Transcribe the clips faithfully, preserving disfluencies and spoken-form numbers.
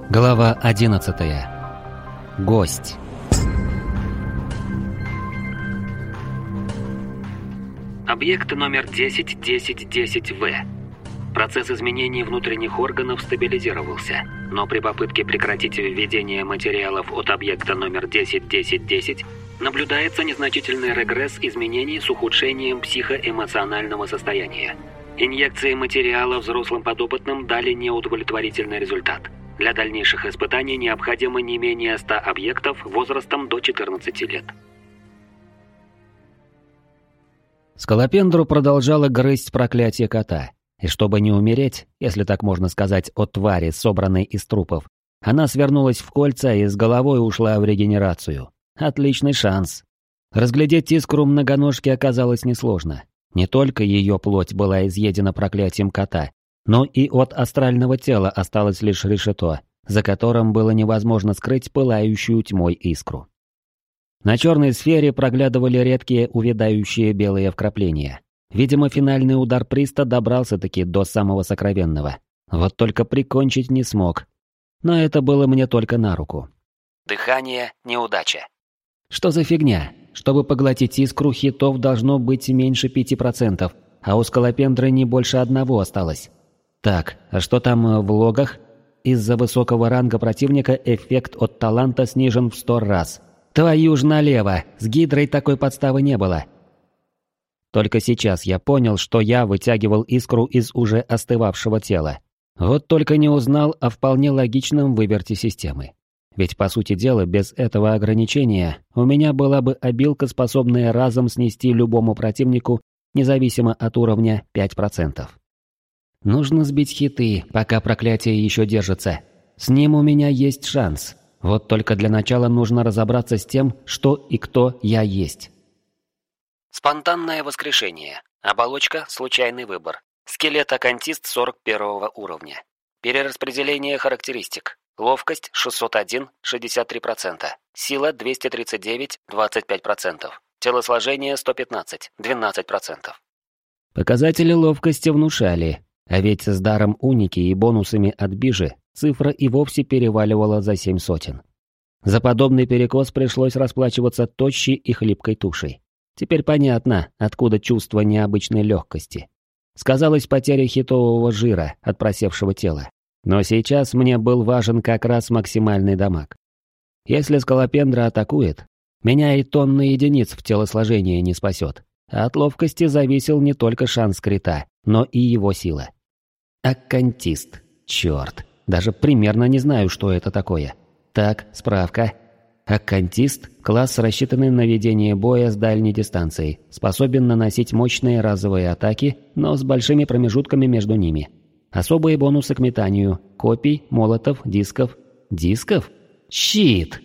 Глава одиннадцатая. Гость. Объект номер десять тысяч десять В. Процесс изменений внутренних органов стабилизировался, но при попытке прекратить введение материалов от объекта номер десять тысяч десять наблюдается незначительный регресс изменений с ухудшением психоэмоционального состояния. Инъекции материала взрослым подопытным дали неудовлетворительный результат. Для дальнейших испытаний необходимо не менее ста объектов возрастом до четырнадцати лет. Скалопендру продолжала грызть проклятие кота, и чтобы не умереть, если так можно сказать, от твари, собранной из трупов, она свернулась в кольца и с головой ушла в регенерацию. Отличный шанс. Разглядеть искру многоножки оказалось несложно. Не только ее плоть была изъедена проклятием кота, но и от астрального тела осталось лишь решето, за которым было невозможно скрыть пылающую тьмой искру. На черной сфере проглядывали редкие увядающие белые вкрапления. Видимо, финальный удар Приста добрался-таки до самого сокровенного. Вот только прикончить не смог. Но это было мне только на руку. Дыхание – неудача. Что за фигня? Чтобы поглотить искру, хитов должно быть меньше пяти процентов, а у скалопендры не больше одного осталось. Так, а что там в логах? Из-за высокого ранга противника эффект от таланта снижен в сто раз. Твою ж налево, с гидрой такой подставы не было. Только сейчас я понял, что я вытягивал искру из уже остывавшего тела. Вот только не узнал о вполне логичном выверте системы. Ведь, по сути дела, без этого ограничения у меня была бы обилка, способная разом снести любому противнику, независимо от уровня, пять процентов. Нужно сбить хиты, пока проклятие еще держится. С ним у меня есть шанс. Вот только для начала нужно разобраться с тем, что и кто я есть. Спонтанное воскрешение. Оболочка – случайный выбор. Скелет-оккультист сорок первого уровня. Перераспределение характеристик. Ловкость шестьсот один – шестьдесят три процента. Сила двести тридцать девять – двадцать пять процентов. Телосложение сто пятнадцать – двенадцать процентов. Показатели ловкости внушали, а ведь с даром уники и бонусами от бижи цифра и вовсе переваливала за семь сотен. За подобный перекос пришлось расплачиваться тощей и хлипкой тушей. Теперь понятно, откуда чувство необычной легкости. Сказалась потеря хитового жира от просевшего тела. Но сейчас мне был важен как раз максимальный дамаг. Если скалопендра атакует, меня и тонна единиц в телосложении не спасет. А от ловкости зависел не только шанс крита, но и его сила. Оккультист. Черт, даже примерно не знаю, что это такое. Так, справка. Оккультист – класс, рассчитанный на ведение боя с дальней дистанцией, способен наносить мощные разовые атаки, но с большими промежутками между ними. Особые бонусы к метанию – копий, молотов, дисков. Дисков? Щит!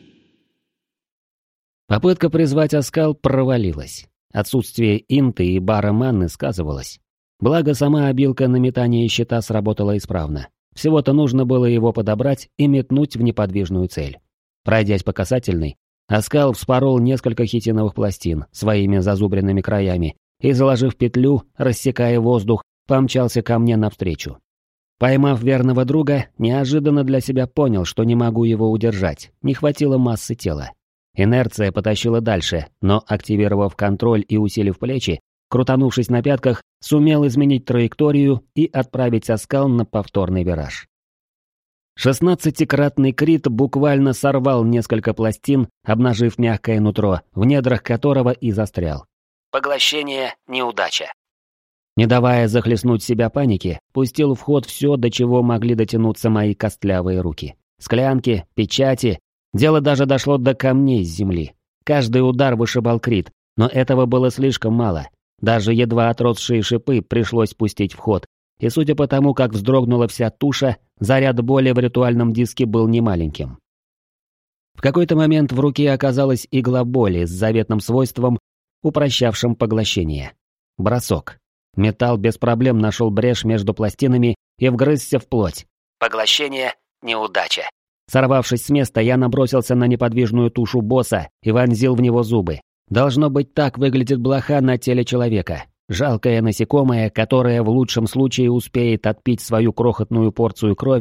Попытка призвать оскал провалилась. Отсутствие инты и бара манны сказывалось. Благо, сама обилка на метание щита сработала исправно. Всего-то нужно было его подобрать и метнуть в неподвижную цель. Пройдясь по касательной, оскал вспорол несколько хитиновых пластин своими зазубренными краями и, заложив петлю, рассекая воздух, помчался ко мне навстречу. Поймав верного друга, неожиданно для себя понял, что не могу его удержать, не хватило массы тела. Инерция потащила дальше, но, активировав контроль и усилив плечи, крутанувшись на пятках, сумел изменить траекторию и отправить оскал на повторный вираж. Шестнадцатикратный крит буквально сорвал несколько пластин, обнажив мягкое нутро, в недрах которого и застрял. Поглощение – неудача. Не давая захлестнуть себя панике, пустил в ход все, до чего могли дотянуться мои костлявые руки. Склянки, печати. Дело даже дошло до камней с земли. Каждый удар вышибал крит, но этого было слишком мало. Даже едва отросшие шипы пришлось пустить в ход. И судя по тому, как вздрогнула вся туша, заряд боли в ритуальном диске был немаленьким. В какой-то момент в руке оказалась игла боли с заветным свойством, упрощавшим поглощение. Бросок. Металл без проблем нашел брешь между пластинами и вгрызся в плоть. Поглощение – неудача. Сорвавшись с места, я набросился на неподвижную тушу босса и вонзил в него зубы. Должно быть, так выглядит блоха на теле человека. Жалкое насекомое, которое в лучшем случае успеет отпить свою крохотную порцию крови,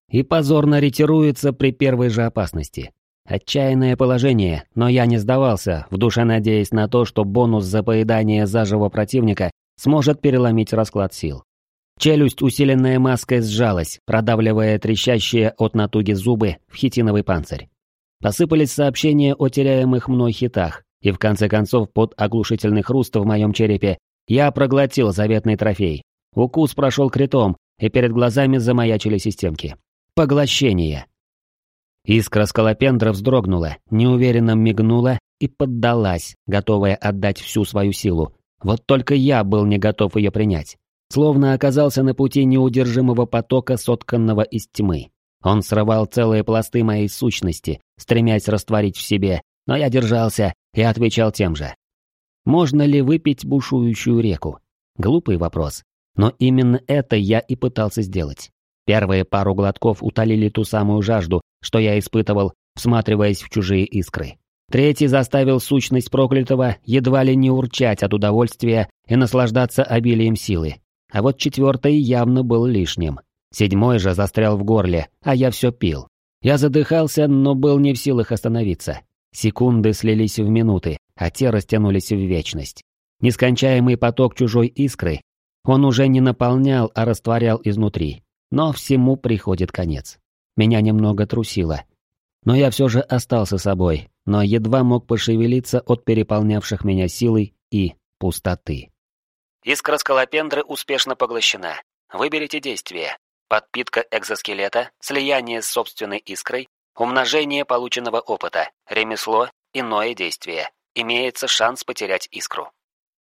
и позорно ретируется при первой же опасности. Отчаянное положение, но я не сдавался, в душе надеясь на то, что бонус за поедание заживо противника сможет переломить расклад сил. Челюсть, усиленная маской, сжалась, продавливая трещащие от натуги зубы в хитиновый панцирь. Посыпались сообщения о теряемых мной хитах, и в конце концов под оглушительный хруст в моем черепе я проглотил заветный трофей. Укус прошел критом, и перед глазами замаячили системки. Поглощение. Искра скалопендра вздрогнула, неуверенно мигнула и поддалась, готовая отдать всю свою силу. Вот только я был не готов ее принять. Словно оказался на пути неудержимого потока, сотканного из тьмы. Он срывал целые пласты моей сущности, стремясь растворить в себе, но я держался и отвечал тем же. Можно ли выпить бушующую реку? Глупый вопрос. Но именно это я и пытался сделать. Первые пару глотков утолили ту самую жажду, что я испытывал, всматриваясь в чужие искры. Третий заставил сущность проклятого едва ли не урчать от удовольствия и наслаждаться обилием силы. А вот четвертый явно был лишним. Седьмой же застрял в горле, а я все пил. Я задыхался, но был не в силах остановиться. Секунды слились в минуты, а те растянулись в вечность. Нескончаемый поток чужой искры, он уже не наполнял, а растворял изнутри. Но всему приходит конец. Меня немного трусило. Но я все же остался собой, но едва мог пошевелиться от переполнявших меня силы и пустоты. Искра скалопендры успешно поглощена. Выберите действие. Подпитка экзоскелета, слияние с собственной искрой, умножение полученного опыта, ремесло, иное действие. Имеется шанс потерять искру.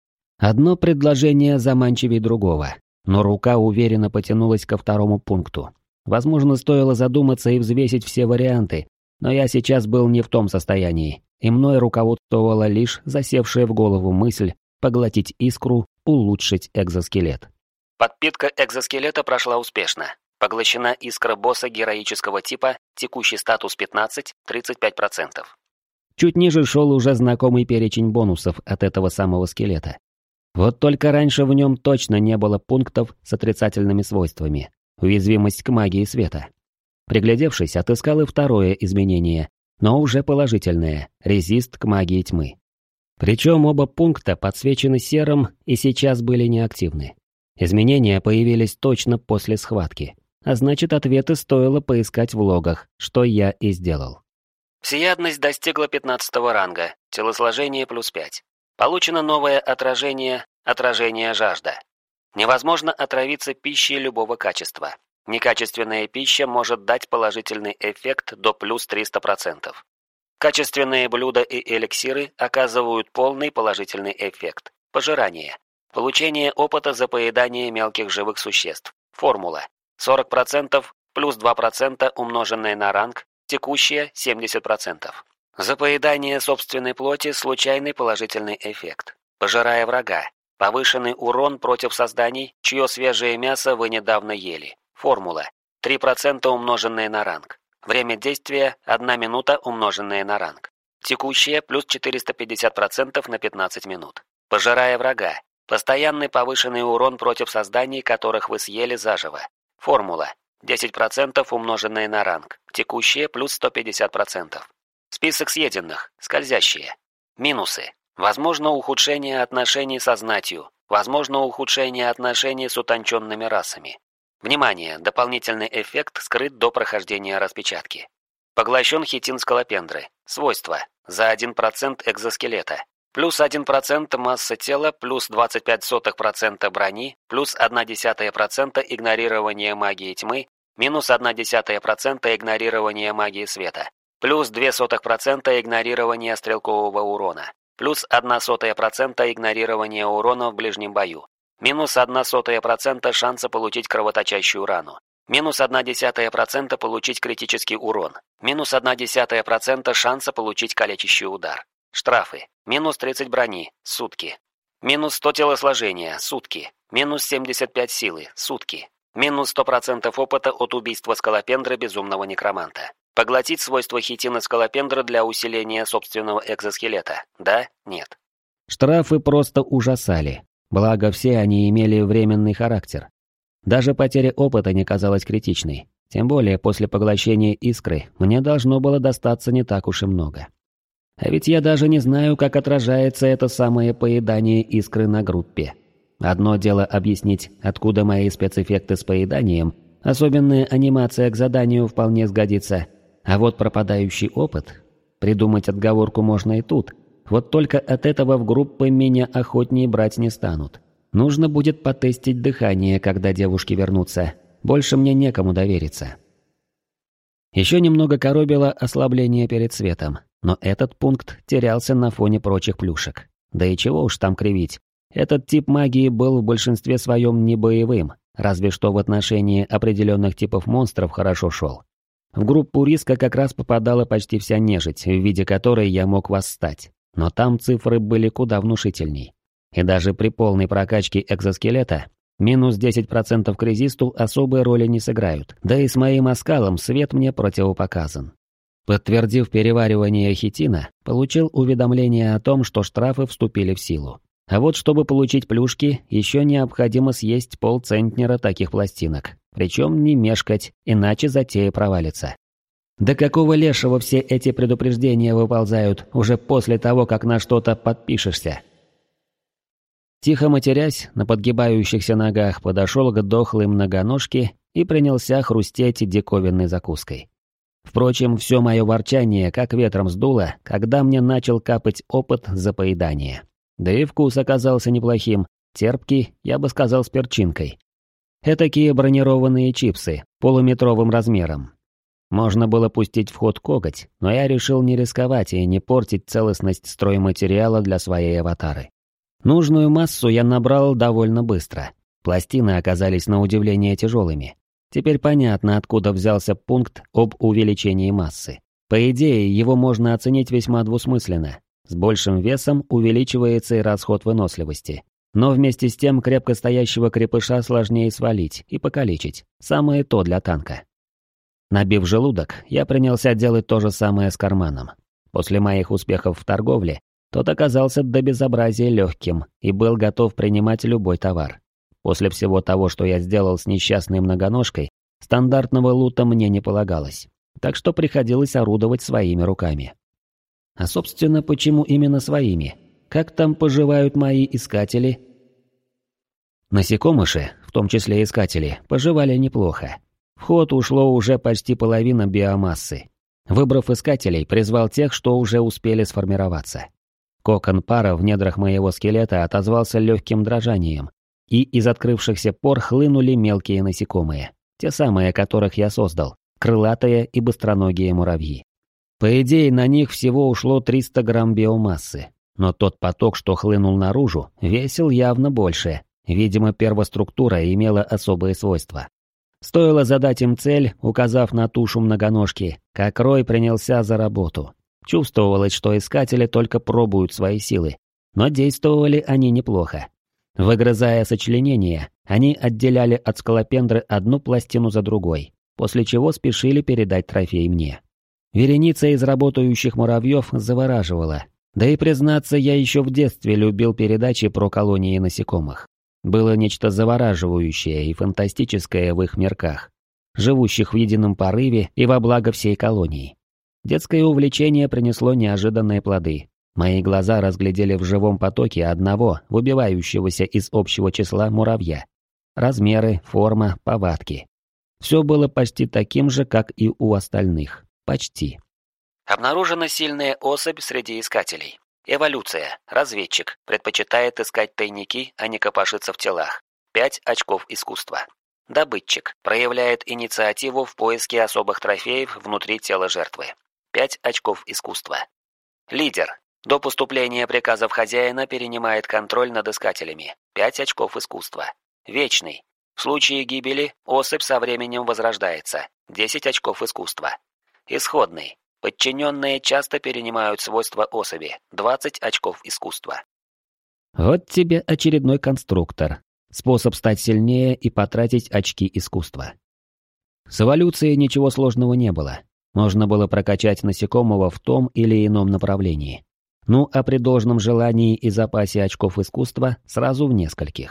Одно предложение заманчивее другого, но рука уверенно потянулась ко второму пункту. Возможно, стоило задуматься и взвесить все варианты, но я сейчас был не в том состоянии, и мной руководствовала лишь засевшая в голову мысль поглотить искру, улучшить экзоскелет. Подпитка экзоскелета прошла успешно. Поглощена искра босса героического типа, текущий статус пятнадцать, тридцать пять процентов. Чуть ниже шел уже знакомый перечень бонусов от этого самого скелета. Вот только раньше в нем точно не было пунктов с отрицательными свойствами. Уязвимость к магии света. Приглядевшись, отыскал и второе изменение, но уже положительное – резист к магии тьмы. Причем оба пункта подсвечены серым и сейчас были неактивны. Изменения появились точно после схватки, а значит, ответы стоило поискать в логах, что я и сделал. Всеядность достигла пятнадцатого ранга, телосложение плюс пять. Получено новое отражение, отражение жажда. Невозможно отравиться пищей любого качества. Некачественная пища может дать положительный эффект до плюс триста процентов. Качественные блюда и эликсиры оказывают полный положительный эффект. Пожирание. Получение опыта за поедание мелких живых существ. Формула. сорок процентов плюс два процента умноженное на ранг, текущее семьдесят процентов. За поедание собственной плоти случайный положительный эффект. Пожирая врага. Повышенный урон против созданий, чье свежее мясо вы недавно ели. Формула. три процента умноженное на ранг. Время действия – одна минута, умноженное на ранг. Текущее – плюс четыреста пятьдесят процентов на пятнадцать минут. Пожирая врага. Постоянный повышенный урон против созданий, которых вы съели заживо. Формула. десять процентов умноженное на ранг. Текущее – плюс сто пятьдесят процентов. Список съеденных. Скользящие. Минусы. Возможно ухудшение отношений со знатью. Возможно ухудшение отношений с утонченными расами. Внимание! Дополнительный эффект скрыт до прохождения распечатки. Поглощен хитин скалопендры. Свойства. За один процент экзоскелета. Плюс один процент масса тела, плюс двадцать пять сотых процента брони, плюс одна десятая процента игнорирования магии тьмы, минус одна десятая процента игнорирования магии света, плюс две сотых процента игнорирования стрелкового урона, плюс одна сотая процента игнорирования урона в ближнем бою. Минус одна сотая процента шанса получить кровоточащую рану. Минус одна десятая процента получить критический урон. Минус одна десятая процента шанса получить калечащий удар. Штрафы. Минус тридцать брони. Сутки. Минус сто телосложения. Сутки. Минус семьдесят пять силы. Сутки. Минус сто процентов опыта от убийства скалопендры безумного некроманта. Поглотить свойства хитина скалопендра для усиления собственного экзоскелета. Да? Нет. Штрафы просто ужасали. Благо, все они имели временный характер. Даже потеря опыта не казалась критичной. Тем более после поглощения искры мне должно было достаться не так уж и много. А ведь я даже не знаю, как отражается это самое поедание искры на группе. Одно дело объяснить, откуда мои спецэффекты с поеданием, особенная анимация к заданию вполне сгодится, а вот пропадающий опыт... Придумать отговорку можно и тут, вот только от этого в группы меня охотнее брать не станут. Нужно будет потестить дыхание, когда девушки вернутся, больше мне некому довериться. Еще немного коробило ослабление перед светом, но этот пункт терялся на фоне прочих плюшек. Да и чего уж там кривить. Этот тип магии был в большинстве своем не боевым, разве что в отношении определенных типов монстров хорошо шел. В группу риска как раз попадала почти вся нежить, в виде которой я мог восстать, но там цифры были куда внушительней. И даже при полной прокачке экзоскелета минус десять процентов к резисту особой роли не сыграют, да и с моим оскалом свет мне противопоказан. Подтвердив переваривание хитина, получил уведомление о том, что штрафы вступили в силу. А вот чтобы получить плюшки, еще необходимо съесть полцентнера таких пластинок. Причем не мешкать, иначе затея провалится. Да какого лешего все эти предупреждения выползают уже после того, как на что-то подпишешься? Тихо матерясь, на подгибающихся ногах подошел к дохлой многоножке и принялся хрустеть диковинной закуской. Впрочем, все мое ворчание как ветром сдуло, когда мне начал капать опыт за поедание. Да и вкус оказался неплохим, терпкий, я бы сказал, с перчинкой. Этакие бронированные чипсы, полуметровым размером. Можно было пустить в ход коготь, но я решил не рисковать и не портить целостность стройматериала для своей аватары. Нужную массу я набрал довольно быстро. Пластины оказались на удивление тяжелыми. Теперь понятно, откуда взялся пункт об увеличении массы. По идее, его можно оценить весьма двусмысленно. С большим весом увеличивается и расход выносливости. Но вместе с тем крепко стоящего крепыша сложнее свалить и покалечить. Самое то для танка. Набив желудок, я принялся делать то же самое с карманом. После моих успехов в торговле, тот оказался до безобразия легким и был готов принимать любой товар. После всего того, что я сделал с несчастной многоножкой, стандартного лута мне не полагалось. Так что приходилось орудовать своими руками. А собственно, почему именно своими? Как там поживают мои искатели? Насекомыши, в том числе искатели, поживали неплохо. В ход ушло уже почти половина биомассы. Выбрав искателей, призвал тех, что уже успели сформироваться. Кокон пара в недрах моего скелета отозвался легким дрожанием, и из открывшихся пор хлынули мелкие насекомые, те самые, которых я создал, крылатые и быстроногие муравьи. По идее, на них всего ушло триста грамм биомассы, но тот поток, что хлынул наружу, весил явно больше, видимо, первоструктура имела особые свойства. Стоило задать им цель, указав на тушу многоножки, как Рой принялся за работу. Чувствовалось, что искатели только пробуют свои силы, но действовали они неплохо. Выгрызая сочленения, они отделяли от скалопендры одну пластину за другой, после чего спешили передать трофей мне. Вереница из работающих муравьев завораживала. Да и, признаться, я еще в детстве любил передачи про колонии насекомых. Было нечто завораживающее и фантастическое в их мерках, живущих в едином порыве и во благо всей колонии. Детское увлечение принесло неожиданные плоды. Мои глаза разглядели в живом потоке одного, выбивающегося из общего числа муравья. Размеры, форма, повадки. Все было почти таким же, как и у остальных. Почти. Обнаружена сильная особь среди искателей. Эволюция. Разведчик. Предпочитает искать тайники, а не копошиться в телах. пять очков искусства. Добытчик. Проявляет инициативу в поиске особых трофеев внутри тела жертвы. пять очков искусства. Лидер. До поступления приказов хозяина перенимает контроль над искателями. пять очков искусства. Вечный. В случае гибели особь со временем возрождается. десять очков искусства. Исходный. Подчиненные часто перенимают свойства особи. двадцать очков искусства. Вот тебе очередной конструктор. Способ стать сильнее и потратить очки искусства. С эволюцией ничего сложного не было. Можно было прокачать насекомого в том или ином направлении. Ну а при должном желании и запасе очков искусства сразу в нескольких.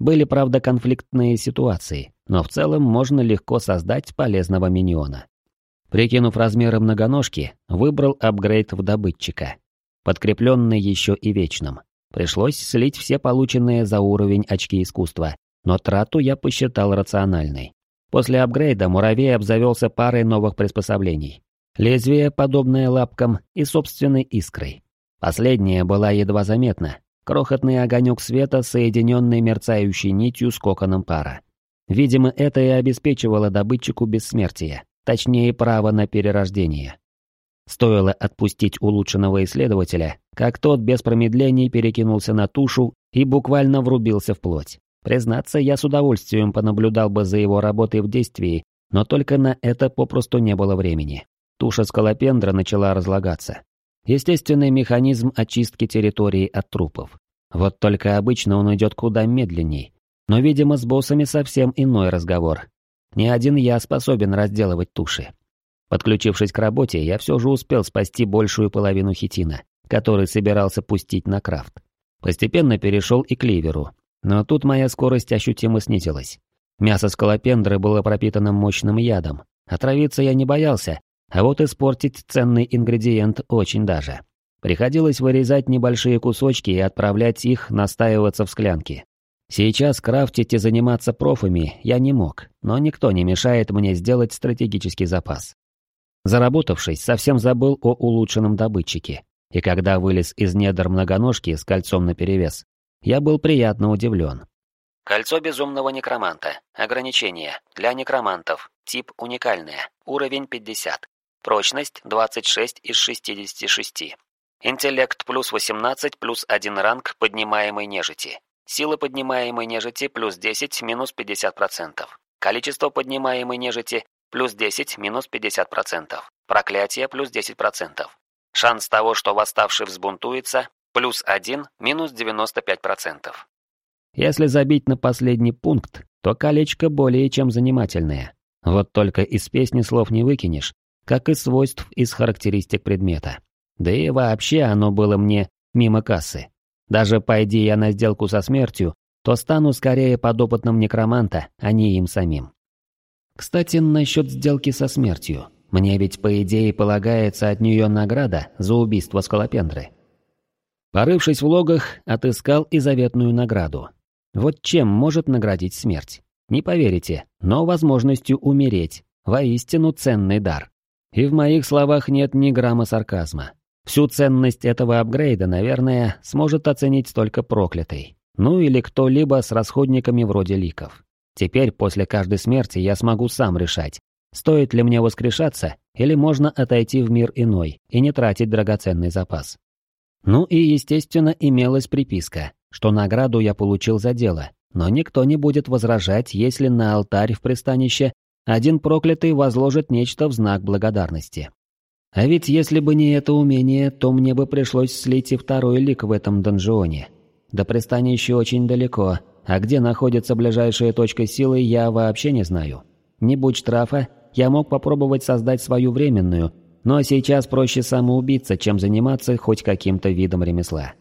Были, правда, конфликтные ситуации, но в целом можно легко создать полезного миньона. Прикинув размеры многоножки, выбрал апгрейд в добытчика, подкрепленный еще и вечным. Пришлось слить все полученные за уровень очки искусства, но трату я посчитал рациональной. После апгрейда муравей обзавелся парой новых приспособлений. Лезвие, подобное лапкам, и собственной искрой. Последняя была едва заметна. Крохотный огонек света, соединенный мерцающей нитью с коконом пара. Видимо, это и обеспечивало добытчику бессмертие, точнее право на перерождение. Стоило отпустить улучшенного исследователя, как тот без промедлений перекинулся на тушу и буквально врубился в плоть. Признаться, я с удовольствием понаблюдал бы за его работой в действии, но только на это попросту не было времени. Туша скалопендра начала разлагаться. Естественный механизм очистки территории от трупов. Вот только обычно он идет куда медленней. Но, видимо, с боссами совсем иной разговор. Не один я способен разделывать туши. Подключившись к работе, я все же успел спасти большую половину хитина, который собирался пустить на крафт. Постепенно перешел и к ливеру. Но тут моя скорость ощутимо снизилась. Мясо скалопендры было пропитано мощным ядом. Отравиться я не боялся, а вот испортить ценный ингредиент очень даже. Приходилось вырезать небольшие кусочки и отправлять их настаиваться в склянке. Сейчас крафтить и заниматься профами я не мог, но никто не мешает мне сделать стратегический запас. Заработавшись, совсем забыл о улучшенном добытчике, и когда вылез из недр многоножки с кольцом наперевес, я был приятно удивлен. Кольцо безумного некроманта. Ограничение. Для некромантов. Тип уникальное. Уровень пятьдесят. Прочность двадцать шесть из шестидесяти шести. Интеллект плюс восемнадцать плюс один ранг поднимаемой нежити. Сила поднимаемой нежити плюс десять минус пятьдесят процентов. Количество поднимаемой нежити плюс десять минус пятьдесят процентов. Проклятие плюс десять процентов. Шанс того, что восставший взбунтуется, плюс один минус девяносто пять процентов. Если забить на последний пункт, то колечко более чем занимательное. Вот только из песни слов не выкинешь, как и свойств из характеристик предмета. Да и вообще оно было мне мимо кассы. Даже пойди я на сделку со смертью, то стану скорее подопытным некроманта, а не им самим. Кстати, насчет сделки со смертью. Мне ведь по идее полагается от нее награда за убийство скалопендры. Порывшись в логах, отыскал и заветную награду. Вот чем может наградить смерть? Не поверите, но возможностью умереть. Воистину ценный дар. И в моих словах нет ни грамма сарказма. Всю ценность этого апгрейда, наверное, сможет оценить только проклятый. Ну или кто-либо с расходниками вроде ликов. Теперь, после каждой смерти, я смогу сам решать, стоит ли мне воскрешаться, или можно отойти в мир иной и не тратить драгоценный запас. Ну и, естественно, имелась приписка, что награду я получил за дело, но никто не будет возражать, если на алтарь в пристанище один проклятый возложит нечто в знак благодарности. А ведь если бы не это умение, то мне бы пришлось слить и второй лик в этом донжионе. До пристанища очень далеко, а где находится ближайшая точка силы, я вообще не знаю. Не будь штрафа, я мог попробовать создать свою временную, но сейчас проще самоубиться, чем заниматься хоть каким-то видом ремесла.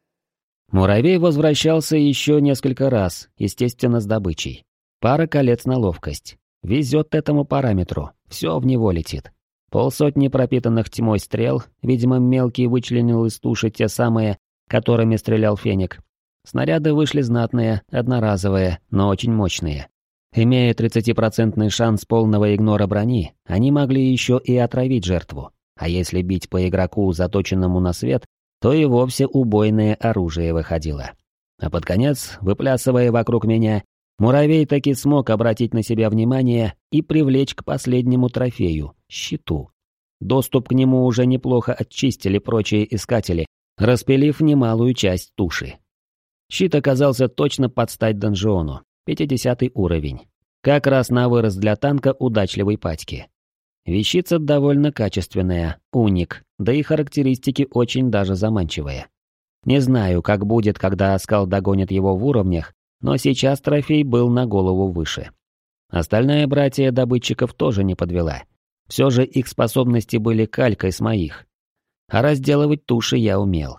Муравей возвращался еще несколько раз, естественно, с добычей. Пара колец на ловкость. Везет этому параметру, все в него летит. Полсотни пропитанных тьмой стрел, видимо, мелкий вычленил из туши те самые, которыми стрелял феник. Снаряды вышли знатные, одноразовые, но очень мощные. Имея тридцатипроцентный шанс полного игнора брони, они могли еще и отравить жертву. А если бить по игроку, заточенному на свет, то и вовсе убойное оружие выходило. А под конец, выплясывая вокруг меня, муравей таки смог обратить на себя внимание и привлечь к последнему трофею — щиту. Доступ к нему уже неплохо очистили прочие искатели, распилив немалую часть туши. Щит оказался точно под стать донжиону, пятидесятый уровень. Как раз на вырост для танка удачливой патьки. Вещица довольно качественная, уник, да и характеристики очень даже заманчивые. Не знаю, как будет, когда оскал догонит его в уровнях, но сейчас трофей был на голову выше. Остальная братья добытчиков тоже не подвела. Все же их способности были калькой с моих. А разделывать туши я умел.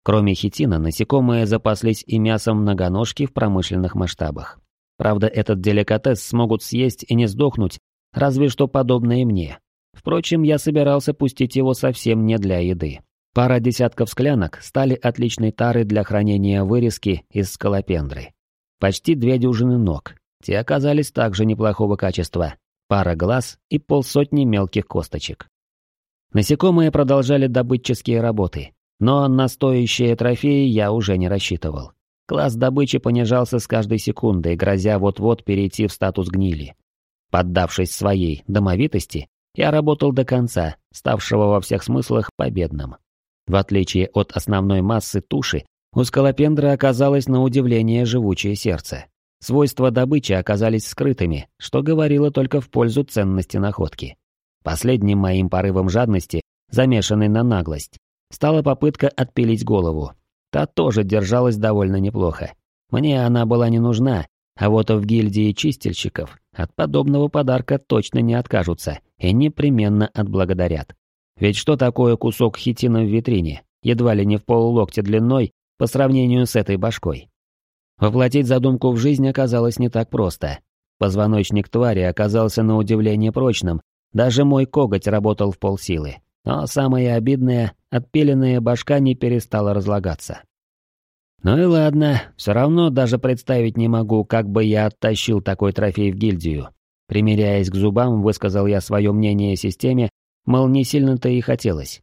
Кроме хитина, насекомые запаслись и мясом многоножки в промышленных масштабах. Правда, этот деликатес смогут съесть и не сдохнуть, разве что подобные мне. Впрочем, я собирался пустить его совсем не для еды. Пара десятков склянок стали отличной тарой для хранения вырезки из скалопендры. Почти две дюжины ног. Те оказались также неплохого качества. Пара глаз и полсотни мелких косточек. Насекомые продолжали добытческие работы, но на стоящие трофеи я уже не рассчитывал. Класс добычи понижался с каждой секундой, грозя вот-вот перейти в статус гнили. Поддавшись своей домовитости, я работал до конца, ставшего во всех смыслах победным. В отличие от основной массы туши, у скалопендры оказалось на удивление живучее сердце. Свойства добычи оказались скрытыми, что говорило только в пользу ценности находки. Последним моим порывом жадности, замешанной на наглость, стала попытка отпилить голову. Та тоже держалась довольно неплохо. Мне она была не нужна, а вот в гильдии чистильщиков от подобного подарка точно не откажутся и непременно отблагодарят. Ведь что такое кусок хитина в витрине, едва ли не в поллоктя длиной, по сравнению с этой башкой? Воплотить задумку в жизнь оказалось не так просто. Позвоночник твари оказался на удивление прочным, даже мой коготь работал в полсилы. Но самое обидное, отпиленная башка не перестала разлагаться. Ну и ладно, все равно даже представить не могу, как бы я оттащил такой трофей в гильдию. Примиряясь к зубам, высказал я свое мнение о системе, мол, не сильно-то и хотелось.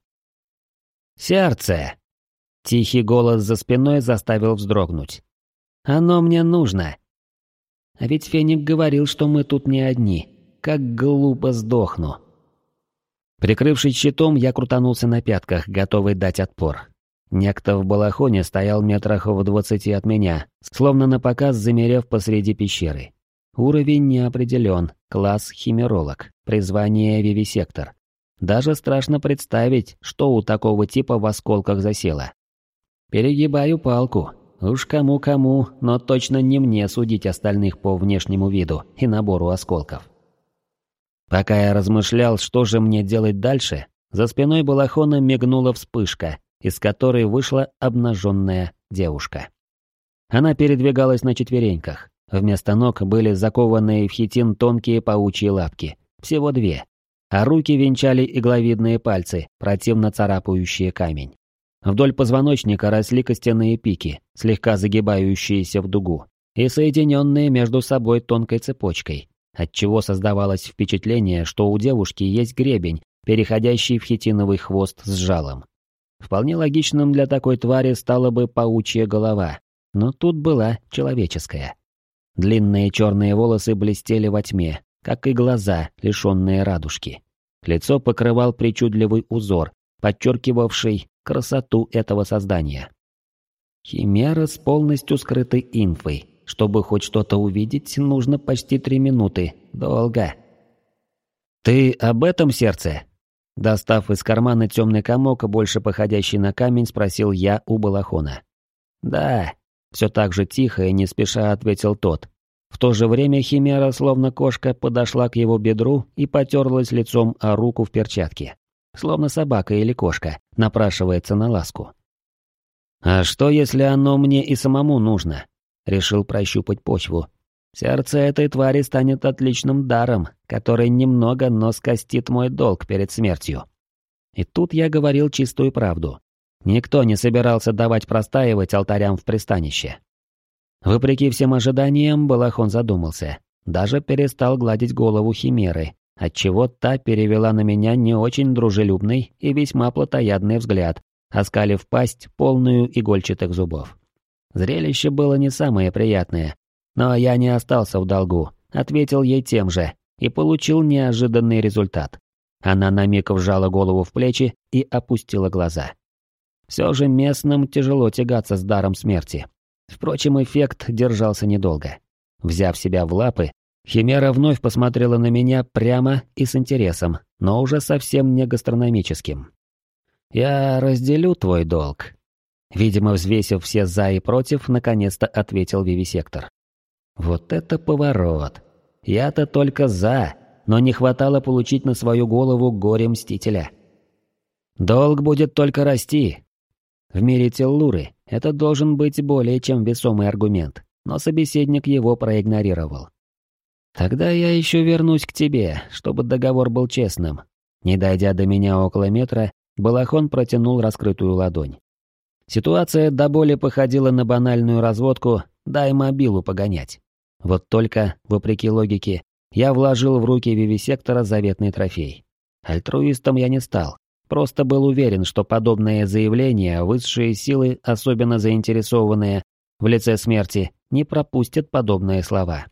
«Сердце!» Тихий голос за спиной заставил вздрогнуть. «Оно мне нужно!» А ведь Феник говорил, что мы тут не одни. Как глупо сдохну. Прикрывшись щитом, я крутанулся на пятках, готовый дать отпор. Некто в балахоне стоял метрах в двадцати от меня, словно напоказ замерев посреди пещеры. Уровень не определен, класс химеролог, призвание вивисектор. Даже страшно представить, что у такого типа в осколках засело. Перегибаю палку. Уж кому-кому, но точно не мне судить остальных по внешнему виду и набору осколков. Пока я размышлял, что же мне делать дальше, за спиной балахона мигнула вспышка, из которой вышла обнаженная девушка. Она передвигалась на четвереньках. Вместо ног были закованные в хитин тонкие паучьи лапки, всего две, а руки венчали игловидные пальцы, противно царапающие камень. Вдоль позвоночника росли костяные пики, слегка загибающиеся в дугу, и соединенные между собой тонкой цепочкой, отчего создавалось впечатление, что у девушки есть гребень, переходящий в хитиновый хвост с жалом. Вполне логичным для такой твари стала бы паучья голова, но тут была человеческая. Длинные черные волосы блестели во тьме, как и глаза, лишенные радужки. Лицо покрывал причудливый узор, подчеркивавший красоту этого создания. Химера с полностью скрытой инфой. Чтобы хоть что-то увидеть, нужно почти три минуты. Долго. «Ты об этом, сердце?» Достав из кармана темный комок, больше походящий на камень, спросил я у балахона. «Да», — все так же тихо и не спеша ответил тот. В то же время химера, словно кошка, подошла к его бедру и потерлась лицом о руку в перчатке. Словно собака или кошка напрашивается на ласку. «А что, если оно мне и самому нужно?» Решил прощупать почву. Сердце этой твари станет отличным даром, который немного, но скостит мой долг перед смертью. И тут я говорил чистую правду. Никто не собирался давать простаивать алтарям в пристанище. Вопреки всем ожиданиям, балахон задумался. Даже перестал гладить голову химеры, отчего та перевела на меня не очень дружелюбный и весьма плотоядный взгляд, оскалив пасть, полную игольчатых зубов. Зрелище было не самое приятное, но я не остался в долгу, ответил ей тем же и получил неожиданный результат. Она на миг вжала голову в плечи и опустила глаза. Все же местным тяжело тягаться с даром смерти. Впрочем, эффект держался недолго. Взяв себя в лапы, химера вновь посмотрела на меня прямо и с интересом, но уже совсем не гастрономическим. «Я разделю твой долг». Видимо, взвесив все «за» и «против», наконец-то ответил вивисектор. Вот это поворот. Я-то только «за», но не хватало получить на свою голову горе мстителя. Долг будет только расти. В мире Теллуры это должен быть более чем весомый аргумент, но собеседник его проигнорировал. «Тогда я еще вернусь к тебе, чтобы договор был честным». Не дойдя до меня около метра, Балахон протянул раскрытую ладонь. Ситуация до боли походила на банальную разводку «дай мобилу погонять». Вот только, вопреки логике, я вложил в руки вивисектора заветный трофей. Альтруистом я не стал, просто был уверен, что подобное заявление высшие силы, особенно заинтересованные в лице смерти, не пропустят подобные слова.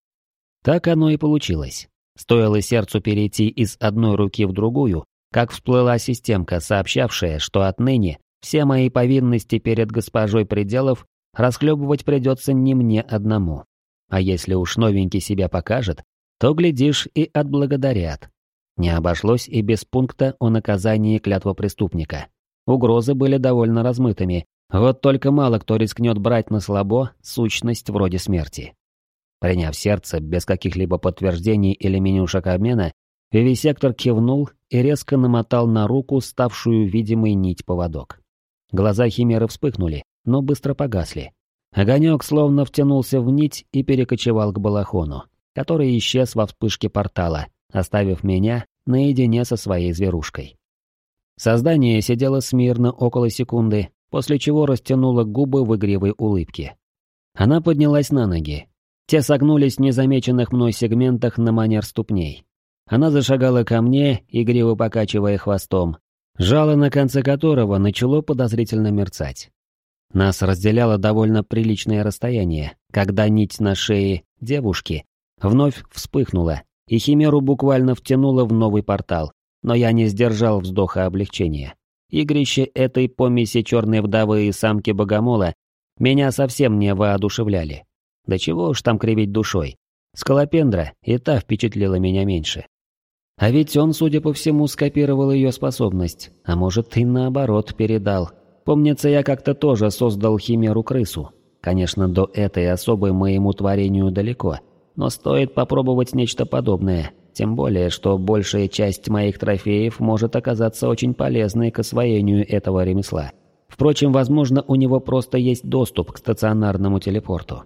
Так оно и получилось. Стоило сердцу перейти из одной руки в другую, как всплыла системка, сообщавшая, что отныне все мои повинности перед госпожой пределов расхлебывать придется не мне одному. А если уж новенький себя покажет, то, глядишь, и отблагодарят. Не обошлось и без пункта о наказании клятвопреступника. Угрозы были довольно размытыми, вот только мало кто рискнет брать на слабо сущность вроде смерти. Приняв сердце без каких-либо подтверждений или менюшек обмена, вивисектор кивнул и резко намотал на руку ставшую видимой нить поводок. Глаза химеры вспыхнули, но быстро погасли. Огонек словно втянулся в нить и перекочевал к Балахону, который исчез во вспышке портала, оставив меня наедине со своей зверушкой. Создание сидело смирно около секунды, после чего растянуло губы в игривой улыбке. Она поднялась на ноги. Те согнулись в незамеченных мной сегментах на манер ступней. Она зашагала ко мне, игриво покачивая хвостом, жало на конце которого начало подозрительно мерцать. Нас разделяло довольно приличное расстояние, когда нить на шее девушки вновь вспыхнула, и химеру буквально втянуло в новый портал, но я не сдержал вздоха облегчения. Игрище этой помеси черной вдовы и самки богомола меня совсем не воодушевляли. Да чего уж там кривить душой. Скалопендра и та впечатлила меня меньше. А ведь он, судя по всему, скопировал ее способность, а может и наоборот передал. Помнится, я как-то тоже создал химеру-крысу. Конечно, до этой особой моему творению далеко, но стоит попробовать нечто подобное, тем более, что большая часть моих трофеев может оказаться очень полезной к освоению этого ремесла. Впрочем, возможно, у него просто есть доступ к стационарному телепорту.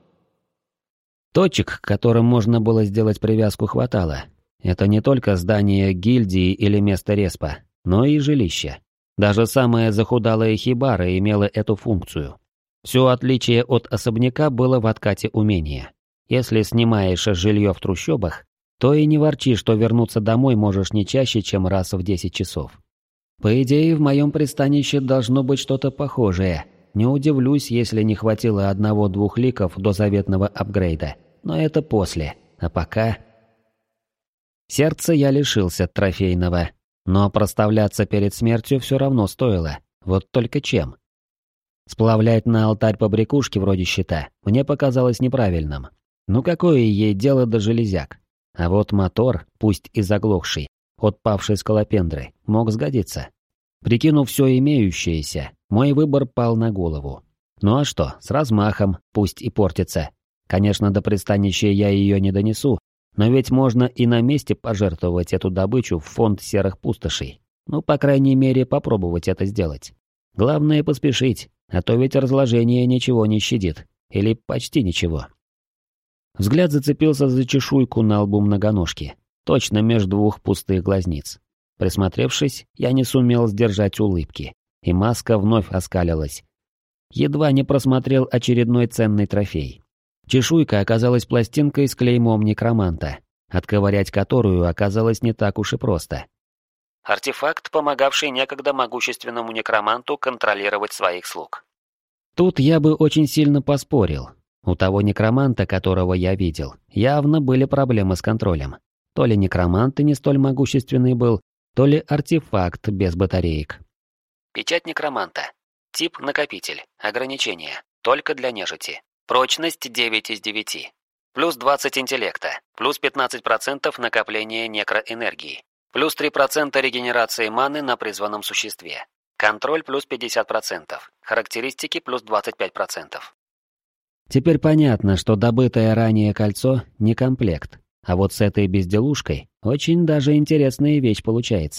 Точек, к которым можно было сделать привязку, хватало. Это не только здание гильдии или место респа, но и жилище. Даже самая захудалая хибара имела эту функцию. Все отличие от особняка было в откате умения. Если снимаешь жилье в трущобах, то и не ворчи, что вернуться домой можешь не чаще, чем раз в десять часов. По идее, в моем пристанище должно быть что-то похожее. Не удивлюсь, если не хватило одного-двух ликов до заветного апгрейда. Но это после. А пока... Сердце я лишился трофейного. Но проставляться перед смертью все равно стоило. Вот только чем? Сплавлять на алтарь побрякушки вроде щита мне показалось неправильным. Ну какое ей дело до железяк? А вот мотор, пусть и заглохший, от павшей скалопендры, мог сгодиться. Прикинув все имеющееся, мой выбор пал на голову. Ну а что, с размахом, пусть и портится. Конечно, до пристанища я ее не донесу, но ведь можно и на месте пожертвовать эту добычу в фонд серых пустошей. Ну, по крайней мере, попробовать это сделать. Главное поспешить, а то ведь разложение ничего не щадит. Или почти ничего. Взгляд зацепился за чешуйку на лбу многоножки, точно между двух пустых глазниц. Присмотревшись, я не сумел сдержать улыбки, и маска вновь оскалилась. Едва не просмотрел очередной ценный трофей. Чешуйка оказалась пластинкой с клеймом некроманта, отковырять которую оказалось не так уж и просто. Артефакт, помогавший некогда могущественному некроманту контролировать своих слуг. Тут я бы очень сильно поспорил. У того некроманта, которого я видел, явно были проблемы с контролем. То ли некромант и не столь могущественный был, то ли артефакт без батареек. Печать некроманта. Тип накопитель. Ограничение. Только для нежити. Прочность девять из девяти. Плюс двадцать интеллекта. Плюс пятнадцать процентов накопления некроэнергии. Плюс три процента регенерации маны на призванном существе. Контроль плюс пятьдесят процентов. Характеристики плюс двадцать пять процентов. Теперь понятно, что добытое ранее кольцо не комплект. А вот с этой безделушкой очень даже интересная вещь получается.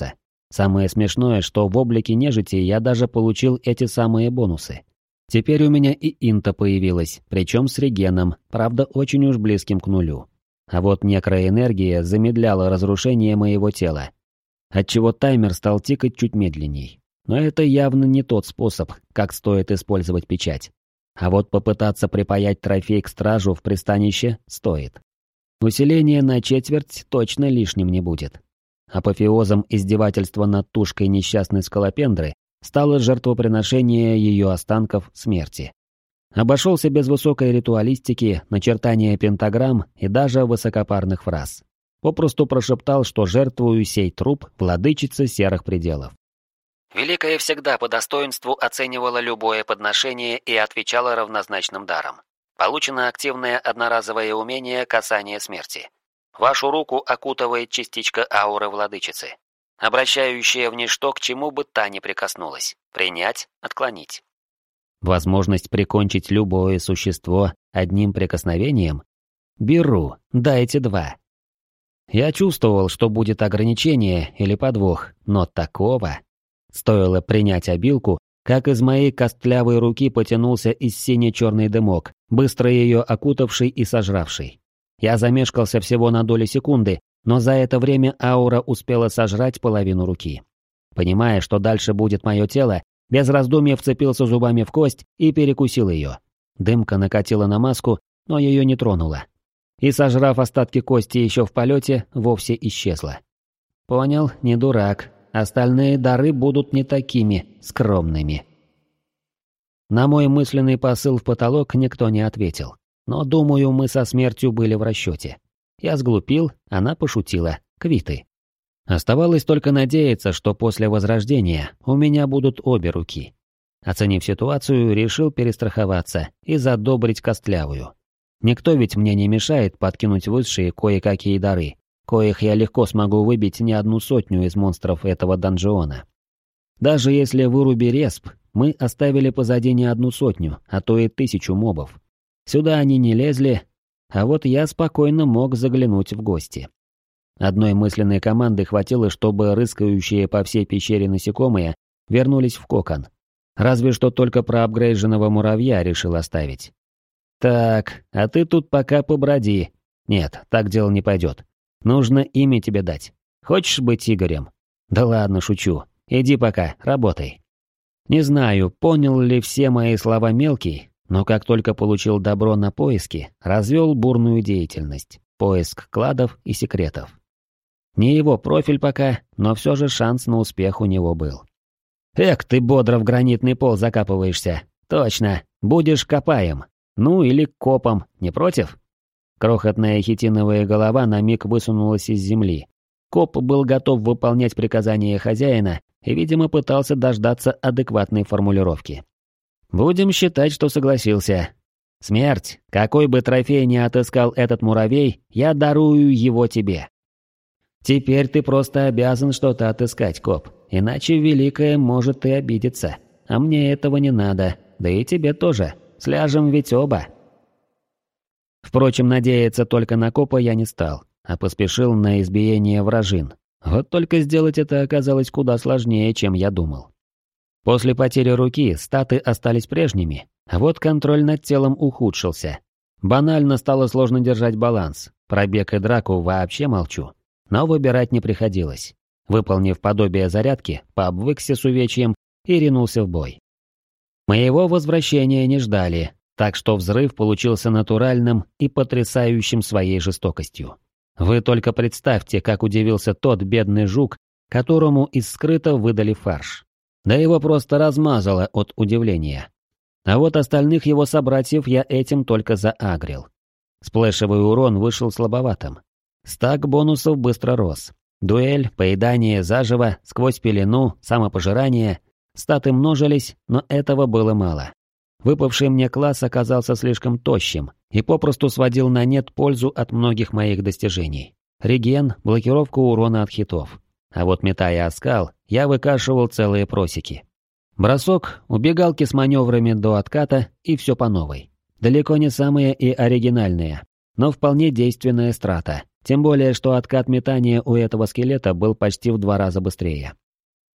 Самое смешное, что в облике нежити я даже получил эти самые бонусы. Теперь у меня и инта появилась, причем с регеном, правда очень уж близким к нулю. А вот некроэнергия замедляла разрушение моего тела, отчего таймер стал тикать чуть медленней. Но это явно не тот способ, как стоит использовать печать. А вот попытаться припаять трофей к стражу в пристанище стоит. Усиление на четверть точно лишним не будет. Апофеозом издевательства над тушкой несчастной скалопендры стало жертвоприношение ее останков смерти. Обошелся без высокой ритуалистики, начертания пентаграмм и даже высокопарных фраз. Попросту прошептал, что жертвую сей труп владычицы серых пределов. Великая всегда по достоинству оценивала любое подношение и отвечала равнозначным даром. Получено активное одноразовое умение касания смерти. Вашу руку окутывает частичка ауры владычицы, обращающая в ничто, к чему бы та ни прикоснулась. Принять, отклонить. Возможность прикончить любое существо одним прикосновением? Беру, дайте два. Я чувствовал, что будет ограничение или подвох, но такого... Стоило принять обилку, как из моей костлявой руки потянулся из сине-черный дымок, быстро ее окутавший и сожравший. Я замешкался всего на долю секунды, но за это время аура успела сожрать половину руки. Понимая, что дальше будет мое тело, без раздумья вцепился зубами в кость и перекусил ее. Дымка накатила на маску, но ее не тронула. И, сожрав остатки кости еще в полете, вовсе исчезла. Понял, не дурак. Остальные дары будут не такими скромными. На мой мысленный посыл в потолок никто не ответил. Но, думаю, мы со смертью были в расчете. Я сглупил, она пошутила. Квиты. Оставалось только надеяться, что после возрождения у меня будут обе руки. Оценив ситуацию, решил перестраховаться и задобрить костлявую. Никто ведь мне не мешает подкинуть высшие кое-какие дары, коих я легко смогу выбить не одну сотню из монстров этого донжиона. Даже если выруби респ, мы оставили позади не одну сотню, а то и тысячу мобов. Сюда они не лезли, а вот я спокойно мог заглянуть в гости. Одной мысленной команды хватило, чтобы рыскающие по всей пещере насекомые вернулись в кокон. Разве что только проапгрейженного муравья решил оставить. Так, а ты тут пока поброди. Нет, так дело не пойдет. Нужно имя тебе дать. Хочешь быть Игорем? Да ладно, шучу. Иди пока, работай. Не знаю, понял ли все мои слова мелкий, но как только получил добро на поиски, развел бурную деятельность. Поиск кладов и секретов. Не его профиль пока, но все же шанс на успех у него был. Эх, ты бодро в гранитный пол закапываешься. Точно, будешь копаем. Ну или копом, не против? Крохотная хитиновая голова на миг высунулась из земли. Коп был готов выполнять приказания хозяина и, видимо, пытался дождаться адекватной формулировки. Будем считать, что согласился. Смерть, какой бы трофей ни отыскал этот муравей, я дарую его тебе. Теперь ты просто обязан что-то отыскать, коп, иначе Великая может и обидеться. А мне этого не надо, да и тебе тоже. Сляжем ведь оба. Впрочем, надеяться только на копа я не стал, а поспешил на избиение вражин. Вот только сделать это оказалось куда сложнее, чем я думал. После потери руки статы остались прежними, а вот контроль над телом ухудшился. Банально стало сложно держать баланс, про бег и драку вообще молчу. Но выбирать не приходилось. Выполнив подобие зарядки, пообвыкся с увечьем и ринулся в бой. Моего возвращения не ждали, так что взрыв получился натуральным и потрясающим своей жестокостью. Вы только представьте, как удивился тот бедный жук, которому из скрыта выдали фарш. Да его просто размазало от удивления. А вот остальных его собратьев я этим только заагрил. Сплэшевый урон вышел слабоватым. Стак бонусов быстро рос. Дуэль, поедание заживо, сквозь пелену, самопожирание. Статы множились, но этого было мало. Выпавший мне класс оказался слишком тощим и попросту сводил на нет пользу от многих моих достижений. Реген, блокировка урона от хитов. А вот метая оскал, я выкашивал целые просеки. Бросок, убегалки с маневрами до отката и все по новой. Далеко не самые и оригинальные, но вполне действенная страта. Тем более, что откат метания у этого скелета был почти в два раза быстрее.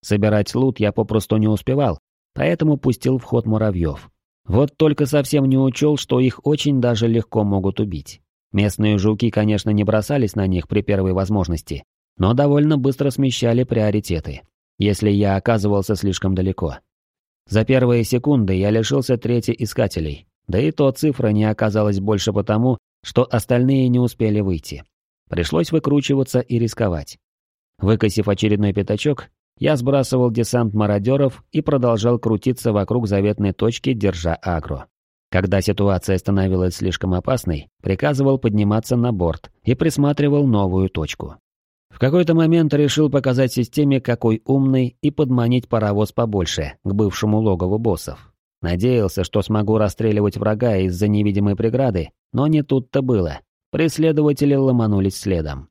Собирать лут я попросту не успевал, поэтому пустил в ход муравьев. Вот только совсем не учел, что их очень даже легко могут убить. Местные жуки, конечно, не бросались на них при первой возможности, но довольно быстро смещали приоритеты, если я оказывался слишком далеко. За первые секунды я лишился трети искателей, да и то цифра не оказалась больше потому, что остальные не успели выйти. Пришлось выкручиваться и рисковать. Выкосив очередной пятачок, я сбрасывал десант мародеров и продолжал крутиться вокруг заветной точки, держа агро. Когда ситуация становилась слишком опасной, приказывал подниматься на борт и присматривал новую точку. В какой-то момент решил показать системе, какой умный, и подманить паровоз побольше, к бывшему логову боссов. Надеялся, что смогу расстреливать врага из-за невидимой преграды, но не тут-то было. Преследователи ломанулись следом.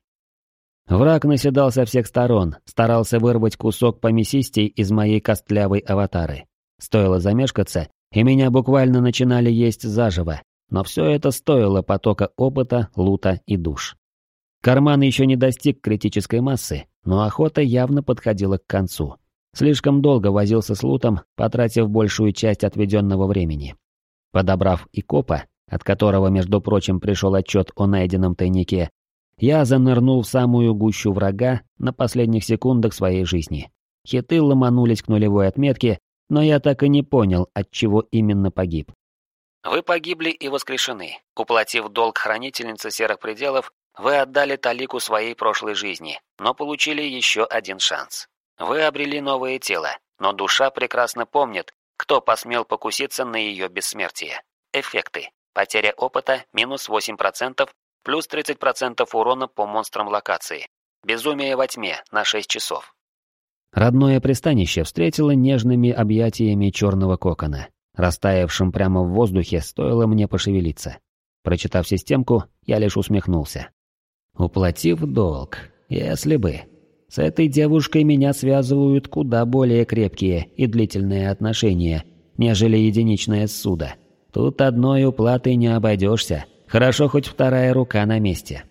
Враг наседал со всех сторон, старался вырвать кусок помесистей из моей костлявой аватары. Стоило замешкаться, и меня буквально начинали есть заживо, но все это стоило потока опыта, лута и душ. Карман еще не достиг критической массы, но охота явно подходила к концу. Слишком долго возился с лутом, потратив большую часть отведенного времени. Подобрав и копа, от которого, между прочим, пришел отчет о найденном тайнике, я занырнул в самую гущу врага на последних секундах своей жизни. Хиты ломанулись к нулевой отметке, но я так и не понял, от чего именно погиб. Вы погибли и воскрешены. Уплатив долг хранительницы серых пределов, вы отдали талику своей прошлой жизни, но получили еще один шанс. Вы обрели новое тело, но душа прекрасно помнит, кто посмел покуситься на ее бессмертие. Эффекты. Потеря опыта минус восемь процентов, плюс тридцать процентов урона по монстрам локации. Безумие во тьме на шесть часов. Родное пристанище встретило нежными объятиями черного кокона. Растаявшим прямо в воздухе стоило мне пошевелиться. Прочитав системку, я лишь усмехнулся. Уплатив долг, если бы. С этой девушкой меня связывают куда более крепкие и длительные отношения, нежели единичное ссуда. Тут одной уплатой не обойдешься. Хорошо, хоть вторая рука на месте.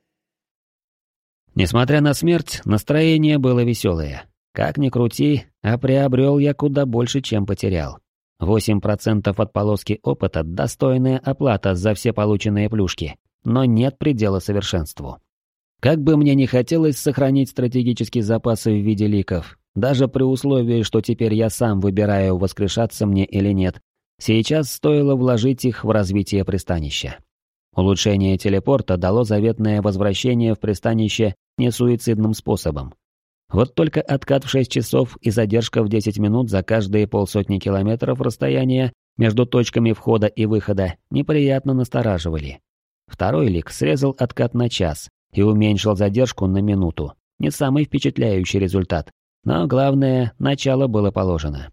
Несмотря на смерть, настроение было веселое. Как ни крути, а приобрел я куда больше, чем потерял. восемь процентов от полоски опыта – достойная оплата за все полученные плюшки, но нет предела совершенству. Как бы мне ни хотелось сохранить стратегические запасы в виде ликов, даже при условии, что теперь я сам выбираю, воскрешаться мне или нет, сейчас стоило вложить их в развитие пристанища. Улучшение телепорта дало заветное возвращение в пристанище несуицидным способом. Вот только откат в шесть часов и задержка в десять минут за каждые полсотни километров расстояния между точками входа и выхода неприятно настораживали. Второй лик срезал откат на час и уменьшил задержку на минуту. Не самый впечатляющий результат, но главное, начало было положено.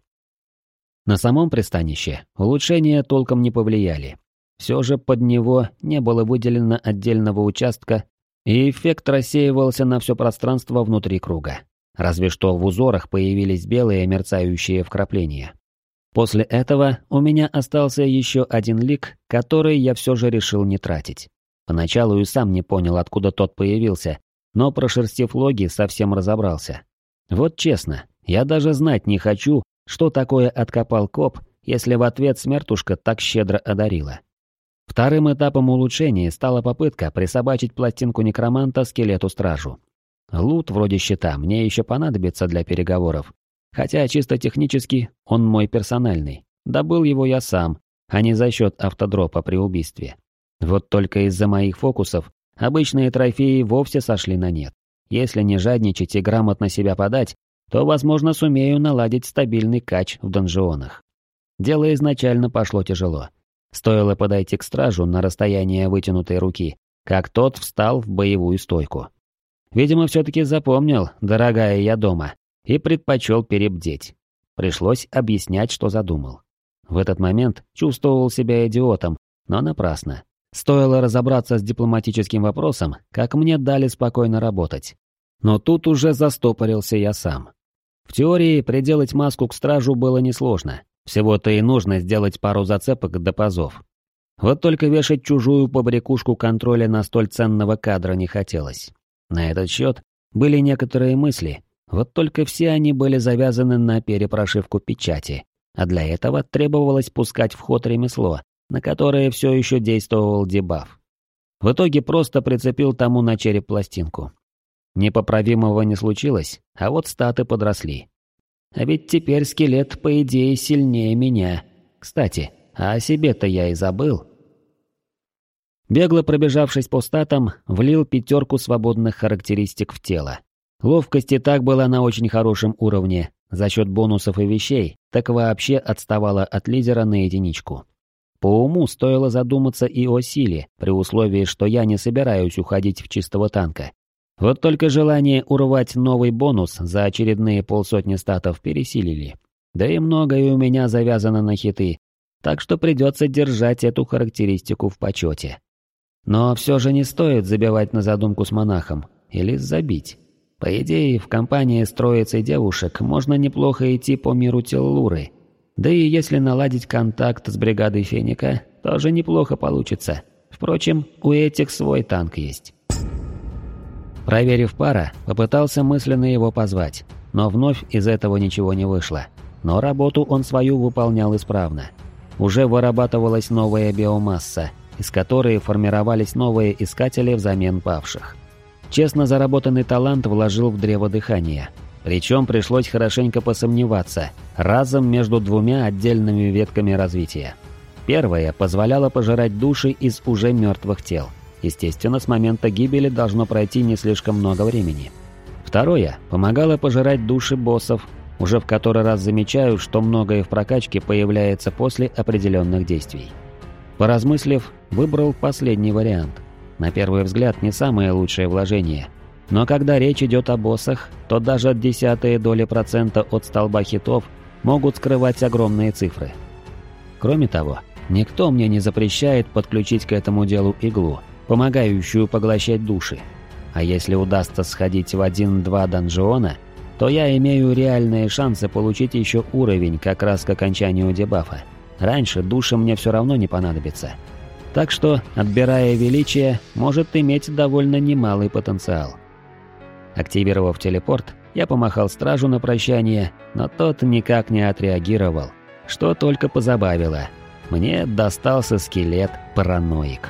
На самом пристанище улучшения толком не повлияли. Все же под него не было выделено отдельного участка, и эффект рассеивался на все пространство внутри круга. Разве что в узорах появились белые мерцающие вкрапления. После этого у меня остался еще один лик, который я все же решил не тратить. Поначалу и сам не понял, откуда тот появился, но, прошерстив логи, совсем разобрался. Вот честно, я даже знать не хочу, что такое откопал коп, если в ответ смертушка так щедро одарила. Вторым этапом улучшения стала попытка присобачить пластинку некроманта скелету-стражу. Лут вроде щита мне еще понадобится для переговоров, хотя чисто технически он мой персональный. Добыл его я сам, а не за счет автодропа при убийстве. Вот только из-за моих фокусов обычные трофеи вовсе сошли на нет. Если не жадничать и грамотно себя подать, то, возможно, сумею наладить стабильный кач в донжионах. Дело изначально пошло тяжело. Стоило подойти к стражу на расстояние вытянутой руки, как тот встал в боевую стойку. Видимо, все-таки запомнил, дорогая я дома, и предпочел перебдеть. Пришлось объяснять, что задумал. В этот момент чувствовал себя идиотом, но напрасно. Стоило разобраться с дипломатическим вопросом, как мне дали спокойно работать. Но тут уже застопорился я сам. В теории приделать маску к стражу было несложно. Всего-то и нужно сделать пару зацепок до пазов. Вот только вешать чужую побрякушку контроля на столь ценного кадра не хотелось. На этот счет были некоторые мысли, Вот только все они были завязаны на перепрошивку печати, а для этого требовалось пускать в ход ремесло, на которое все еще действовал дебаф. В итоге просто прицепил тому на череп пластинку. Непоправимого не случилось, а вот статы подросли. А ведь теперь скелет, по идее, сильнее меня. Кстати, а о себе-то я и забыл. Бегло пробежавшись по статам, влил пятерку свободных характеристик в тело. Ловкость и так была на очень хорошем уровне, за счет бонусов и вещей, так вообще отставала от лидера на единичку. По уму стоило задуматься и о силе, при условии, что я не собираюсь уходить в чистого танка. Вот только желание урвать новый бонус за очередные полсотни статов пересилили. Да и многое у меня завязано на хиты, так что придется держать эту характеристику в почете. Но все же не стоит забивать на задумку с монахом, или забить. По идее, в компании с троицей девушек можно неплохо идти по миру Теллуры. Да и если наладить контакт с бригадой Феника, тоже неплохо получится. Впрочем, у этих свой танк есть. Проверив пара, попытался мысленно его позвать, но вновь из этого ничего не вышло. Но работу он свою выполнял исправно. Уже вырабатывалась новая биомасса, из которой формировались новые искатели взамен павших. Честно заработанный талант вложил в древо дыхания. Причем пришлось хорошенько посомневаться, разом между двумя отдельными ветками развития. Первая позволяла пожирать души из уже мертвых тел. Естественно, с момента гибели должно пройти не слишком много времени. Второе помогало пожирать души боссов. Уже в который раз замечаю, что многое в прокачке появляется после определенных действий. Поразмыслив, выбрал последний вариант. На первый взгляд, не самое лучшее вложение. Но когда речь идет о боссах, то даже десятые доли процента от столба хитов могут скрывать огромные цифры. Кроме того, никто мне не запрещает подключить к этому делу иглу, помогающую поглощать души. А если удастся сходить в один-два донжиона, то я имею реальные шансы получить еще уровень как раз к окончанию дебафа. Раньше души мне все равно не понадобится. Так что, отбирая величие, может иметь довольно немалый потенциал. Активировав телепорт, я помахал стражу на прощание, но тот никак не отреагировал, что только позабавило. Мне достался скелет-параноик.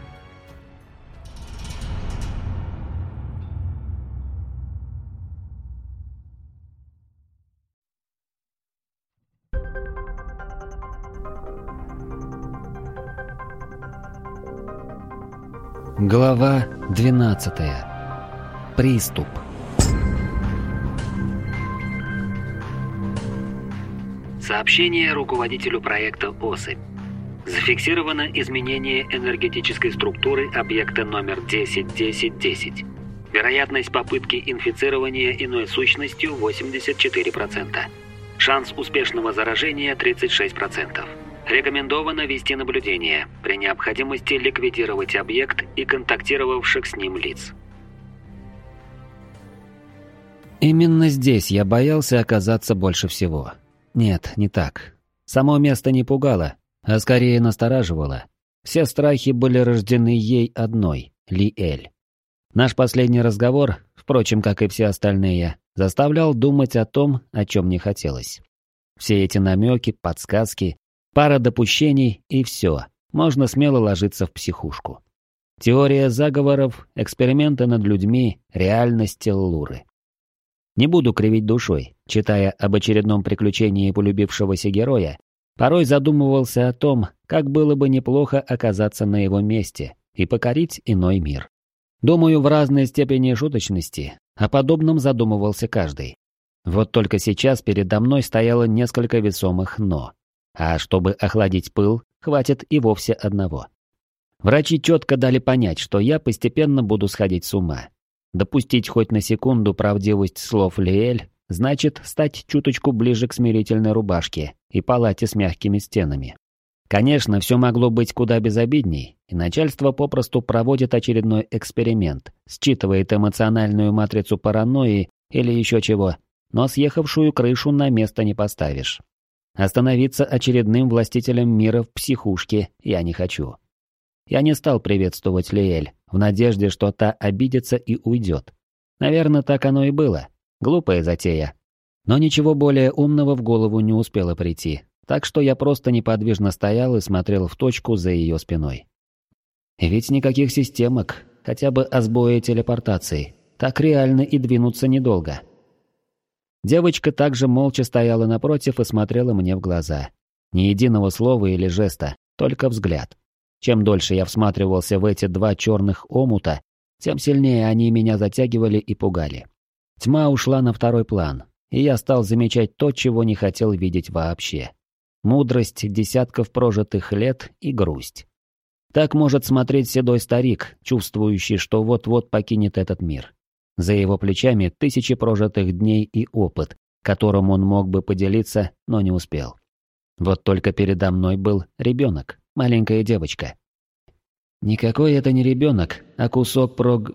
Глава двенадцатая. Приступ. Сообщение руководителю проекта «Особь». Зафиксировано изменение энергетической структуры объекта номер десять десять десять. Вероятность попытки инфицирования иной сущностью восемьдесят четыре процента. Шанс успешного заражения тридцать шесть процентов. Рекомендовано вести наблюдение, при необходимости ликвидировать объект и контактировавших с ним лиц. Именно здесь я боялся оказаться больше всего. Нет, не так. Само место не пугало, а скорее настораживало. Все страхи были рождены ей одной, Лиэль. Наш последний разговор, впрочем, как и все остальные, заставлял думать о том, о чем не хотелось. Все эти намеки, подсказки, пара допущений и все. Можно смело ложиться в психушку. Теория заговоров, эксперименты над людьми, реальность Теллуры. Не буду кривить душой, читая об очередном приключении полюбившегося героя, порой задумывался о том, как было бы неплохо оказаться на его месте и покорить иной мир. Думаю, в разной степени шуточности о подобном задумывался каждый. Вот только сейчас передо мной стояло несколько весомых «но». А чтобы охладить пыл, хватит и вовсе одного. Врачи четко дали понять, что я постепенно буду сходить с ума. Допустить хоть на секунду правдивость слов Лиэль значит стать чуточку ближе к смирительной рубашке и палате с мягкими стенами. Конечно, все могло быть куда безобидней, и начальство попросту проводит очередной эксперимент, считывает эмоциональную матрицу паранойи или еще чего, но съехавшую крышу на место не поставишь. Остановиться очередным властителем мира в психушке я не хочу. Я не стал приветствовать Лиэль, в надежде, что та обидится и уйдет. Наверное, так оно и было. Глупая затея. Но ничего более умного в голову не успело прийти, так что я просто неподвижно стоял и смотрел в точку за ее спиной. Ведь никаких системок, хотя бы о сбое телепортации, так реально и двинуться недолго. Девочка также молча стояла напротив и смотрела мне в глаза. Ни единого слова или жеста, только взгляд. Чем дольше я всматривался в эти два черных омута, тем сильнее они меня затягивали и пугали. Тьма ушла на второй план, и я стал замечать то, чего не хотел видеть вообще. Мудрость десятков прожитых лет и грусть. Так может смотреть седой старик, чувствующий, что вот-вот покинет этот мир. За его плечами тысячи прожитых дней и опыт, которым он мог бы поделиться, но не успел. Вот только передо мной был ребенок, маленькая девочка. Никакой это не ребенок, а кусок прог...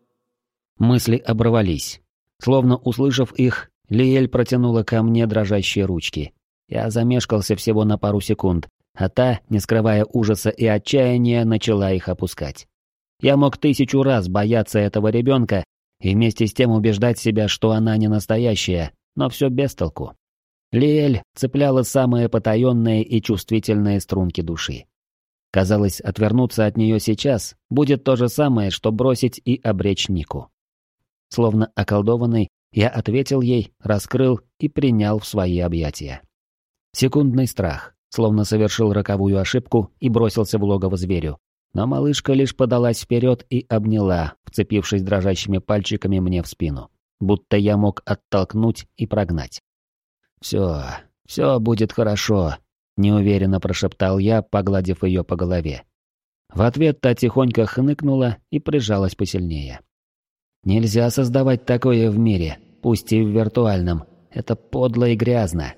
Мысли оборвались. Словно услышав их, Лиэль протянула ко мне дрожащие ручки. Я замешкался всего на пару секунд, а та, не скрывая ужаса и отчаяния, начала их опускать. Я мог тысячу раз бояться этого ребенка и вместе с тем убеждать себя, что она не настоящая, но все без толку. Лиэль цепляла самые потаенные и чувствительные струнки души. Казалось, отвернуться от нее сейчас будет то же самое, что бросить и обречь Нику. Словно околдованный, я ответил ей, раскрыл и принял в свои объятия. Секундный страх, словно совершил роковую ошибку и бросился в логово зверю. Но малышка лишь подалась вперед и обняла, вцепившись дрожащими пальчиками мне в спину, будто я мог оттолкнуть и прогнать. «Все, все будет хорошо», — неуверенно прошептал я, погладив ее по голове. В ответ та тихонько хныкнула и прижалась посильнее. «Нельзя создавать такое в мире, пусть и в виртуальном. Это подло и грязно».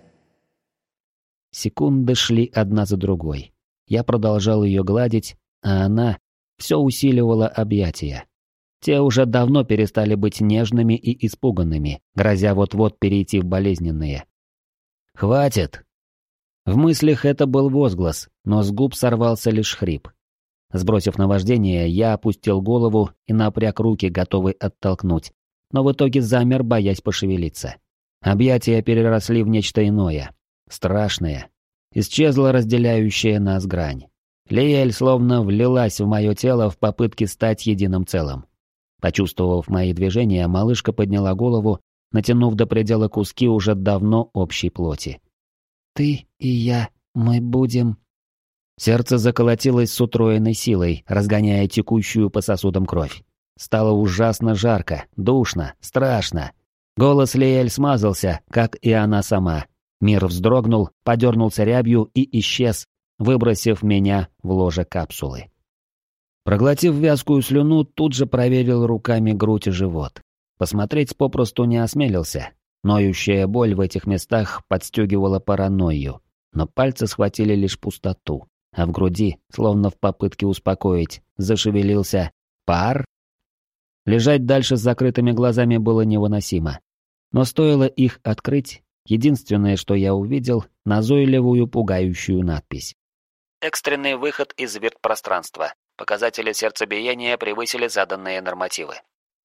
Секунды шли одна за другой. Я продолжал ее гладить, а она все усиливала объятия. Те уже давно перестали быть нежными и испуганными, грозя вот-вот перейти в болезненные. «Хватит!» В мыслях это был возглас, но с губ сорвался лишь хрип. Сбросив наваждение, я опустил голову и напряг руки, готовый оттолкнуть, но в итоге замер, боясь пошевелиться. Объятия переросли в нечто иное, страшное. Исчезла разделяющая нас грань. Лиэль словно влилась в мое тело в попытке стать единым целым. Почувствовав мои движения, малышка подняла голову, натянув до предела куски уже давно общей плоти. «Ты и я, мы будем...» Сердце заколотилось с утроенной силой, разгоняя текущую по сосудам кровь. Стало ужасно жарко, душно, страшно. Голос Лиэль смазался, как и она сама. Мир вздрогнул, подернулся рябью и исчез, выбросив меня в ложе капсулы. Проглотив вязкую слюну, тут же проверил руками грудь и живот. Посмотреть попросту не осмелился. Ноющая боль в этих местах подстегивала паранойю, но пальцы схватили лишь пустоту, а в груди, словно в попытке успокоить, зашевелился пар. Лежать дальше с закрытыми глазами было невыносимо. Но стоило их открыть, единственное, что я увидел, назойливую пугающую надпись. «Экстренный выход из вирт-пространства. Показатели сердцебиения превысили заданные нормативы».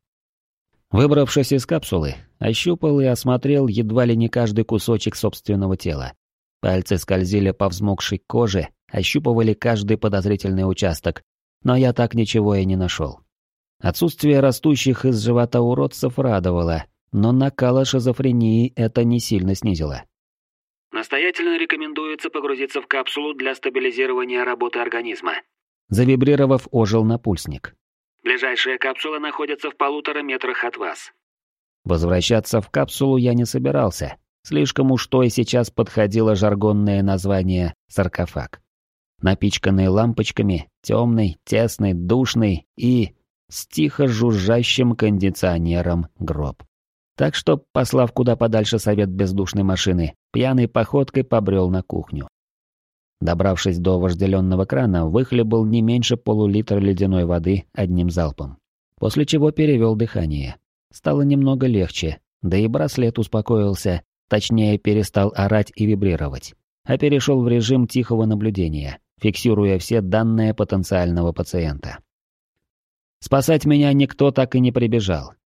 Выбравшись из капсулы, ощупал и осмотрел едва ли не каждый кусочек собственного тела. Пальцы скользили по взмокшей коже, ощупывали каждый подозрительный участок, но я так ничего и не нашел. Отсутствие растущих из живота уродцев радовало, но накала шизофрении это не сильно снизило. Настоятельно рекомендуется погрузиться в капсулу для стабилизирования работы организма. Завибрировав, ожил напульсник. Ближайшая капсула находится в полутора метрах от вас. Возвращаться в капсулу я не собирался. Слишком уж то и сейчас подходило жаргонное название «саркофаг». Напичканный лампочками, темный, тесный, душный и с тихо жужжащим кондиционером гроб. Так что, послав куда подальше совет бездушной машины, пьяной походкой побрел на кухню. Добравшись до вожделенного крана, выхлебал не меньше полулитра ледяной воды одним залпом. После чего перевел дыхание. Стало немного легче, да и браслет успокоился, точнее перестал орать и вибрировать, а перешел в режим тихого наблюдения, фиксируя все данные потенциального пациента. Спасать меня никто так и не прибежал.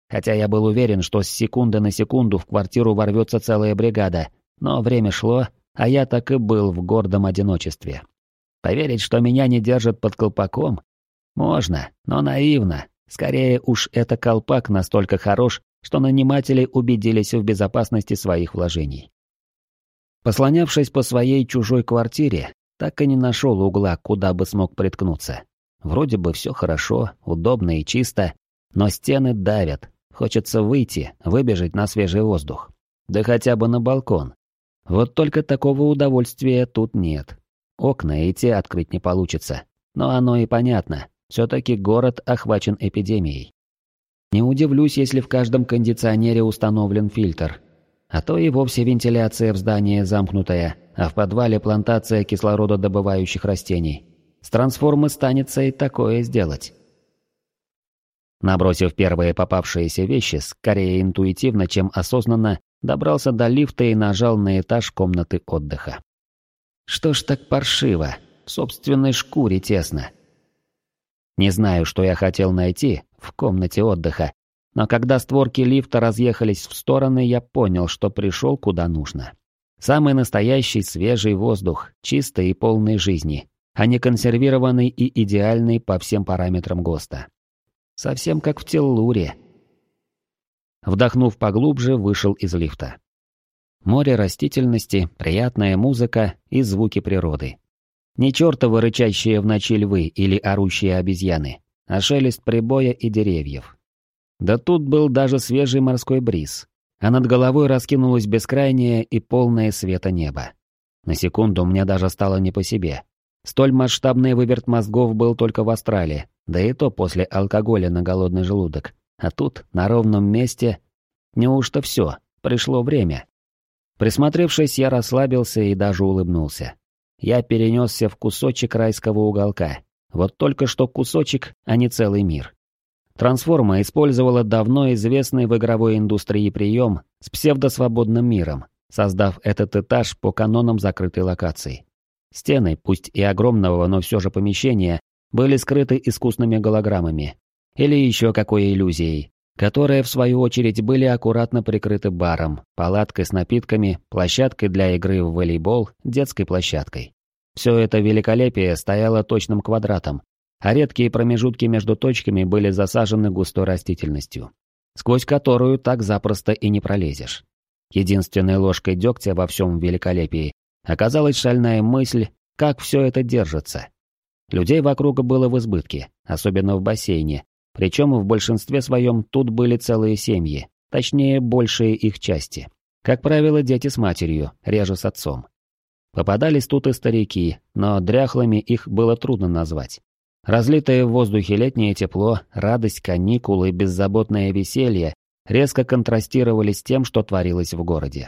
хотя я был уверен, что с секунды на секунду в квартиру ворвется целая бригада, но время шло, а я так и был в гордом одиночестве. Поверить, что меня не держат под колпаком? Можно, но наивно. Скорее уж это колпак настолько хорош, что наниматели убедились в безопасности своих вложений. Послонявшись по своей чужой квартире, так и не нашел угла, куда бы смог приткнуться. Вроде бы все хорошо, удобно и чисто, но стены давят. Хочется выйти, выбежать на свежий воздух. Да хотя бы на балкон. Вот только такого удовольствия тут нет. Окна и те открыть не получится. Но оно и понятно. Все-таки город охвачен эпидемией. Не удивлюсь, если в каждом кондиционере установлен фильтр. А то и вовсе вентиляция в здании замкнутая, а в подвале плантация кислорододобывающих растений. С трансформы станется и такое сделать. Набросив первые попавшиеся вещи, скорее интуитивно, чем осознанно, добрался до лифта и нажал на этаж комнаты отдыха. Что ж так паршиво, в собственной шкуре тесно. Не знаю, что я хотел найти в комнате отдыха, но когда створки лифта разъехались в стороны, я понял, что пришел куда нужно. Самый настоящий свежий воздух, чистый и полный жизни, а не консервированный и идеальный по всем параметрам ГОСТа. Совсем как в Теллуре. Вдохнув поглубже, вышел из лифта. Море растительности, приятная музыка и звуки природы. Не чертовы рычащие в ночи львы или орущие обезьяны, а шелест прибоя и деревьев. Да тут был даже свежий морской бриз, а над головой раскинулось бескрайнее и полное света небо. На секунду мне даже стало не по себе. Столь масштабный выверт мозгов был только в Австралии, да и то после алкоголя на голодный желудок. А тут, на ровном месте, неужто все, пришло время? Присмотревшись, я расслабился и даже улыбнулся. Я перенесся в кусочек райского уголка. Вот только что кусочек, а не целый мир. Трансформа использовала давно известный в игровой индустрии прием с псевдосвободным миром, создав этот этаж по канонам закрытой локации. Стены, пусть и огромного, но все же помещения, были скрыты искусными голограммами. Или еще какой иллюзией, которые, в свою очередь, были аккуратно прикрыты баром, палаткой с напитками, площадкой для игры в волейбол, детской площадкой. Все это великолепие стояло точным квадратом, а редкие промежутки между точками были засажены густой растительностью, сквозь которую так запросто и не пролезешь. Единственной ложкой дегтя во всем великолепии оказалась шальная мысль, как все это держится. Людей вокруг было в избытке, особенно в бассейне, причем в большинстве своем тут были целые семьи, точнее, большие их части. Как правило, дети с матерью, реже с отцом. Попадались тут и старики, но дряхлыми их было трудно назвать. Разлитое в воздухе летнее тепло, радость каникул и беззаботное веселье резко контрастировали с тем, что творилось в городе.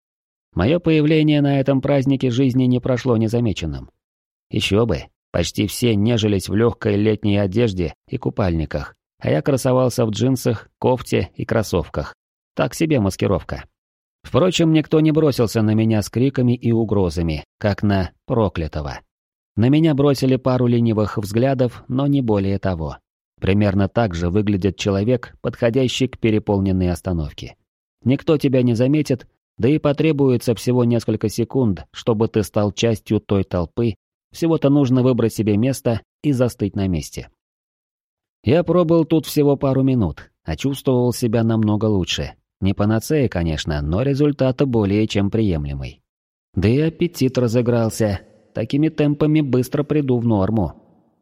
Мое появление на этом празднике жизни не прошло незамеченным. Еще бы, почти все нежились в легкой летней одежде и купальниках, а я красовался в джинсах, кофте и кроссовках. Так себе маскировка. Впрочем, никто не бросился на меня с криками и угрозами, как на проклятого. На меня бросили пару ленивых взглядов, но не более того. Примерно так же выглядит человек, подходящий к переполненной остановке. Никто тебя не заметит, да и потребуется всего несколько секунд, чтобы ты стал частью той толпы. Всего-то нужно выбрать себе место и застыть на месте. Я пробыл тут всего пару минут, а чувствовал себя намного лучше. Не панацея, конечно, но результат более чем приемлемый. Да и аппетит разыгрался. Такими темпами быстро приду в норму.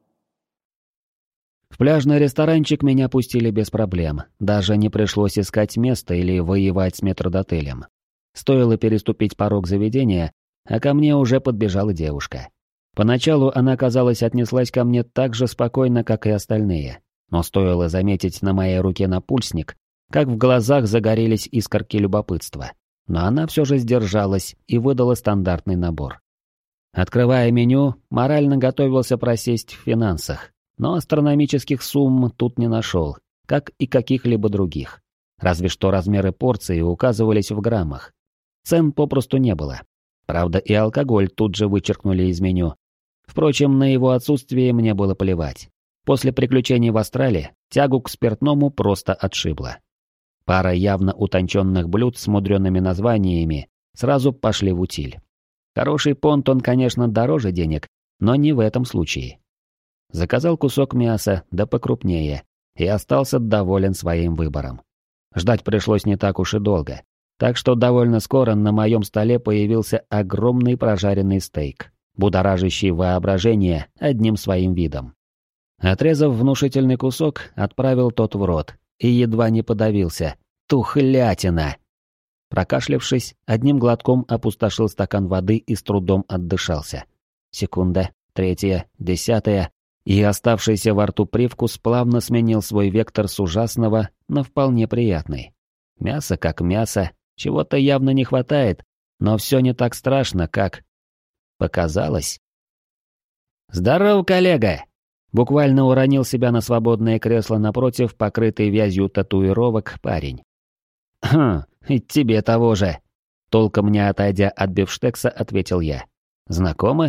В пляжный ресторанчик меня пустили без проблем. Даже не пришлось искать место или воевать с метрдотелем. Стоило переступить порог заведения, а ко мне уже подбежала девушка. Поначалу она, казалось, отнеслась ко мне так же спокойно, как и остальные. Но стоило заметить на моей руке напульсник, как в глазах загорелись искорки любопытства. Но она все же сдержалась и выдала стандартный набор. Открывая меню, морально готовился просесть в финансах, но астрономических сумм тут не нашел, как и каких-либо других. Разве что размеры порции указывались в граммах. Цен попросту не было. Правда, и алкоголь тут же вычеркнули из меню. Впрочем, на его отсутствие мне было плевать. После приключений в Австралии тягу к спиртному просто отшибло. Пара явно утонченных блюд с мудреными названиями сразу пошли в утиль. Хороший понт он, конечно, дороже денег, но не в этом случае. Заказал кусок мяса, да покрупнее, и остался доволен своим выбором. Ждать пришлось не так уж и долго, так что довольно скоро на моем столе появился огромный прожаренный стейк, будоражащий воображение одним своим видом. Отрезав внушительный кусок, отправил тот в рот и едва не подавился. Тухлятина! Прокашлявшись, одним глотком опустошил стакан воды и с трудом отдышался. Секунда, третья, десятая, и оставшийся во рту привкус плавно сменил свой вектор с ужасного на вполне приятный. Мясо как мясо, чего-то явно не хватает, но все не так страшно, как... показалось. «Здорово, коллега!» Буквально уронил себя на свободное кресло напротив, покрытый вязью татуировок, парень. «Хм, и тебе того же!» Толком не отойдя от бифштекса, ответил я. «Знакомы?»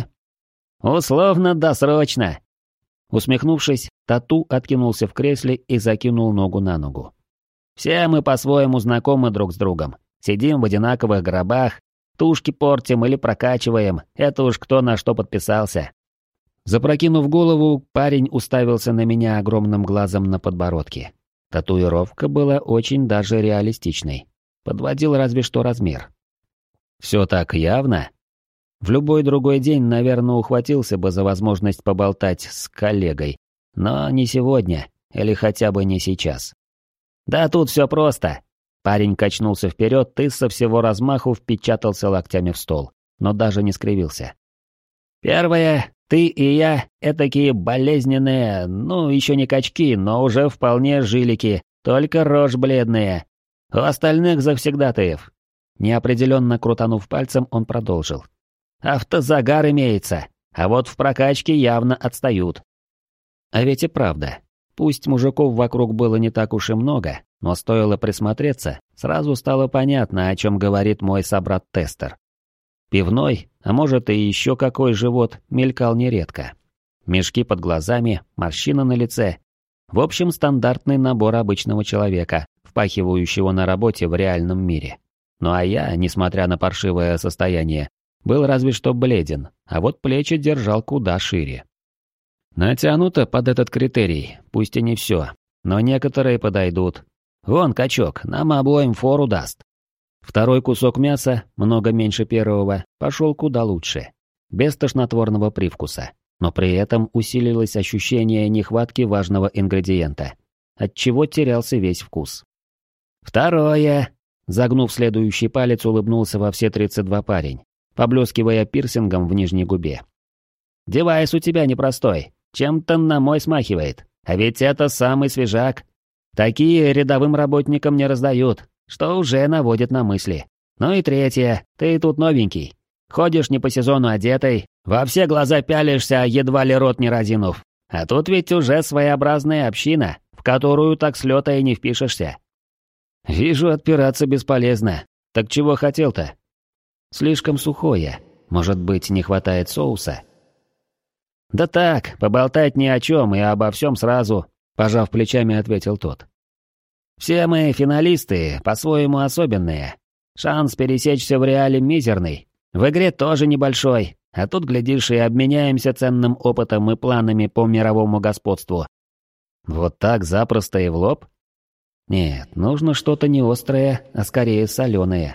«Условно-досрочно!» Усмехнувшись, Тату откинулся в кресле и закинул ногу на ногу. «Все мы по-своему знакомы друг с другом. Сидим в одинаковых гробах, тушки портим или прокачиваем, это уж кто на что подписался». Запрокинув голову, парень уставился на меня огромным глазом на подбородке. Татуировка была очень даже реалистичной. Подводил разве что размер. «Все так явно?» В любой другой день, наверное, ухватился бы за возможность поболтать с коллегой. Но не сегодня, или хотя бы не сейчас. «Да тут все просто». Парень качнулся вперед и со всего размаху впечатался локтями в стол, но даже не скривился. «Первое, ты и я — этакие болезненные, ну, еще не качки, но уже вполне жилики, только рожь бледные. У остальных завсегдатаев». Неопределенно крутанув пальцем, он продолжил. «Автозагар имеется, а вот в прокачке явно отстают». А ведь и правда. Пусть мужиков вокруг было не так уж и много, но стоило присмотреться, сразу стало понятно, о чем говорит мой собрат-тестер. Пивной, а может и еще какой живот, мелькал нередко. Мешки под глазами, морщина на лице. В общем, стандартный набор обычного человека, впахивающего на работе в реальном мире. Ну а я, несмотря на паршивое состояние, был разве что бледен, а вот плечи держал куда шире. Натянуто под этот критерий, пусть и не все, но некоторые подойдут. Вон, качок, нам обоим фору даст. Второй кусок мяса, много меньше первого, пошел куда лучше. Без тошнотворного привкуса, но при этом усилилось ощущение нехватки важного ингредиента, отчего терялся весь вкус. Второе. Загнув следующий палец, улыбнулся во все тридцать два парень, поблескивая пирсингом в нижней губе. «Девайс у тебя непростой, чем-то на мой смахивает, а ведь это самый свежак. Такие рядовым работникам не раздают, что уже наводит на мысли. Ну и третье, ты тут новенький. Ходишь не по сезону одетый, во все глаза пялишься, едва ли рот не разинув. А тут ведь уже своеобразная община, в которую так с лёта и не впишешься». «Вижу, отпираться бесполезно. Так чего хотел-то?» «Слишком сухое. Может быть, не хватает соуса?» «Да так, поболтать ни о чем и обо всем сразу», — пожав плечами, ответил тот. «Все мы финалисты, по-своему особенные. Шанс пересечься в реале мизерный. В игре тоже небольшой, а тут, глядишь, и обменяемся ценным опытом и планами по мировому господству». «Вот так запросто и в лоб?» «Нет, нужно что-то не острое, а скорее соленое».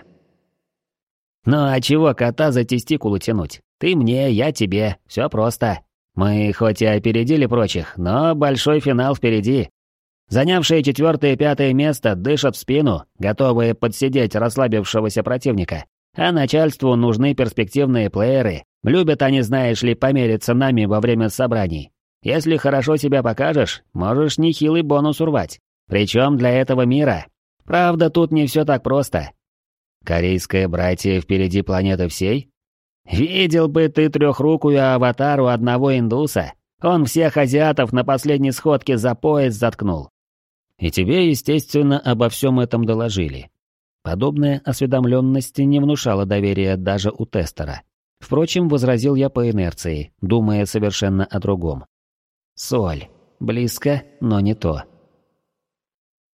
«Ну а чего кота за тестикулу тянуть? Ты мне, я тебе, все просто. Мы хоть и опередили прочих, но большой финал впереди. Занявшие четвертое и пятое место дышат в спину, готовые подсидеть расслабившегося противника. А начальству нужны перспективные плееры. Любят они, знаешь ли, помериться нами во время собраний. Если хорошо себя покажешь, можешь нехилый бонус урвать. Причем для этого мира. Правда, тут не все так просто». «Корейское братье впереди планеты всей?» «Видел бы ты трехрукую аватару одного индуса. Он всех азиатов на последней сходке за пояс заткнул». «И тебе, естественно, обо всем этом доложили». Подобная осведомленность не внушала доверия даже у тестера. Впрочем, возразил я по инерции, думая совершенно о другом. «Соль. Близко, но не то».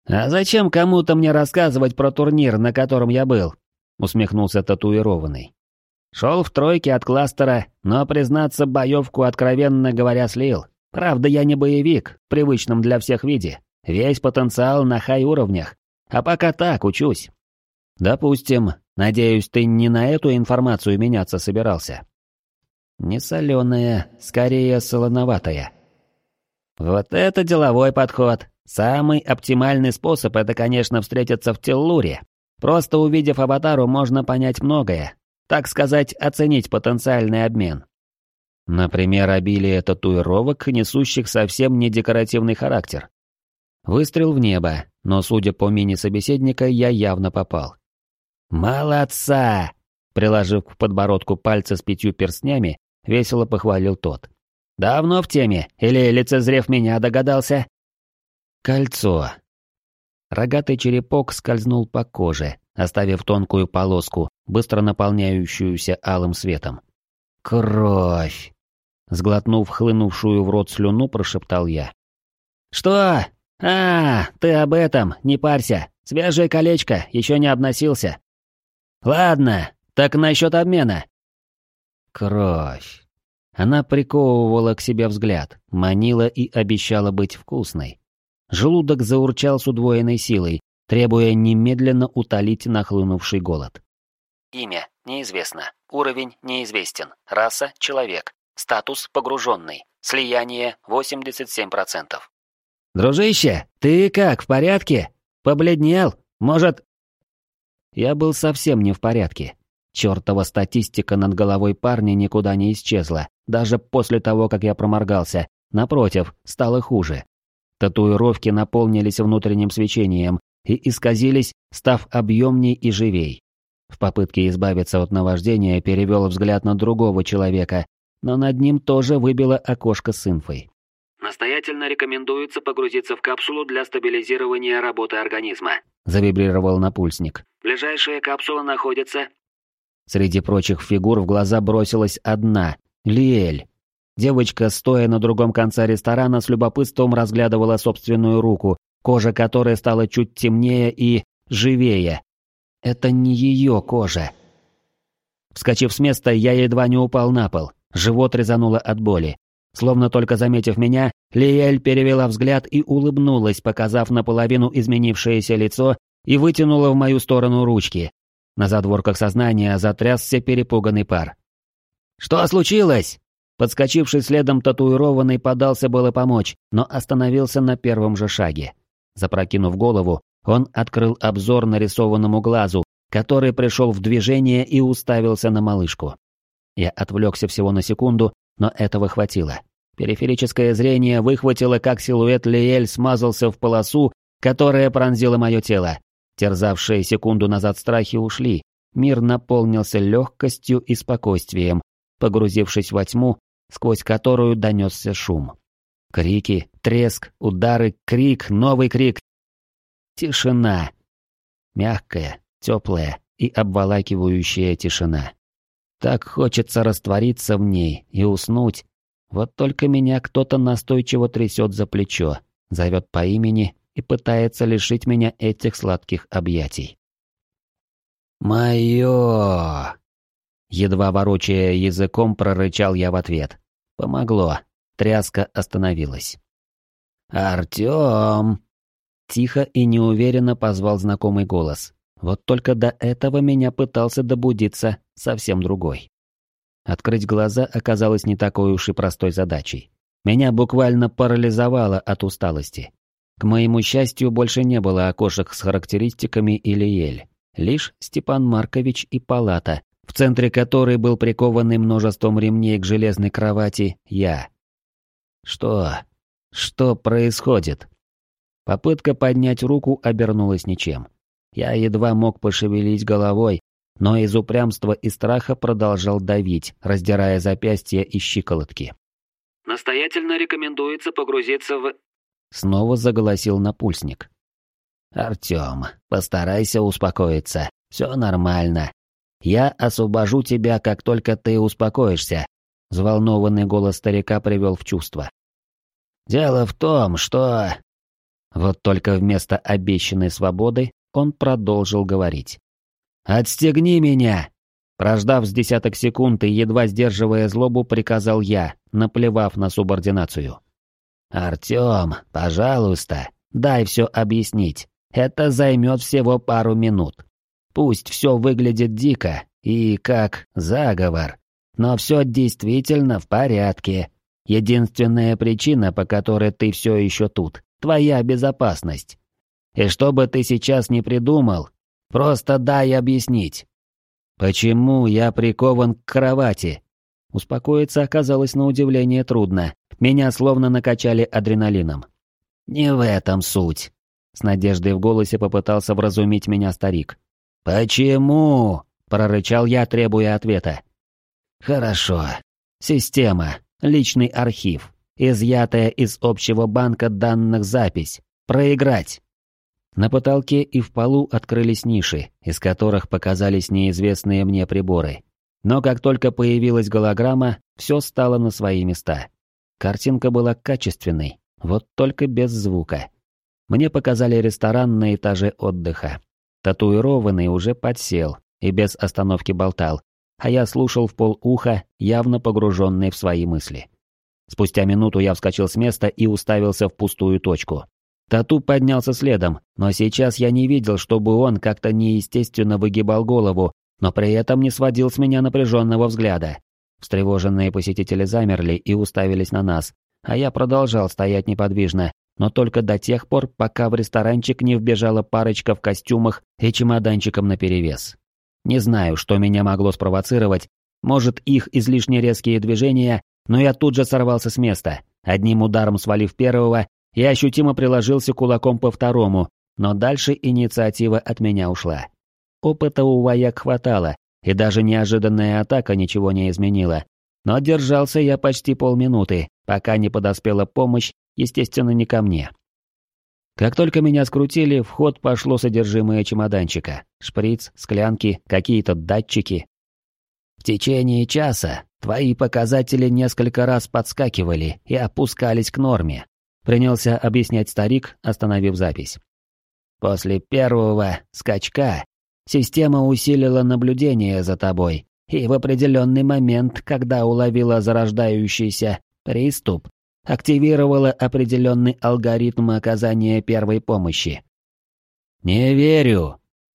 «А зачем кому-то мне рассказывать про турнир, на котором я был?» — усмехнулся татуированный. «Шел в тройке от кластера, но, признаться, боевку, откровенно говоря, слил. Правда, я не боевик, в привычном для всех виде. Весь потенциал на хай-уровнях. А пока так, учусь». «Допустим. Надеюсь, ты не на эту информацию меняться собирался?» «Не соленая, скорее солоноватая». «Вот это деловой подход. Самый оптимальный способ — это, конечно, встретиться в Теллуре. Просто увидев аватару, можно понять многое. Так сказать, оценить потенциальный обмен». Например, обилие татуировок, несущих совсем не декоративный характер. Выстрел в небо, но, судя по мини-собеседника, я явно попал. «Молодца!» — приложив к подбородку пальцы с пятью перстнями, весело похвалил тот. «Давно в теме? Или, лицезрев меня, догадался?» «Кольцо». Рогатый черепок скользнул по коже, оставив тонкую полоску, быстро наполняющуюся алым светом. «Кровь!» Сглотнув хлынувшую в рот слюну, прошептал я. «Что? А, ты об этом, не парься. Свежее колечко, еще не обносился. Ладно, так насчет обмена». Кровь. Она приковывала к себе взгляд, манила и обещала быть вкусной. Желудок заурчал с удвоенной силой, требуя немедленно утолить нахлынувший голод. Имя неизвестно. Уровень неизвестен. Раса – человек. Статус – погруженный. Слияние – восемьдесят семь процентов. «Дружище, ты как, в порядке? Побледнел? Может...» Я был совсем не в порядке. Чёртова статистика над головой парня никуда не исчезла, даже после того, как я проморгался. Напротив, стало хуже. Татуировки наполнились внутренним свечением и исказились, став объемней и живей. В попытке избавиться от наваждения перевел взгляд на другого человека, но над ним тоже выбило окошко с инфой. Настоятельно рекомендуется погрузиться в капсулу для стабилизирования работы организма. Завибрировал напульсник. Ближайшая капсула находится... Среди прочих фигур в глаза бросилась одна — Лиэль. Девочка, стоя на другом конце ресторана, с любопытством разглядывала собственную руку, кожа которой стала чуть темнее и живее. Это не ее кожа. Вскочив с места, я едва не упал на пол. Живот резануло от боли. Словно только заметив меня, Лиэль перевела взгляд и улыбнулась, показав наполовину изменившееся лицо, и вытянула в мою сторону ручки. На задворках сознания затрясся перепуганный пар. «Что случилось?» Подскочивший следом татуированный подался было помочь, но остановился на первом же шаге. Запрокинув голову, он открыл обзор нарисованному глазу, который пришел в движение и уставился на малышку. Я отвлекся всего на секунду, но этого хватило. Периферическое зрение выхватило, как силуэт Лиэль смазался в полосу, которая пронзила мое тело. Терзавшие секунду назад страхи ушли, мир наполнился легкостью и спокойствием, погрузившись во тьму, сквозь которую донесся шум. Крики, треск, удары, крик, новый крик. Тишина. Мягкая, теплая и обволакивающая тишина. Так хочется раствориться в ней и уснуть. Вот только меня кто-то настойчиво трясет за плечо, зовет по имени и пытается лишить меня этих сладких объятий. «Моё!» Едва ворочая языком, прорычал я в ответ. Помогло. Тряска остановилась. «Артём!» Тихо и неуверенно позвал знакомый голос. Вот только до этого меня пытался добудиться совсем другой. Открыть глаза оказалось не такой уж и простой задачей. Меня буквально парализовало от усталости. К моему счастью, больше не было окошек с характеристиками или ель. Лишь Степан Маркович и палата, в центре которой был прикованный множеством ремней к железной кровати я. Что? Что происходит? Попытка поднять руку обернулась ничем. Я едва мог пошевелить головой, но из упрямства и страха продолжал давить, раздирая запястья и щиколотки. «Настоятельно рекомендуется погрузиться в...» Снова заголосил напульсник. «Артём, постарайся успокоиться. Все нормально. Я освобожу тебя, как только ты успокоишься», — взволнованный голос старика привел в чувство. «Дело в том, что...» Вот только вместо обещанной свободы он продолжил говорить. «Отстегни меня!» Прождав с десяток секунд и едва сдерживая злобу, приказал я, наплевав на субординацию. «Артём, пожалуйста, дай все объяснить. Это займет всего пару минут. Пусть все выглядит дико и как заговор, но все действительно в порядке. Единственная причина, по которой ты все еще тут, твоя безопасность. И что бы ты сейчас ни придумал, просто дай объяснить». «Почему я прикован к кровати?» Успокоиться оказалось на удивление трудно. Меня словно накачали адреналином. «Не в этом суть», — с надеждой в голосе попытался вразумить меня старик. «Почему?» — прорычал я, требуя ответа. «Хорошо. Система. Личный архив. Изъятая из общего банка данных запись. Проиграть». На потолке и в полу открылись ниши, из которых показались неизвестные мне приборы. Но как только появилась голограмма, все стало на свои места. Картинка была качественной, вот только без звука. Мне показали ресторан на этаже отдыха. Татуированный уже подсел и без остановки болтал, а я слушал в полуха, явно погруженный в свои мысли. Спустя минуту я вскочил с места и уставился в пустую точку. Тату поднялся следом, но сейчас я не видел, чтобы он как-то неестественно выгибал голову, но при этом не сводил с меня напряженного взгляда. Встревоженные посетители замерли и уставились на нас, а я продолжал стоять неподвижно, но только до тех пор, пока в ресторанчик не вбежала парочка в костюмах и чемоданчиком наперевес. Не знаю, что меня могло спровоцировать, может, их излишне резкие движения, но я тут же сорвался с места, одним ударом свалив первого, и ощутимо приложился кулаком по второму, но дальше инициатива от меня ушла. Опыта у вояк хватало, и даже неожиданная атака ничего не изменила. Но держался я почти полминуты, пока не подоспела помощь, естественно, не ко мне. Как только меня скрутили, в ход пошло содержимое чемоданчика. Шприц, склянки, какие-то датчики. В течение часа твои показатели несколько раз подскакивали и опускались к норме. Принялся объяснять старик, остановив запись. После первого скачка система усилила наблюдение за тобой, и в определенный момент, когда уловила зарождающийся приступ, активировала определенный алгоритм оказания первой помощи. «Не верю!»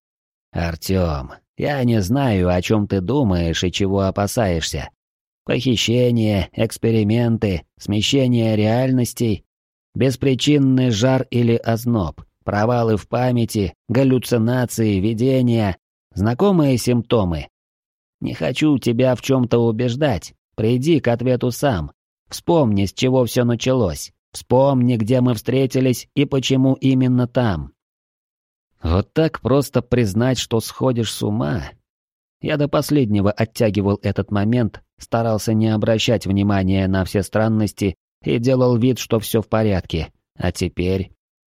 «Артём, я не знаю, о чем ты думаешь и чего опасаешься. Похищение, эксперименты, смещение реальностей, беспричинный жар или озноб, провалы в памяти, галлюцинации, видения, знакомые симптомы. Не хочу тебя в чем-то убеждать, приди к ответу сам. Вспомни, с чего все началось. Вспомни, где мы встретились и почему именно там. Вот так просто признать, что сходишь с ума. Я до последнего оттягивал этот момент, старался не обращать внимания на все странности и делал вид, что все в порядке. А теперь...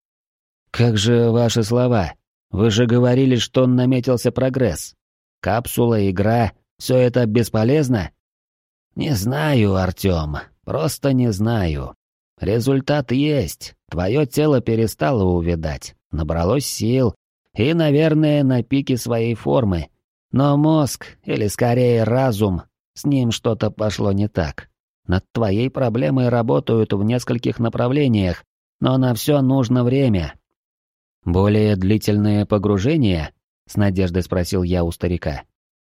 Как же ваши слова? Вы же говорили, что наметился прогресс. Капсула, игра, все это бесполезно? Не знаю, Артём, просто не знаю. Результат есть. Твое тело перестало увядать, набралось сил и, наверное, на пике своей формы. Но мозг, или скорее разум, с ним что-то пошло не так. Над твоей проблемой работают в нескольких направлениях, но на все нужно время. «Более длительное погружение?» — с надеждой спросил я у старика.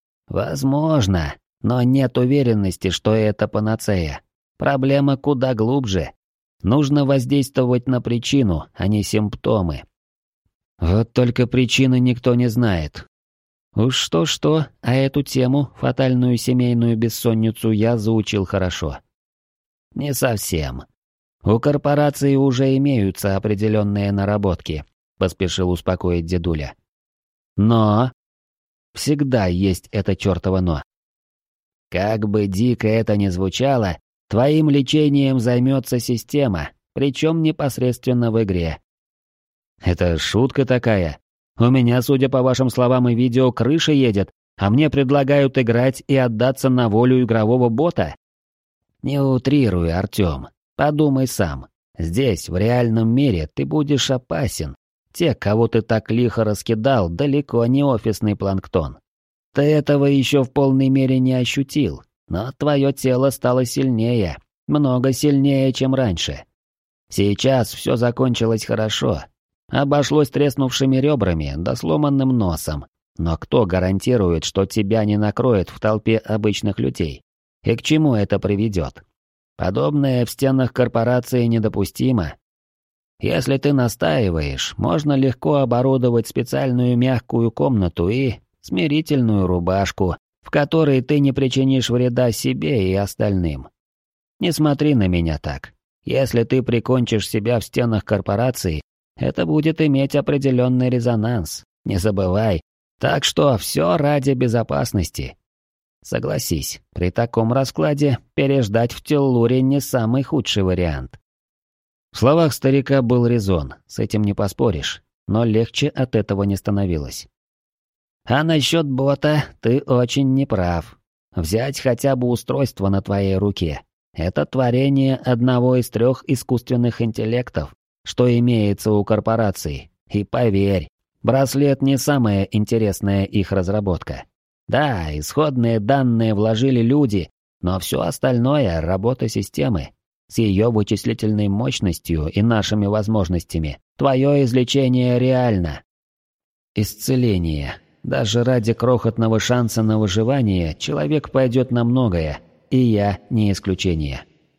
«Возможно, но нет уверенности, что это панацея. Проблема куда глубже. Нужно воздействовать на причину, а не симптомы». Вот только причины никто не знает. Уж что-что, а эту тему, фатальную семейную бессонницу, я заучил хорошо. Не совсем. У корпорации уже имеются определенные наработки, поспешил успокоить дедуля. Но... Всегда есть это чертово «но». Как бы дико это ни звучало, твоим лечением займется система, причем непосредственно в игре. Это шутка такая. У меня, судя по вашим словам и видео, крыша едет, а мне предлагают играть и отдаться на волю игрового бота? Не утрируй, Артём. Подумай сам. Здесь, в реальном мире, ты будешь опасен. Те, кого ты так лихо раскидал, далеко не офисный планктон. Ты этого еще в полной мере не ощутил, но твое тело стало сильнее, много сильнее, чем раньше. Сейчас все закончилось хорошо. Обошлось треснувшими ребрами да сломанным носом. Но кто гарантирует, что тебя не накроет в толпе обычных людей? И к чему это приведет? Подобное в стенах корпорации недопустимо. Если ты настаиваешь, можно легко оборудовать специальную мягкую комнату и смирительную рубашку, в которой ты не причинишь вреда себе и остальным. Не смотри на меня так. Если ты прикончишь себя в стенах корпорации, это будет иметь определенный резонанс. Не забывай. Так что все ради безопасности. Согласись, при таком раскладе переждать в Теллуре не самый худший вариант. В словах старика был резон, с этим не поспоришь, но легче от этого не становилось. А насчет бота ты очень неправ. Взять хотя бы устройство на твоей руке. Это творение одного из трех искусственных интеллектов, что имеется у корпорации. И поверь, браслет не самая интересная их разработка. Да, исходные данные вложили люди, но все остальное — работа системы. С ее вычислительной мощностью и нашими возможностями твое излечение реально. Исцеление. Даже ради крохотного шанса на выживание человек пойдет на многое, и я не исключение.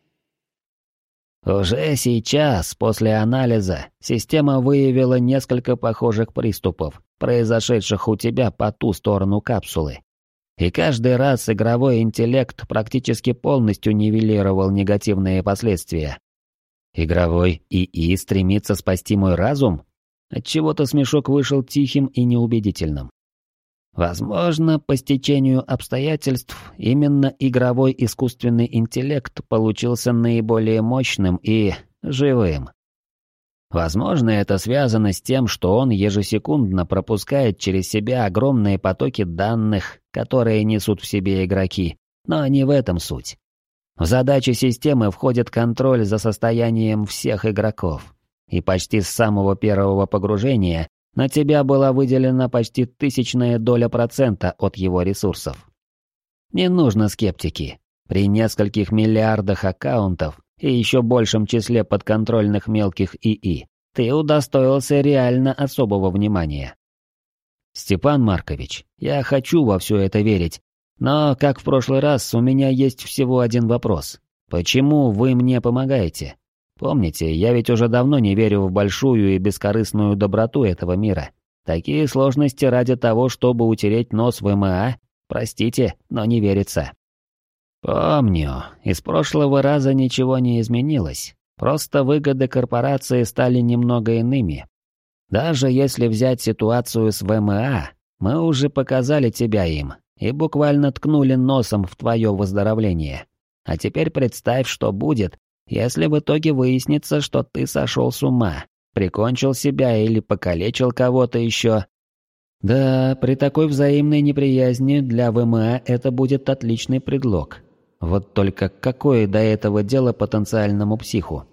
Уже сейчас, после анализа, система выявила несколько похожих приступов, произошедших у тебя по ту сторону капсулы. И каждый раз игровой интеллект практически полностью нивелировал негативные последствия. Игровой ИИ стремится спасти мой разум? Отчего-то смешок вышел тихим и неубедительным. Возможно, по стечению обстоятельств, именно игровой искусственный интеллект получился наиболее мощным и живым. Возможно, это связано с тем, что он ежесекундно пропускает через себя огромные потоки данных, которые несут в себе игроки, но не в этом суть. В задачи системы входит контроль за состоянием всех игроков, и почти с самого первого погружения на тебя была выделена почти тысячная доля процента от его ресурсов. Не нужно скептики. При нескольких миллиардах аккаунтов и еще большем числе подконтрольных мелких ИИ ты удостоился реально особого внимания. Степан Маркович, я хочу во все это верить, но, как в прошлый раз, у меня есть всего один вопрос. Почему вы мне помогаете? Помните, я ведь уже давно не верю в большую и бескорыстную доброту этого мира. Такие сложности ради того, чтобы утереть нос в МА, простите, но не верится. Помню, из прошлого раза ничего не изменилось. Просто выгоды корпорации стали немного иными. Даже если взять ситуацию с ВМА, мы уже показали тебя им и буквально ткнули носом в твое выздоровление. А теперь представь, что будет, если в итоге выяснится, что ты сошел с ума, прикончил себя или покалечил кого-то еще. Да, при такой взаимной неприязни для ВМА это будет отличный предлог. Вот только какое до этого дело потенциальному психу?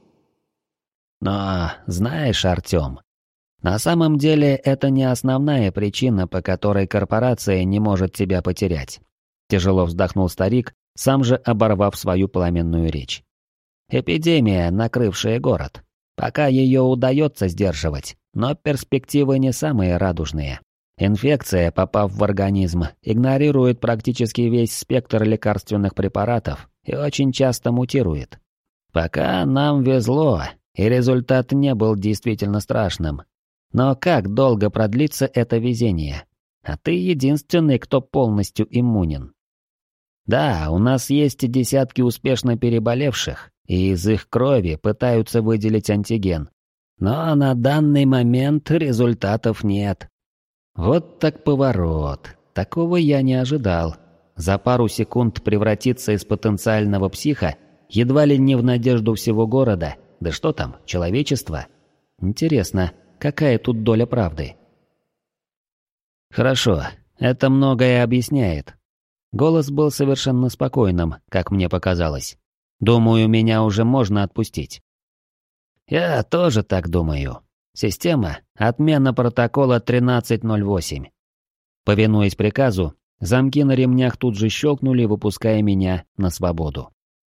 Но, знаешь, Артем, на самом деле это не основная причина, по которой корпорация не может тебя потерять. Тяжело вздохнул старик, сам же оборвав свою пламенную речь. Эпидемия, накрывшая город. Пока ее удается сдерживать, но перспективы не самые радужные. Инфекция, попав в организм, игнорирует практически весь спектр лекарственных препаратов и очень часто мутирует. Пока нам везло, и результат не был действительно страшным. Но как долго продлится это везение? А ты единственный, кто полностью иммунен. Да, у нас есть десятки успешно переболевших, и из их крови пытаются выделить антиген. Но на данный момент результатов нет. Вот так поворот. Такого я не ожидал. За пару секунд превратиться из потенциального психа едва ли не в надежду всего города, да что там, человечества. Интересно, какая тут доля правды? Хорошо, это многое объясняет. Голос был совершенно спокойным, как мне показалось. Думаю, меня уже можно отпустить. «Я тоже так думаю. Система — отмена протокола тринадцать ноль восемь». Повинуясь приказу, замки на ремнях тут же щелкнули, выпуская меня на свободу.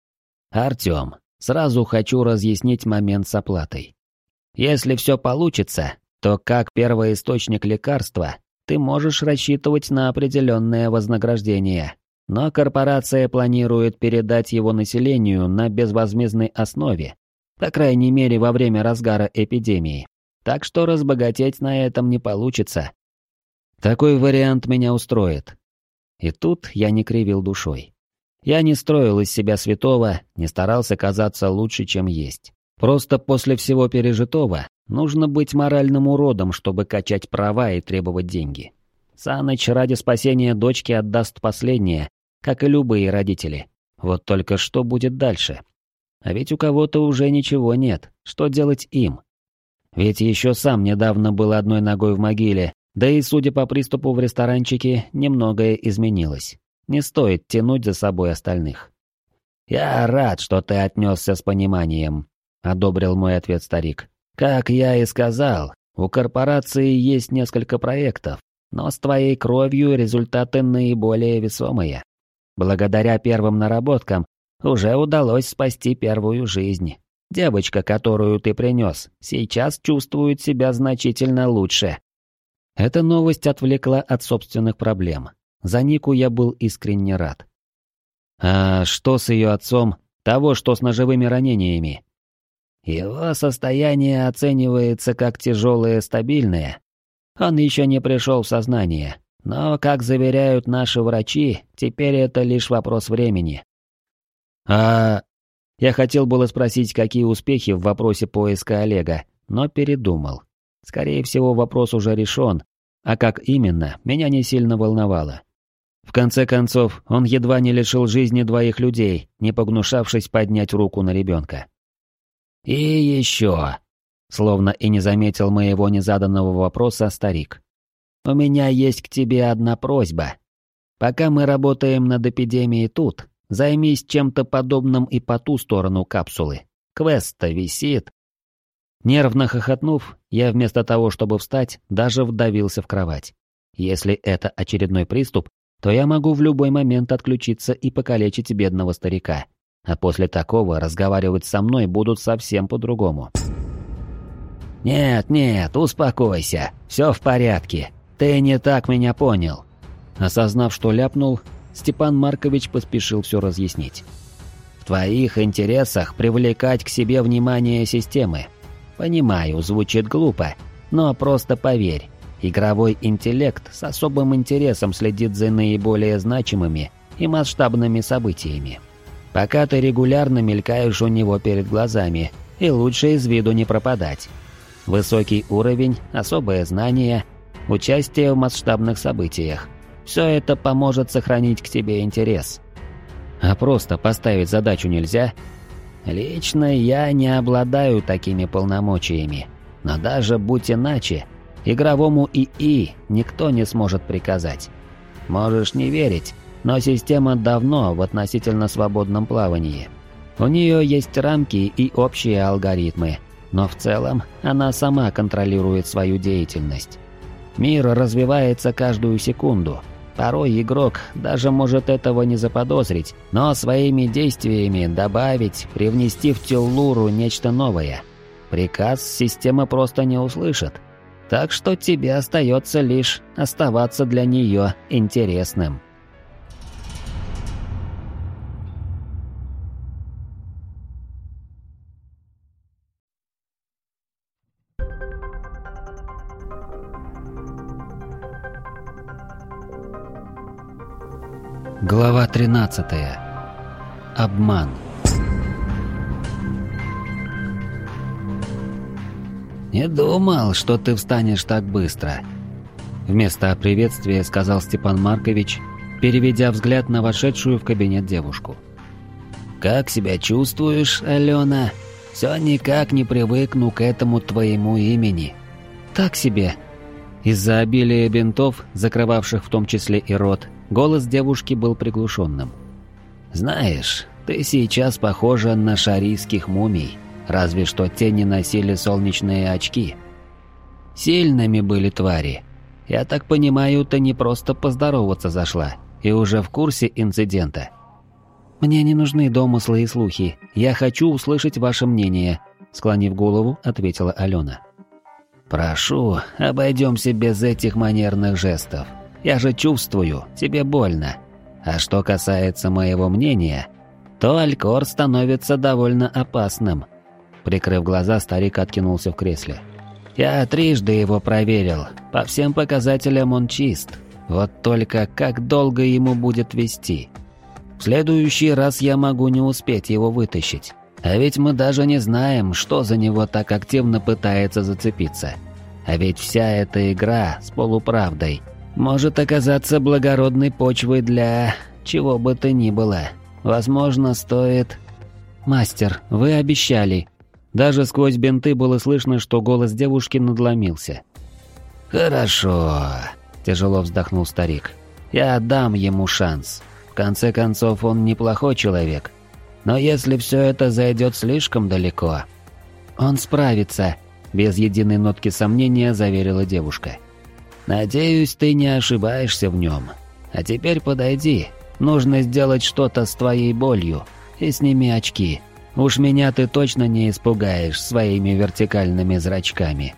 «Артём, сразу хочу разъяснить момент с оплатой. Если все получится, то как первоисточник лекарства ты можешь рассчитывать на определенное вознаграждение, но корпорация планирует передать его населению на безвозмездной основе, по крайней мере во время разгара эпидемии, так что разбогатеть на этом не получится. Такой вариант меня устроит». И тут я не кривил душой. Я не строил из себя святого, не старался казаться лучше, чем есть. Просто после всего пережитого нужно быть моральным уродом, чтобы качать права и требовать деньги. Саныч ради спасения дочки отдаст последнее, как и любые родители. Вот только что будет дальше? А ведь у кого-то уже ничего нет, что делать им? Ведь еще сам недавно был одной ногой в могиле, да и, судя по приступу в ресторанчике, немногое изменилось. Не стоит тянуть за собой остальных. «Я рад, что ты отнесся с пониманием», — одобрил мой ответ старик. «Как я и сказал, у корпорации есть несколько проектов, но с твоей кровью результаты наиболее весомые. Благодаря первым наработкам уже удалось спасти первую жизнь. Девочка, которую ты принес, сейчас чувствует себя значительно лучше». Эта новость отвлекла от собственных проблем. За Нику я был искренне рад. «А что с ее отцом? Того, что с ножевыми ранениями?» «Его состояние оценивается как тяжелое стабильное. Он еще не пришел в сознание, но, как заверяют наши врачи, теперь это лишь вопрос времени». «А...» Я хотел было спросить, какие успехи в вопросе поиска Олега, но передумал. Скорее всего, вопрос уже решен, а как именно, меня не сильно волновало. В конце концов, он едва не лишил жизни двоих людей, не погнушавшись поднять руку на ребенка. «И еще...» Словно и не заметил моего незаданного вопроса старик. «У меня есть к тебе одна просьба. Пока мы работаем над эпидемией тут, займись чем-то подобным и по ту сторону капсулы. Квест-то висит». Нервно хохотнув, я вместо того, чтобы встать, даже вдавился в кровать. Если это очередной приступ, то я могу в любой момент отключиться и покалечить бедного старика. А после такого разговаривать со мной будут совсем по-другому. «Нет, нет, успокойся, все в порядке. Ты не так меня понял». Осознав, что ляпнул, Степан Маркович поспешил все разъяснить. «В твоих интересах привлекать к себе внимание системы. Понимаю, звучит глупо, но просто поверь, игровой интеллект с особым интересом следит за наиболее значимыми и масштабными событиями. Пока ты регулярно мелькаешь у него перед глазами, и лучше из виду не пропадать. Высокий уровень, особое знание, участие в масштабных событиях. Все это поможет сохранить к тебе интерес. А просто поставить задачу нельзя? Лично я не обладаю такими полномочиями, но даже будь иначе, игровому ИИ никто не сможет приказать. Можешь не верить, но система давно в относительно свободном плавании. У нее есть рамки и общие алгоритмы, но в целом она сама контролирует свою деятельность. Мир развивается каждую секунду. Порой игрок даже может этого не заподозрить, но своими действиями добавить, привнести в Теллуру нечто новое. Приказ система просто не услышит. Так что тебе остается лишь оставаться для нее интересным. Глава тринадцатая. Обман. «Не думал, что ты встанешь так быстро», — вместо приветствия сказал Степан Маркович, переведя взгляд на вошедшую в кабинет девушку. «Как себя чувствуешь, Алена? Все никак не привыкну к этому твоему имени». «Так себе». Из-за обилия бинтов, закрывавших в том числе и рот, голос девушки был приглушенным. «Знаешь, ты сейчас похожа на шарийских мумий. разве что те не носили солнечные очки. Сильными были твари. Я так понимаю, ты не просто поздороваться зашла и уже в курсе инцидента. Мне не нужны домыслы и слухи, я хочу услышать ваше мнение, склонив голову, ответила Алена. Прошу, обойдемся без этих манерных жестов. Я же чувствую, тебе больно. А что касается моего мнения, то Алькор становится довольно опасным. Прикрыв глаза, старик откинулся в кресле. Я трижды его проверил, по всем показателям он чист. Вот только как долго ему будет вести? В следующий раз я могу не успеть его вытащить. А ведь мы даже не знаем, что за него так активно пытается зацепиться. А ведь вся эта игра с полуправдой может оказаться благородной почвой для чего бы то ни было. Возможно, стоит... «Мастер, вы обещали». Даже сквозь бинты было слышно, что голос девушки надломился. «Хорошо», – тяжело вздохнул старик. «Я дам ему шанс. В конце концов, он неплохой человек. Но если все это зайдет слишком далеко...» «Он справится», – без единой нотки сомнения заверила девушка. «Надеюсь, ты не ошибаешься в нем. А теперь подойди. Нужно сделать что-то с твоей болью. И сними очки. Уж меня ты точно не испугаешь своими вертикальными зрачками».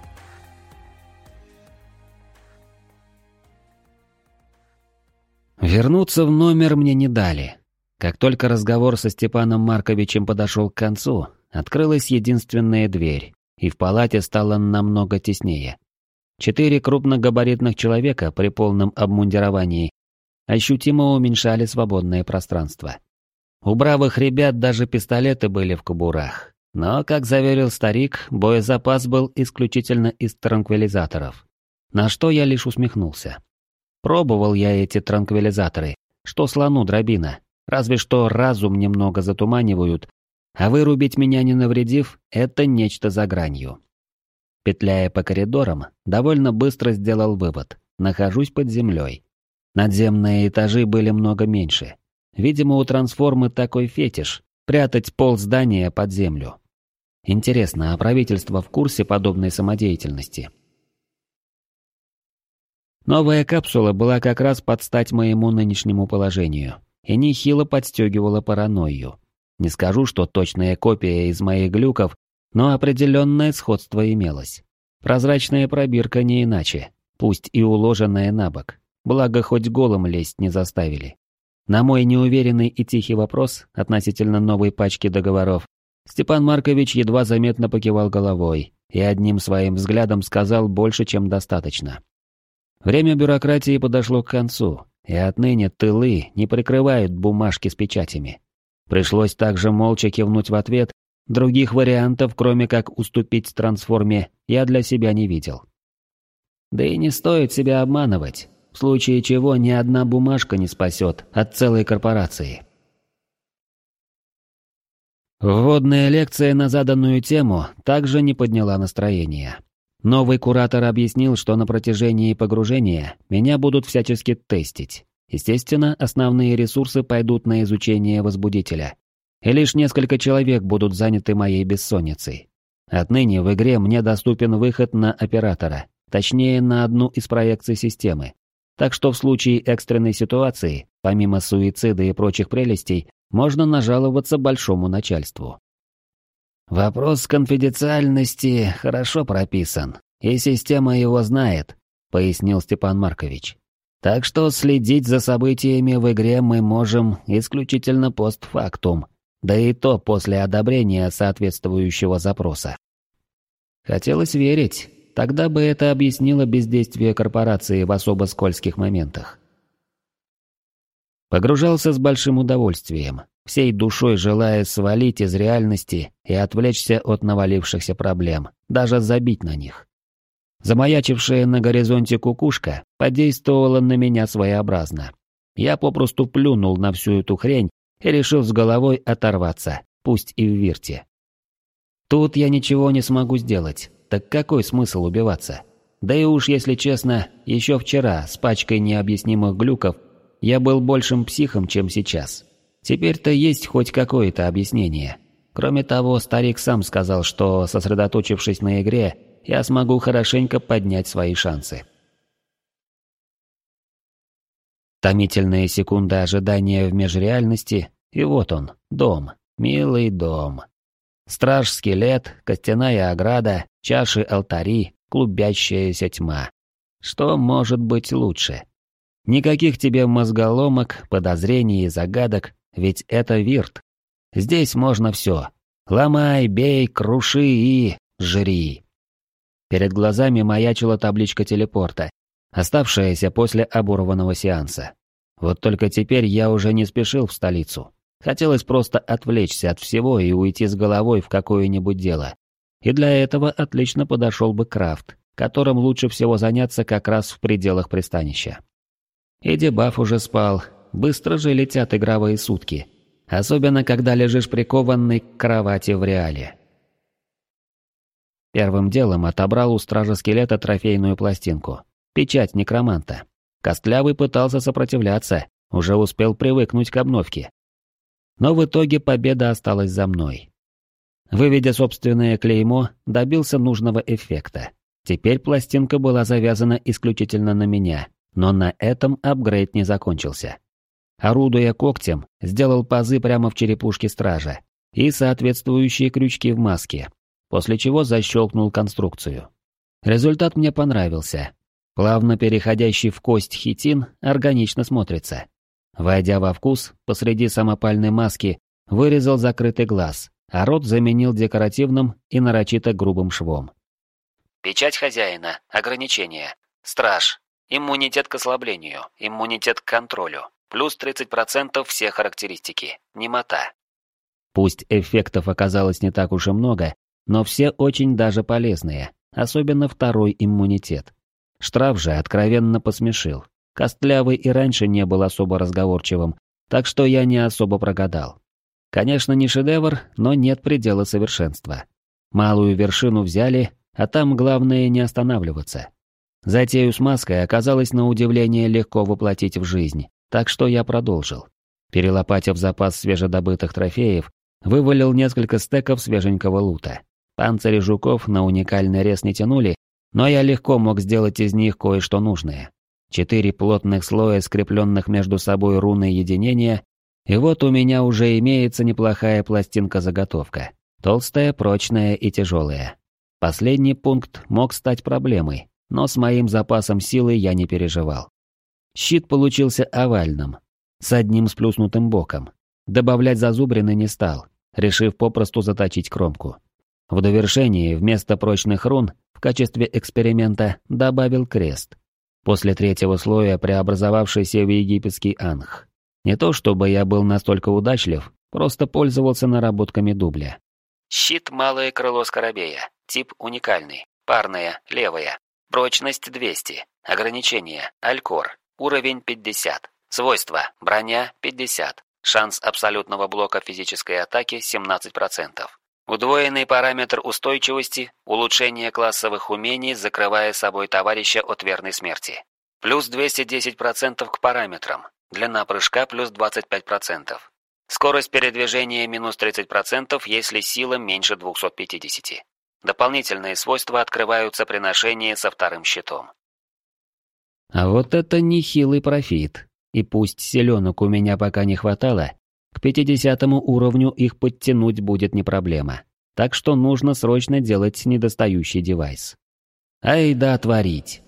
Вернуться в номер мне не дали. Как только разговор со Степаном Марковичем подошел к концу, открылась единственная дверь, и в палате стало намного теснее. Четыре крупногабаритных человека при полном обмундировании ощутимо уменьшали свободное пространство. У бравых ребят даже пистолеты были в кобурах. Но, как заверил старик, боезапас был исключительно из транквилизаторов. На что я лишь усмехнулся. Пробовал я эти транквилизаторы, что слону дробина, разве что разум немного затуманивают, а вырубить меня не навредив – это нечто за гранью. Петляя по коридорам, довольно быстро сделал вывод – нахожусь под землей. Надземные этажи были много меньше. Видимо, у трансформы такой фетиш – прятать пол здания под землю. Интересно, а правительство в курсе подобной самодеятельности? Новая капсула была как раз под стать моему нынешнему положению, и нехило подстегивала паранойю. Не скажу, что точная копия из моих глюков, но определенное сходство имелось. Прозрачная пробирка не иначе, пусть и уложенная на бок, благо хоть голым лезть не заставили. На мой неуверенный и тихий вопрос относительно новой пачки договоров, Степан Маркович едва заметно покивал головой и одним своим взглядом сказал больше, чем достаточно. Время бюрократии подошло к концу, и отныне тылы не прикрывают бумажки с печатями. Пришлось также молча кивнуть в ответ, других вариантов, кроме как уступить трансформе, я для себя не видел. Да и не стоит себя обманывать, в случае чего ни одна бумажка не спасет от целой корпорации. Вводная лекция на заданную тему также не подняла настроение. Новый куратор объяснил, что на протяжении погружения меня будут всячески тестить. Естественно, основные ресурсы пойдут на изучение возбудителя. И лишь несколько человек будут заняты моей бессонницей. Отныне в игре мне доступен выход на оператора, точнее на одну из проекций системы. Так что в случае экстренной ситуации, помимо суицида и прочих прелестей, можно нажаловаться большому начальству. «Вопрос конфиденциальности хорошо прописан, и система его знает», — пояснил Степан Маркович. «Так что следить за событиями в игре мы можем исключительно постфактум, да и то после одобрения соответствующего запроса». Хотелось верить, тогда бы это объяснило бездействие корпорации в особо скользких моментах. Погружался с большим удовольствием, всей душой желая свалить из реальности и отвлечься от навалившихся проблем, даже забить на них. Замаячившая на горизонте кукушка подействовала на меня своеобразно. Я попросту плюнул на всю эту хрень и решил с головой оторваться, пусть и в вирте. Тут я ничего не смогу сделать, так какой смысл убиваться? Да и уж, если честно, еще вчера с пачкой необъяснимых глюков я был большим психом, чем сейчас. Теперь-то есть хоть какое-то объяснение. Кроме того, старик сам сказал, что, сосредоточившись на игре, я смогу хорошенько поднять свои шансы. Томительные секунды ожидания в межреальности, и вот он, дом, милый дом. Страж-скелет, костяная ограда, чаши алтари, клубящаяся тьма. Что может быть лучше? Никаких тебе мозголомок, подозрений и загадок, ведь это Вирт. Здесь можно все. Ломай, бей, круши и жри. Перед глазами маячила табличка телепорта, оставшаяся после оборванного сеанса. Вот только теперь я уже не спешил в столицу. Хотелось просто отвлечься от всего и уйти с головой в какое-нибудь дело. И для этого отлично подошел бы крафт, которым лучше всего заняться как раз в пределах пристанища. И дебаф уже спал, быстро же летят игровые сутки. Особенно, когда лежишь прикованный к кровати в реале. Первым делом отобрал у стража скелета трофейную пластинку. Печать некроманта. Костлявый пытался сопротивляться, уже успел привыкнуть к обновке. Но в итоге победа осталась за мной. Выведя собственное клеймо, добился нужного эффекта. Теперь пластинка была завязана исключительно на меня, но на этом апгрейд не закончился. Орудуя когтем, сделал пазы прямо в черепушке стража и соответствующие крючки в маске, после чего защелкнул конструкцию. Результат мне понравился. Плавно переходящий в кость хитин органично смотрится. Войдя во вкус, посреди самопальной маски вырезал закрытый глаз, а рот заменил декоративным и нарочито грубым швом. Печать хозяина. Ограничения. Страж. Иммунитет к ослаблению. Иммунитет к контролю. Плюс тридцать процентов все характеристики. Немота. Пусть эффектов оказалось не так уж и много, но все очень даже полезные, особенно второй иммунитет. Штраф же откровенно посмешил. Костлявый и раньше не был особо разговорчивым, так что я не особо прогадал. Конечно, не шедевр, но нет предела совершенства. Малую вершину взяли, а там главное не останавливаться. Затею с маской оказалось на удивление легко воплотить в жизнь, так что я продолжил. Перелопатив запас свежедобытых трофеев, вывалил несколько стеков свеженького лута. Панцири жуков на уникальный рез не тянули, но я легко мог сделать из них кое-что нужное. Четыре плотных слоя, скрепленных между собой руной единения, и вот у меня уже имеется неплохая пластинка-заготовка. Толстая, прочная и тяжелая. Последний пункт мог стать проблемой, но с моим запасом силы я не переживал. Щит получился овальным, с одним сплюснутым боком. Добавлять зазубрины не стал, решив попросту заточить кромку. В довершении вместо прочных рун в качестве эксперимента добавил крест. После третьего слоя преобразовавшийся в египетский анх. Не то чтобы я был настолько удачлив, просто пользовался наработками дубля. Щит малое крыло скоробея. Тип уникальный. Парная, левая. Прочность двести. Ограничение. Алькор. Уровень пятьдесят. Свойства. Броня пятьдесят. Шанс абсолютного блока физической атаки семнадцать процентов. Удвоенный параметр устойчивости, улучшение классовых умений, закрывая собой товарища от верной смерти. Плюс двести десять процентов к параметрам. Длина прыжка плюс двадцать пять процентов. Скорость передвижения минус тридцать процентов, если сила меньше двухсот пятидесяти. Дополнительные свойства открываются при ношении со вторым щитом. А вот это нехилый профит. И пусть селенок у меня пока не хватало, к пятидесятому уровню их подтянуть будет не проблема. Так что нужно срочно делать недостающий девайс. Ай да творить.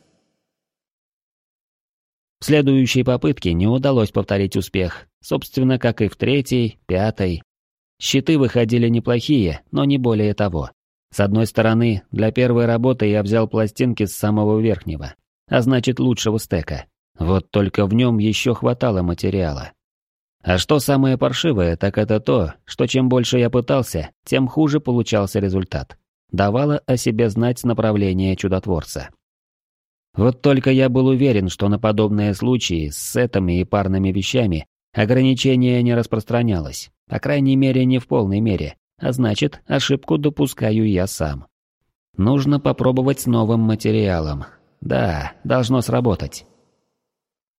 В следующей попытке не удалось повторить успех, собственно, как и в третьей, пятой. Щиты выходили неплохие, но не более того. С одной стороны, для первой работы я взял пластинки с самого верхнего, а значит лучшего стека. Вот только в нем еще хватало материала. А что самое паршивое, так это то, что чем больше я пытался, тем хуже получался результат. Давало о себе знать направление чудотворца. Вот только я был уверен, что на подобные случаи с сетами и парными вещами ограничение не распространялось, по крайней мере не в полной мере, а значит, ошибку допускаю я сам. Нужно попробовать с новым материалом. Да, должно сработать.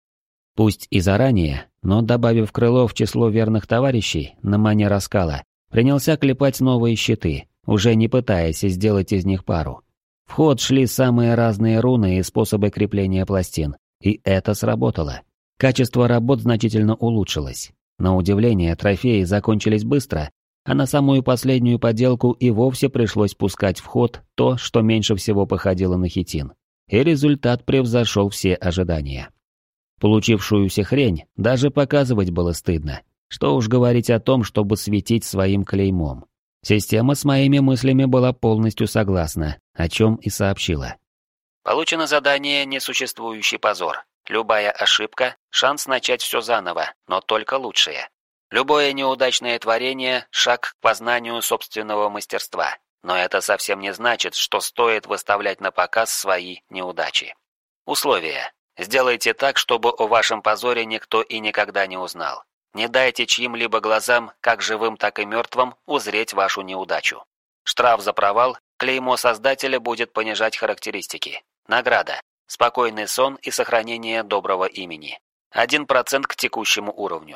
Пусть и заранее, но добавив крыло в число верных товарищей на манер оскала, Принялся клепать новые щиты, уже не пытаясь сделать из них пару. В ход шли самые разные руны и способы крепления пластин, и это сработало. Качество работ значительно улучшилось. На удивление, трофеи закончились быстро, а на самую последнюю поделку и вовсе пришлось пускать в ход то, что меньше всего походило на хитин. И результат превзошел все ожидания. Получившуюся хрень даже показывать было стыдно. Что уж говорить о том, чтобы светить своим клеймом. Система с моими мыслями была полностью согласна, о чем и сообщила. Получено задание «Несуществующий позор». Любая ошибка – шанс начать все заново, но только лучшее. Любое неудачное творение – шаг к познанию собственного мастерства. Но это совсем не значит, что стоит выставлять на показ свои неудачи. Условия. Сделайте так, чтобы о вашем позоре никто и никогда не узнал. Не дайте чьим-либо глазам, как живым, так и мертвым, узреть вашу неудачу. Штраф за провал, клеймо создателя будет понижать характеристики. Награда. Спокойный сон и сохранение доброго имени. Один процент к текущему уровню.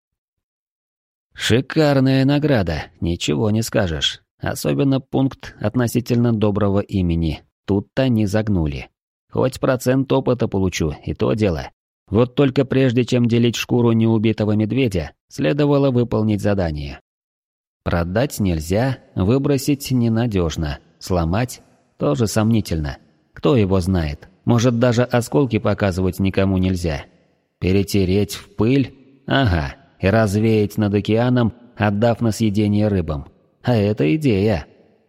Шикарная награда, ничего не скажешь. Особенно пункт относительно доброго имени. Тут-то не загнули. Хоть процент опыта получу, и то дело. Вот только прежде чем делить шкуру неубитого медведя, следовало выполнить задание. Продать нельзя, выбросить ненадежно, сломать тоже сомнительно. Кто его знает, может даже осколки показывать никому нельзя. Перетереть в пыль? Ага, и развеять над океаном, отдав на съедение рыбам. А это идея.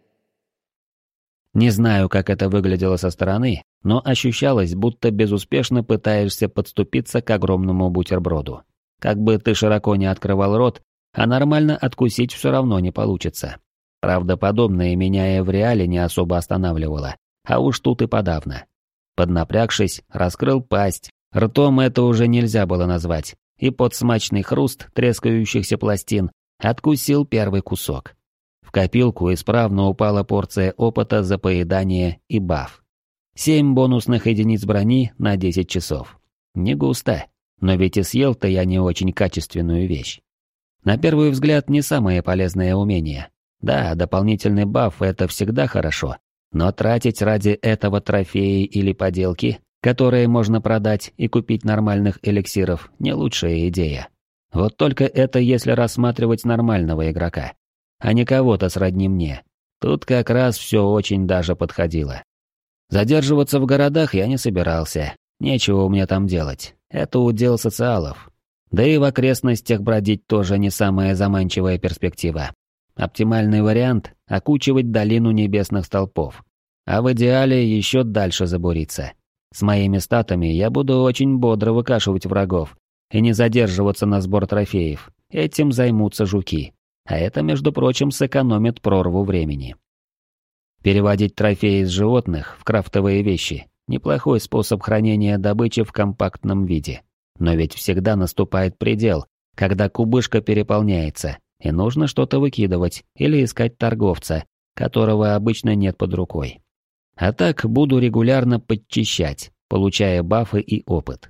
Не знаю, как это выглядело со стороны, но ощущалось, будто безуспешно пытаешься подступиться к огромному бутерброду. Как бы ты широко не открывал рот, а нормально откусить все равно не получится. Правда, подобное меня и в реале не особо останавливало, а уж тут и подавно. Поднапрягшись, раскрыл пасть, ртом это уже нельзя было назвать, и под смачный хруст трескающихся пластин откусил первый кусок. В копилку исправно упала порция опыта за поедание и баф. Семь бонусных единиц брони на десять часов. Не густо, но ведь и съел-то я не очень качественную вещь. На первый взгляд не самое полезное умение. Да, дополнительный баф — это всегда хорошо, но тратить ради этого трофеи или поделки, которые можно продать и купить нормальных эликсиров, не лучшая идея. Вот только это если рассматривать нормального игрока, а не кого-то сродни мне. Тут как раз все очень даже подходило. Задерживаться в городах я не собирался, нечего мне там делать, это удел социалов. Да и в окрестностях бродить тоже не самая заманчивая перспектива. Оптимальный вариант – окучивать долину небесных столпов. А в идеале еще дальше забуриться. С моими статами я буду очень бодро выкашивать врагов и не задерживаться на сбор трофеев, этим займутся жуки. А это, между прочим, сэкономит прорву времени. Переводить трофеи из животных в крафтовые вещи – неплохой способ хранения добычи в компактном виде. Но ведь всегда наступает предел, когда кубышка переполняется, и нужно что-то выкидывать или искать торговца, которого обычно нет под рукой. А так буду регулярно подчищать, получая бафы и опыт.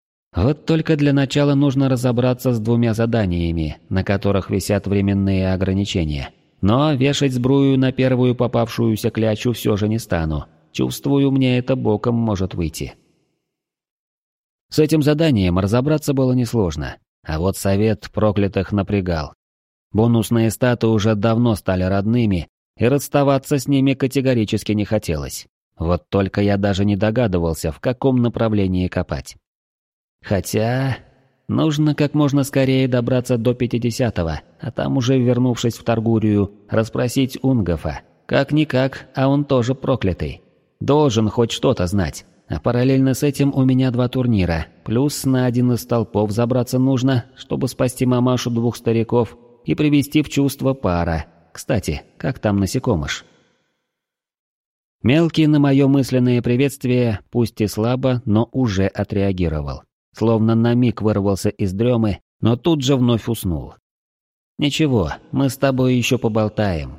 Вот только для начала нужно разобраться с двумя заданиями, на которых висят временные ограничения. Но вешать сбрую на первую попавшуюся клячу все же не стану. Чувствую, мне это боком может выйти. С этим заданием разобраться было несложно, а вот совет проклятых напрягал. Бонусные статы уже давно стали родными, и расставаться с ними категорически не хотелось. Вот только я даже не догадывался, в каком направлении копать. Хотя... нужно как можно скорее добраться до пятидесятого, а там уже, вернувшись в Таргурию, расспросить Унгофа. Как-никак, а он тоже проклятый. Должен хоть что-то знать. А параллельно с этим у меня два турнира, плюс на один из столпов забраться нужно, чтобы спасти мамашу двух стариков и привести в чувство пара. Кстати, как там насекомыш? Мелкий на мое мысленное приветствие, пусть и слабо, но уже отреагировал. Словно на миг вырвался из дремы, но тут же вновь уснул. «Ничего, мы с тобой еще поболтаем».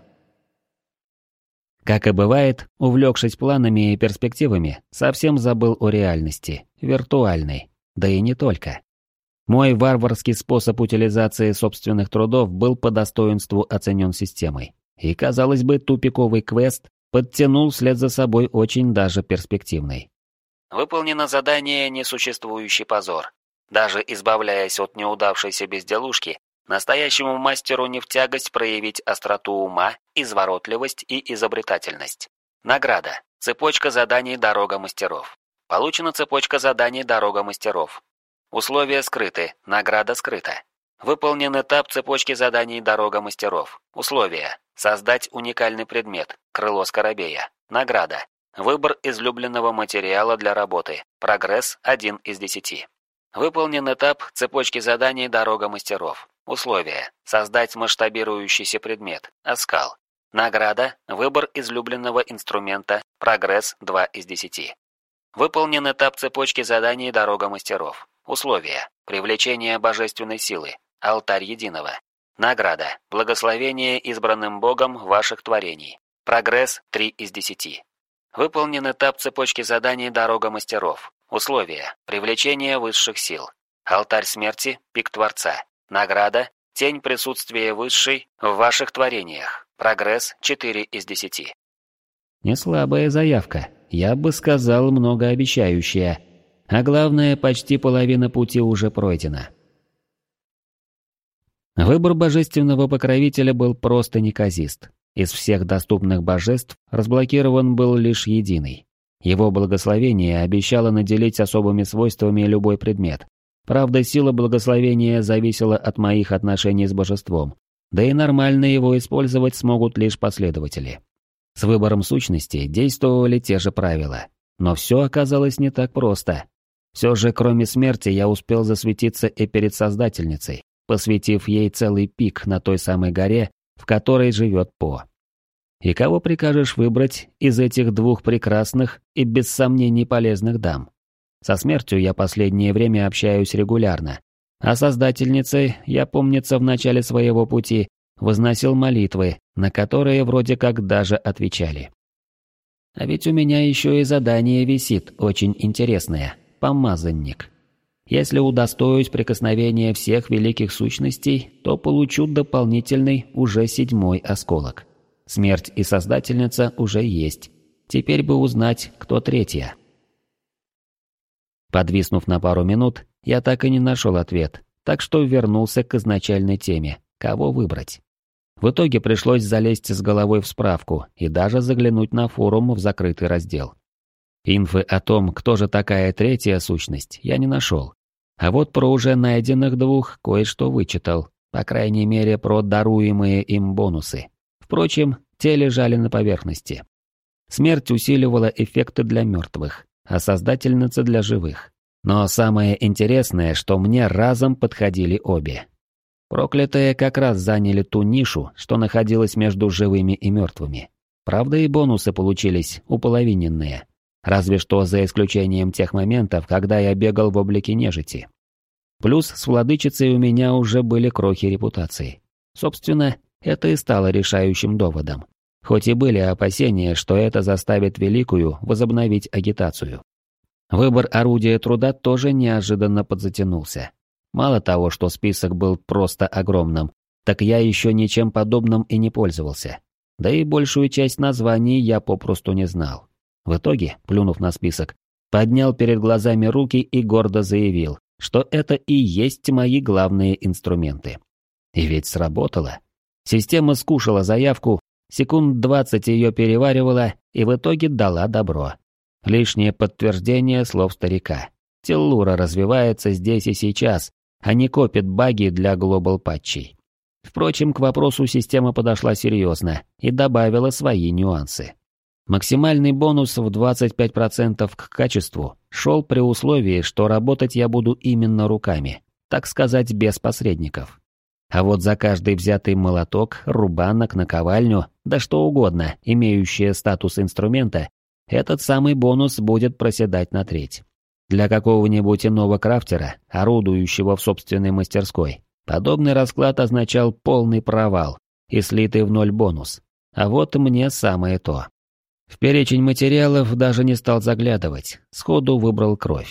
Как и бывает, увлекшись планами и перспективами, совсем забыл о реальности, виртуальной, да и не только. Мой варварский способ утилизации собственных трудов был по достоинству оценен системой. И, казалось бы, тупиковый квест подтянул вслед за собой очень даже перспективный. Выполнено задание «Несуществующий позор». Даже избавляясь от неудавшейся безделушки, настоящему мастеру не в тягость проявить остроту ума, изворотливость и изобретательность. Награда. Цепочка заданий «Дорога мастеров». Получена цепочка заданий «Дорога мастеров». Условия скрыты, награда скрыта. Выполнен этап цепочки заданий «Дорога мастеров». Условия. Создать уникальный предмет, крыло скоробея. Награда. Выбор излюбленного материала для работы. Прогресс один из десяти. Выполнен этап цепочки заданий «Дорога мастеров». Условия. Создать масштабирующийся предмет. Оскал. Награда. Выбор излюбленного инструмента. Прогресс два из десяти. Выполнен этап цепочки заданий «Дорога мастеров». Условия. Привлечение божественной силы. Алтарь единого. Награда. Благословение избранным богом ваших творений. Прогресс три из десяти. Выполнен этап цепочки заданий «Дорога мастеров». Условия. Привлечение высших сил. Алтарь смерти. Пик Творца. Награда. Тень присутствия высшей в ваших творениях. Прогресс четыре из десяти. Неслабая заявка. Я бы сказал, многообещающая. А главное, почти половина пути уже пройдена. Выбор божественного покровителя был просто неказист. Из всех доступных божеств разблокирован был лишь единый. Его благословение обещало наделить особыми свойствами любой предмет. Правда, сила благословения зависела от моих отношений с божеством, да и нормально его использовать смогут лишь последователи. С выбором сущности действовали те же правила. Но все оказалось не так просто. Все же, кроме смерти, я успел засветиться и перед Создательницей, посвятив ей целый пик на той самой горе, в которой живет По. И кого прикажешь выбрать из этих двух прекрасных и без сомнений полезных дам? Со смертью я последнее время общаюсь регулярно, а Создательницей я, помнится, в начале своего пути возносил молитвы, на которые вроде как даже отвечали. А ведь у меня еще и задание висит очень интересное – помазанник. Если удостоюсь прикосновения всех великих сущностей, то получу дополнительный уже седьмой осколок. Смерть и Создательница уже есть. Теперь бы узнать, кто третья. Подвиснув на пару минут, я так и не нашел ответ, так что вернулся к изначальной теме – кого выбрать. В итоге пришлось залезть с головой в справку и даже заглянуть на форум в закрытый раздел. Инфы о том, кто же такая третья сущность, я не нашел. А вот про уже найденных двух кое-что вычитал, по крайней мере про даруемые им бонусы. Впрочем, те лежали на поверхности. Смерть усиливала эффекты для мертвых, а Создательница для живых. Но самое интересное, что мне разом подходили обе. Проклятые как раз заняли ту нишу, что находилась между живыми и мертвыми. Правда, и бонусы получились уполовиненные. Разве что за исключением тех моментов, когда я бегал в облике нежити. Плюс с владычицей у меня уже были крохи репутации. Собственно, это и стало решающим доводом. Хоть и были опасения, что это заставит Великую возобновить агитацию. Выбор орудия труда тоже неожиданно подзатянулся. Мало того, что список был просто огромным, так я еще ничем подобным и не пользовался. Да и большую часть названий я попросту не знал. В итоге, плюнув на список, поднял перед глазами руки и гордо заявил, что это и есть мои главные инструменты. И ведь сработало. Система скушала заявку, секунд двадцать ее переваривала и в итоге дала добро. Лишнее подтверждение слов старика. Теллура развивается здесь и сейчас, а не копит баги для глобал-патчей. Впрочем, к вопросу система подошла серьезно и добавила свои нюансы. Максимальный бонус в двадцать пять процентов к качеству шел при условии, что работать я буду именно руками, так сказать, без посредников. А вот за каждый взятый молоток, рубанок, наковальню, да что угодно, имеющее статус инструмента, этот самый бонус будет проседать на треть. Для какого-нибудь иного крафтера, орудующего в собственной мастерской, подобный расклад означал полный провал и слитый в ноль бонус. А вот мне самое то. В перечень материалов даже не стал заглядывать, сходу выбрал кровь.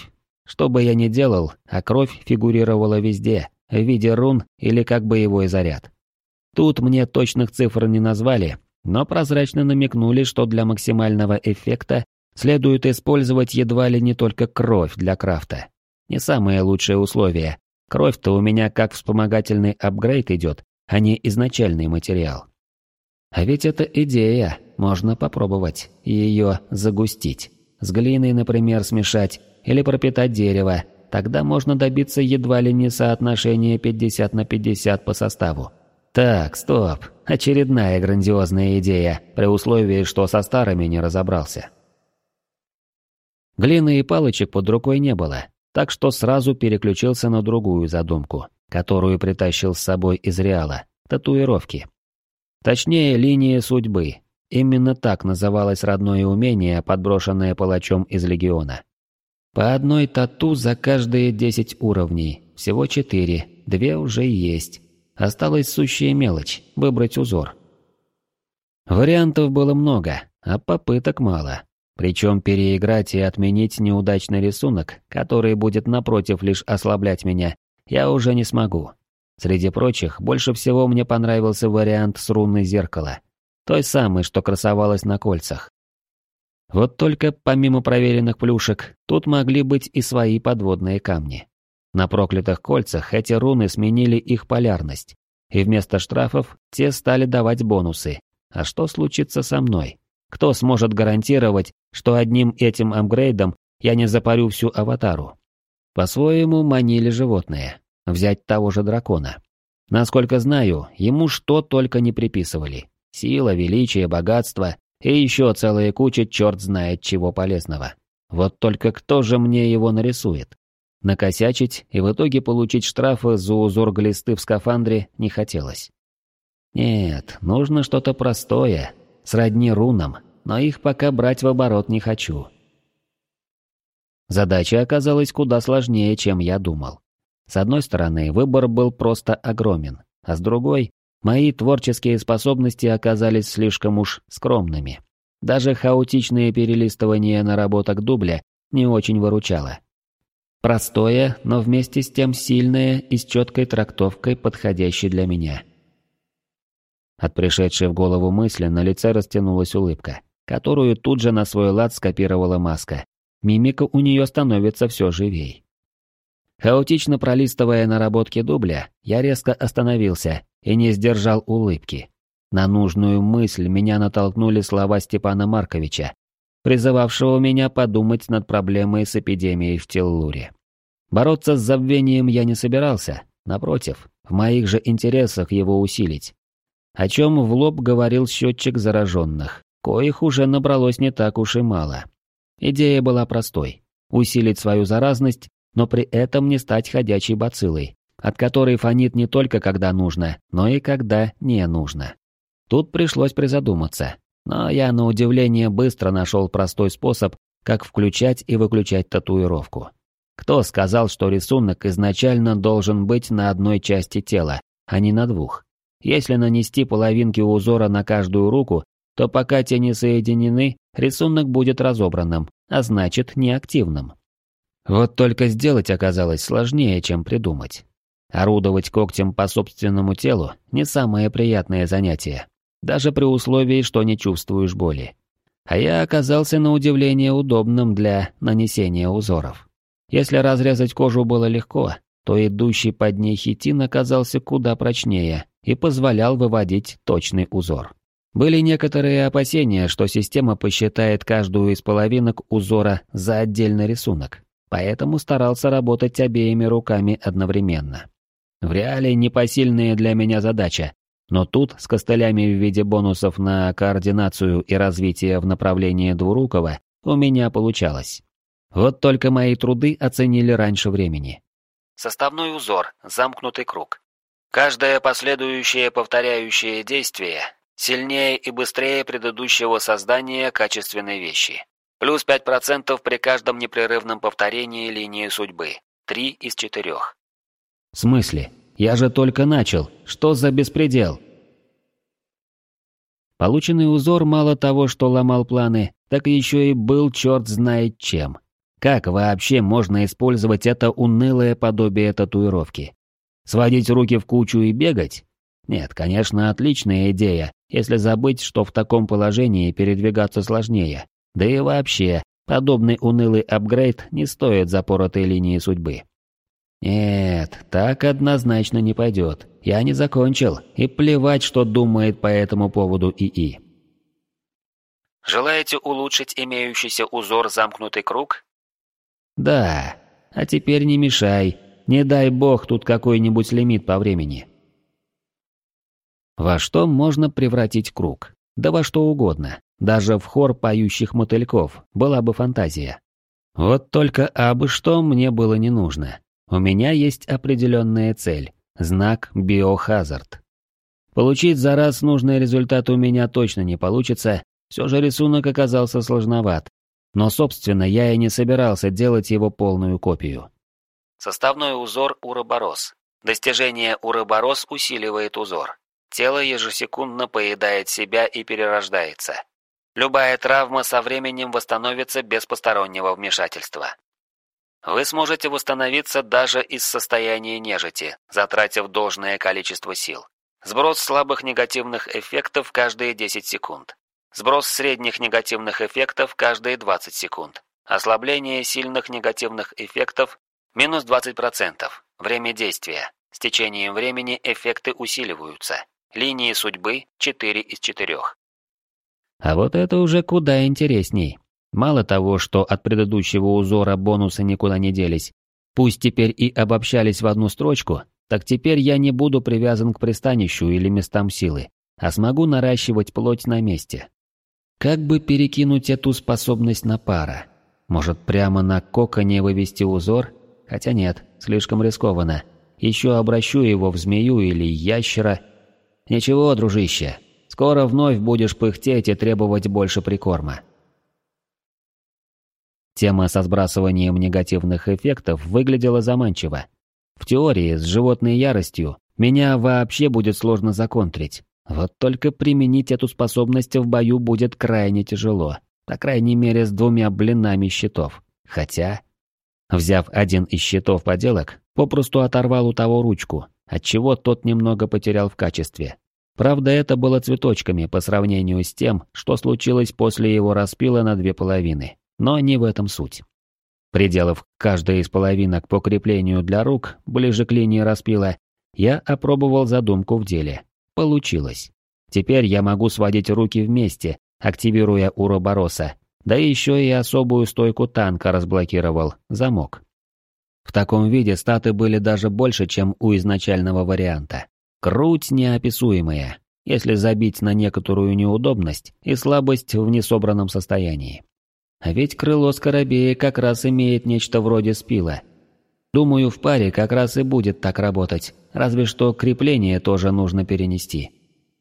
Что бы я ни делал, а кровь фигурировала везде, в виде рун или как боевой заряд. Тут мне точных цифр не назвали, но прозрачно намекнули, что для максимального эффекта следует использовать едва ли не только кровь для крафта. Не самые лучшие условия. Кровь-то у меня как вспомогательный апгрейд идет, а не изначальный материал. А ведь это идея, можно попробовать ее загустить. С глиной, например, смешать или пропитать дерево, тогда можно добиться едва ли не соотношения пятьдесят на пятьдесят по составу. Так, стоп, очередная грандиозная идея, при условии, что со старыми не разобрался. Глины и палочек под рукой не было, так что сразу переключился на другую задумку, которую притащил с собой из Реала – татуировки. Точнее, линии судьбы. Именно так называлось родное умение, подброшенное палачом из Легиона. По одной тату за каждые десять уровней, всего четыре, две уже есть. Осталась сущая мелочь – выбрать узор. Вариантов было много, а попыток мало. Причем переиграть и отменить неудачный рисунок, который будет напротив лишь ослаблять меня, я уже не смогу. Среди прочих, больше всего мне понравился вариант с руной зеркала. Той самой, что красовалась на кольцах. Вот только помимо проверенных плюшек, тут могли быть и свои подводные камни. На проклятых кольцах эти руны сменили их полярность, и вместо штрафов те стали давать бонусы. А что случится со мной? Кто сможет гарантировать, что одним этим апгрейдом я не запарю всю аватару? По-своему манили животные. Взять того же дракона. Насколько знаю, ему что только не приписывали. Сила, величие, богатство и еще целая куча черт знает чего полезного. Вот только кто же мне его нарисует? Накосячить и в итоге получить штрафы за узор глисты в скафандре не хотелось. Нет, нужно что-то простое, сродни рунам, но их пока брать в оборот не хочу. Задача оказалась куда сложнее, чем я думал. С одной стороны, выбор был просто огромен, а с другой, мои творческие способности оказались слишком уж скромными. Даже хаотичное перелистывание наработок дубля не очень выручало. Простое, но вместе с тем сильное и с четкой трактовкой, подходящей для меня. От пришедшей в голову мысли на лице растянулась улыбка, которую тут же на свой лад скопировала маска. Мимика у нее становится все живей. Хаотично пролистывая наработки дубля, я резко остановился и не сдержал улыбки. На нужную мысль меня натолкнули слова Степана Марковича, призывавшего меня подумать над проблемой с эпидемией в Теллуре. Бороться с забвением я не собирался, напротив, в моих же интересах его усилить. О чем в лоб говорил счетчик зараженных, коих уже набралось не так уж и мало. Идея была простой – усилить свою заразность, но при этом не стать ходячей бациллой, от которой фонит не только когда нужно, но и когда не нужно. Тут пришлось призадуматься, но я на удивление быстро нашел простой способ, как включать и выключать татуировку. Кто сказал, что рисунок изначально должен быть на одной части тела, а не на двух? Если нанести половинки узора на каждую руку, то пока те не соединены, рисунок будет разобранным, а значит неактивным. Вот только сделать оказалось сложнее, чем придумать. Орудовать когтем по собственному телу – не самое приятное занятие, даже при условии, что не чувствуешь боли. А я оказался на удивление удобным для нанесения узоров. Если разрезать кожу было легко, то идущий под ней хитин оказался куда прочнее и позволял выводить точный узор. Были некоторые опасения, что система посчитает каждую из половинок узора за отдельный рисунок, поэтому старался работать обеими руками одновременно. В реале непосильная для меня задача, но тут с костылями в виде бонусов на координацию и развитие в направлении двурукого у меня получалось. Вот только мои труды оценили раньше времени. Составной узор, замкнутый круг. Каждое последующее повторяющее действие сильнее и быстрее предыдущего создания качественной вещи. Плюс пять процентов при каждом непрерывном повторении линии судьбы. Три из четырех. В смысле? Я же только начал. Что за беспредел? Полученный узор мало того, что ломал планы, так еще и был черт знает чем. Как вообще можно использовать это унылое подобие татуировки? Сводить руки в кучу и бегать? Нет, конечно, отличная идея, если забыть, что в таком положении передвигаться сложнее. Да и вообще, подобный унылый апгрейд не стоит запоротой линии судьбы. Нет, так однозначно не пойдет. Я не закончил, и плевать, что думает по этому поводу ИИ. Желаете улучшить имеющийся узор «Замкнутый круг»? Да, а теперь не мешай. Не дай бог тут какой-нибудь лимит по времени. Во что можно превратить круг? Да во что угодно. Даже в хор поющих мотыльков была бы фантазия. Вот только абы что мне было не нужно. У меня есть определенная цель – знак биохазард. Получить за раз нужный результат у меня точно не получится, все же рисунок оказался сложноват. Но, собственно, я и не собирался делать его полную копию. Составной узор Уроборос. Достижение Уроборос усиливает узор. Тело ежесекундно поедает себя и перерождается. Любая травма со временем восстановится без постороннего вмешательства. Вы сможете восстановиться даже из состояния нежити, затратив должное количество сил. Сброс слабых негативных эффектов каждые десять секунд. Сброс средних негативных эффектов каждые двадцать секунд. Ослабление сильных негативных эффектов минус двадцать процентов. Время действия. С течением времени эффекты усиливаются. Линии судьбы четыре из четырёх. А вот это уже куда интересней. Мало того, что от предыдущего узора бонусы никуда не делись, пусть теперь и обобщались в одну строчку, так теперь я не буду привязан к пристанищу или местам силы, а смогу наращивать плоть на месте. Как бы перекинуть эту способность на пара? Может, прямо на коконе вывести узор? Хотя нет, слишком рискованно. Еще обращу его в змею или ящера. Ничего, дружище, скоро вновь будешь пыхтеть и требовать больше прикорма. Тема со сбрасыванием негативных эффектов выглядела заманчиво. В теории, с животной яростью, меня вообще будет сложно законтрить. Вот только применить эту способность в бою будет крайне тяжело. По крайней мере, с двумя блинами щитов. Хотя... Взяв один из щитов поделок, попросту оторвал у того ручку, отчего тот немного потерял в качестве. Правда, это было цветочками по сравнению с тем, что случилось после его распила на две половины. Но не в этом суть. Приделав каждой из половинок по креплению для рук, ближе к линии распила, я опробовал задумку в деле. Получилось. Теперь я могу сводить руки вместе, активируя Уробороса, да еще и особую стойку танка разблокировал, замок. В таком виде статы были даже больше, чем у изначального варианта. Круть неописуемая, если забить на некоторую неудобность и слабость в несобранном состоянии. А ведь крыло скоробея как раз имеет нечто вроде спила. Думаю, в паре как раз и будет так работать, разве что крепление тоже нужно перенести.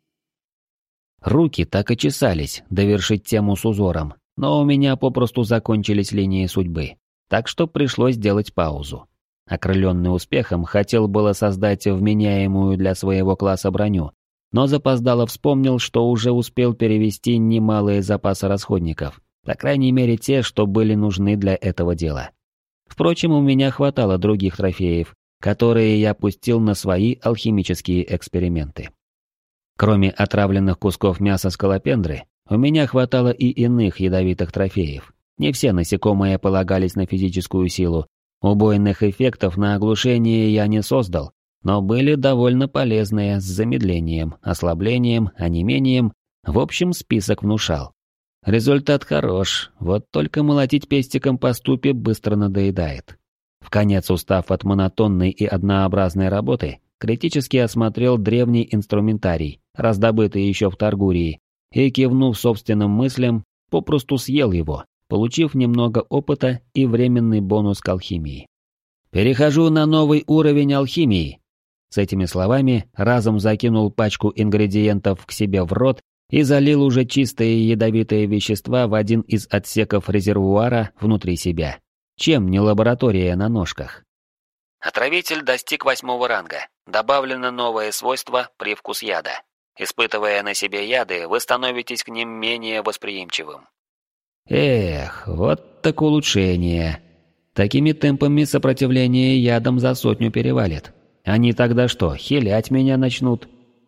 Руки так и чесались довершить тему с узором, но у меня попросту закончились линии судьбы, так что пришлось делать паузу. Окрыленный успехом, хотел было создать вменяемую для своего класса броню, но запоздало вспомнил, что уже успел перевести немалые запасы расходников, по крайней мере те, что были нужны для этого дела. Впрочем, у меня хватало других трофеев, которые я пустил на свои алхимические эксперименты. Кроме отравленных кусков мяса скалопендры, у меня хватало и иных ядовитых трофеев. Не все насекомые полагались на физическую силу, убойных эффектов на оглушение я не создал, но были довольно полезные с замедлением, ослаблением, онемением, в общем список внушал. Результат хорош, вот только молотить пестиком по ступе быстро надоедает. Вконец устав от монотонной и однообразной работы, критически осмотрел древний инструментарий, раздобытый еще в Таргурии, и, кивнув собственным мыслям, попросту съел его, получив немного опыта и временный бонус к алхимии. «Перехожу на новый уровень алхимии!» С этими словами разом закинул пачку ингредиентов к себе в рот и залил уже чистые ядовитые вещества в один из отсеков резервуара внутри себя. Чем не лаборатория на ножках? Отравитель достиг восьмого ранга. Добавлено новое свойство «Привкус яда». Испытывая на себе яды, вы становитесь к ним менее восприимчивым. Эх, вот так улучшение. Такими темпами сопротивление ядом за сотню перевалит. Они тогда что, хилять меня начнут?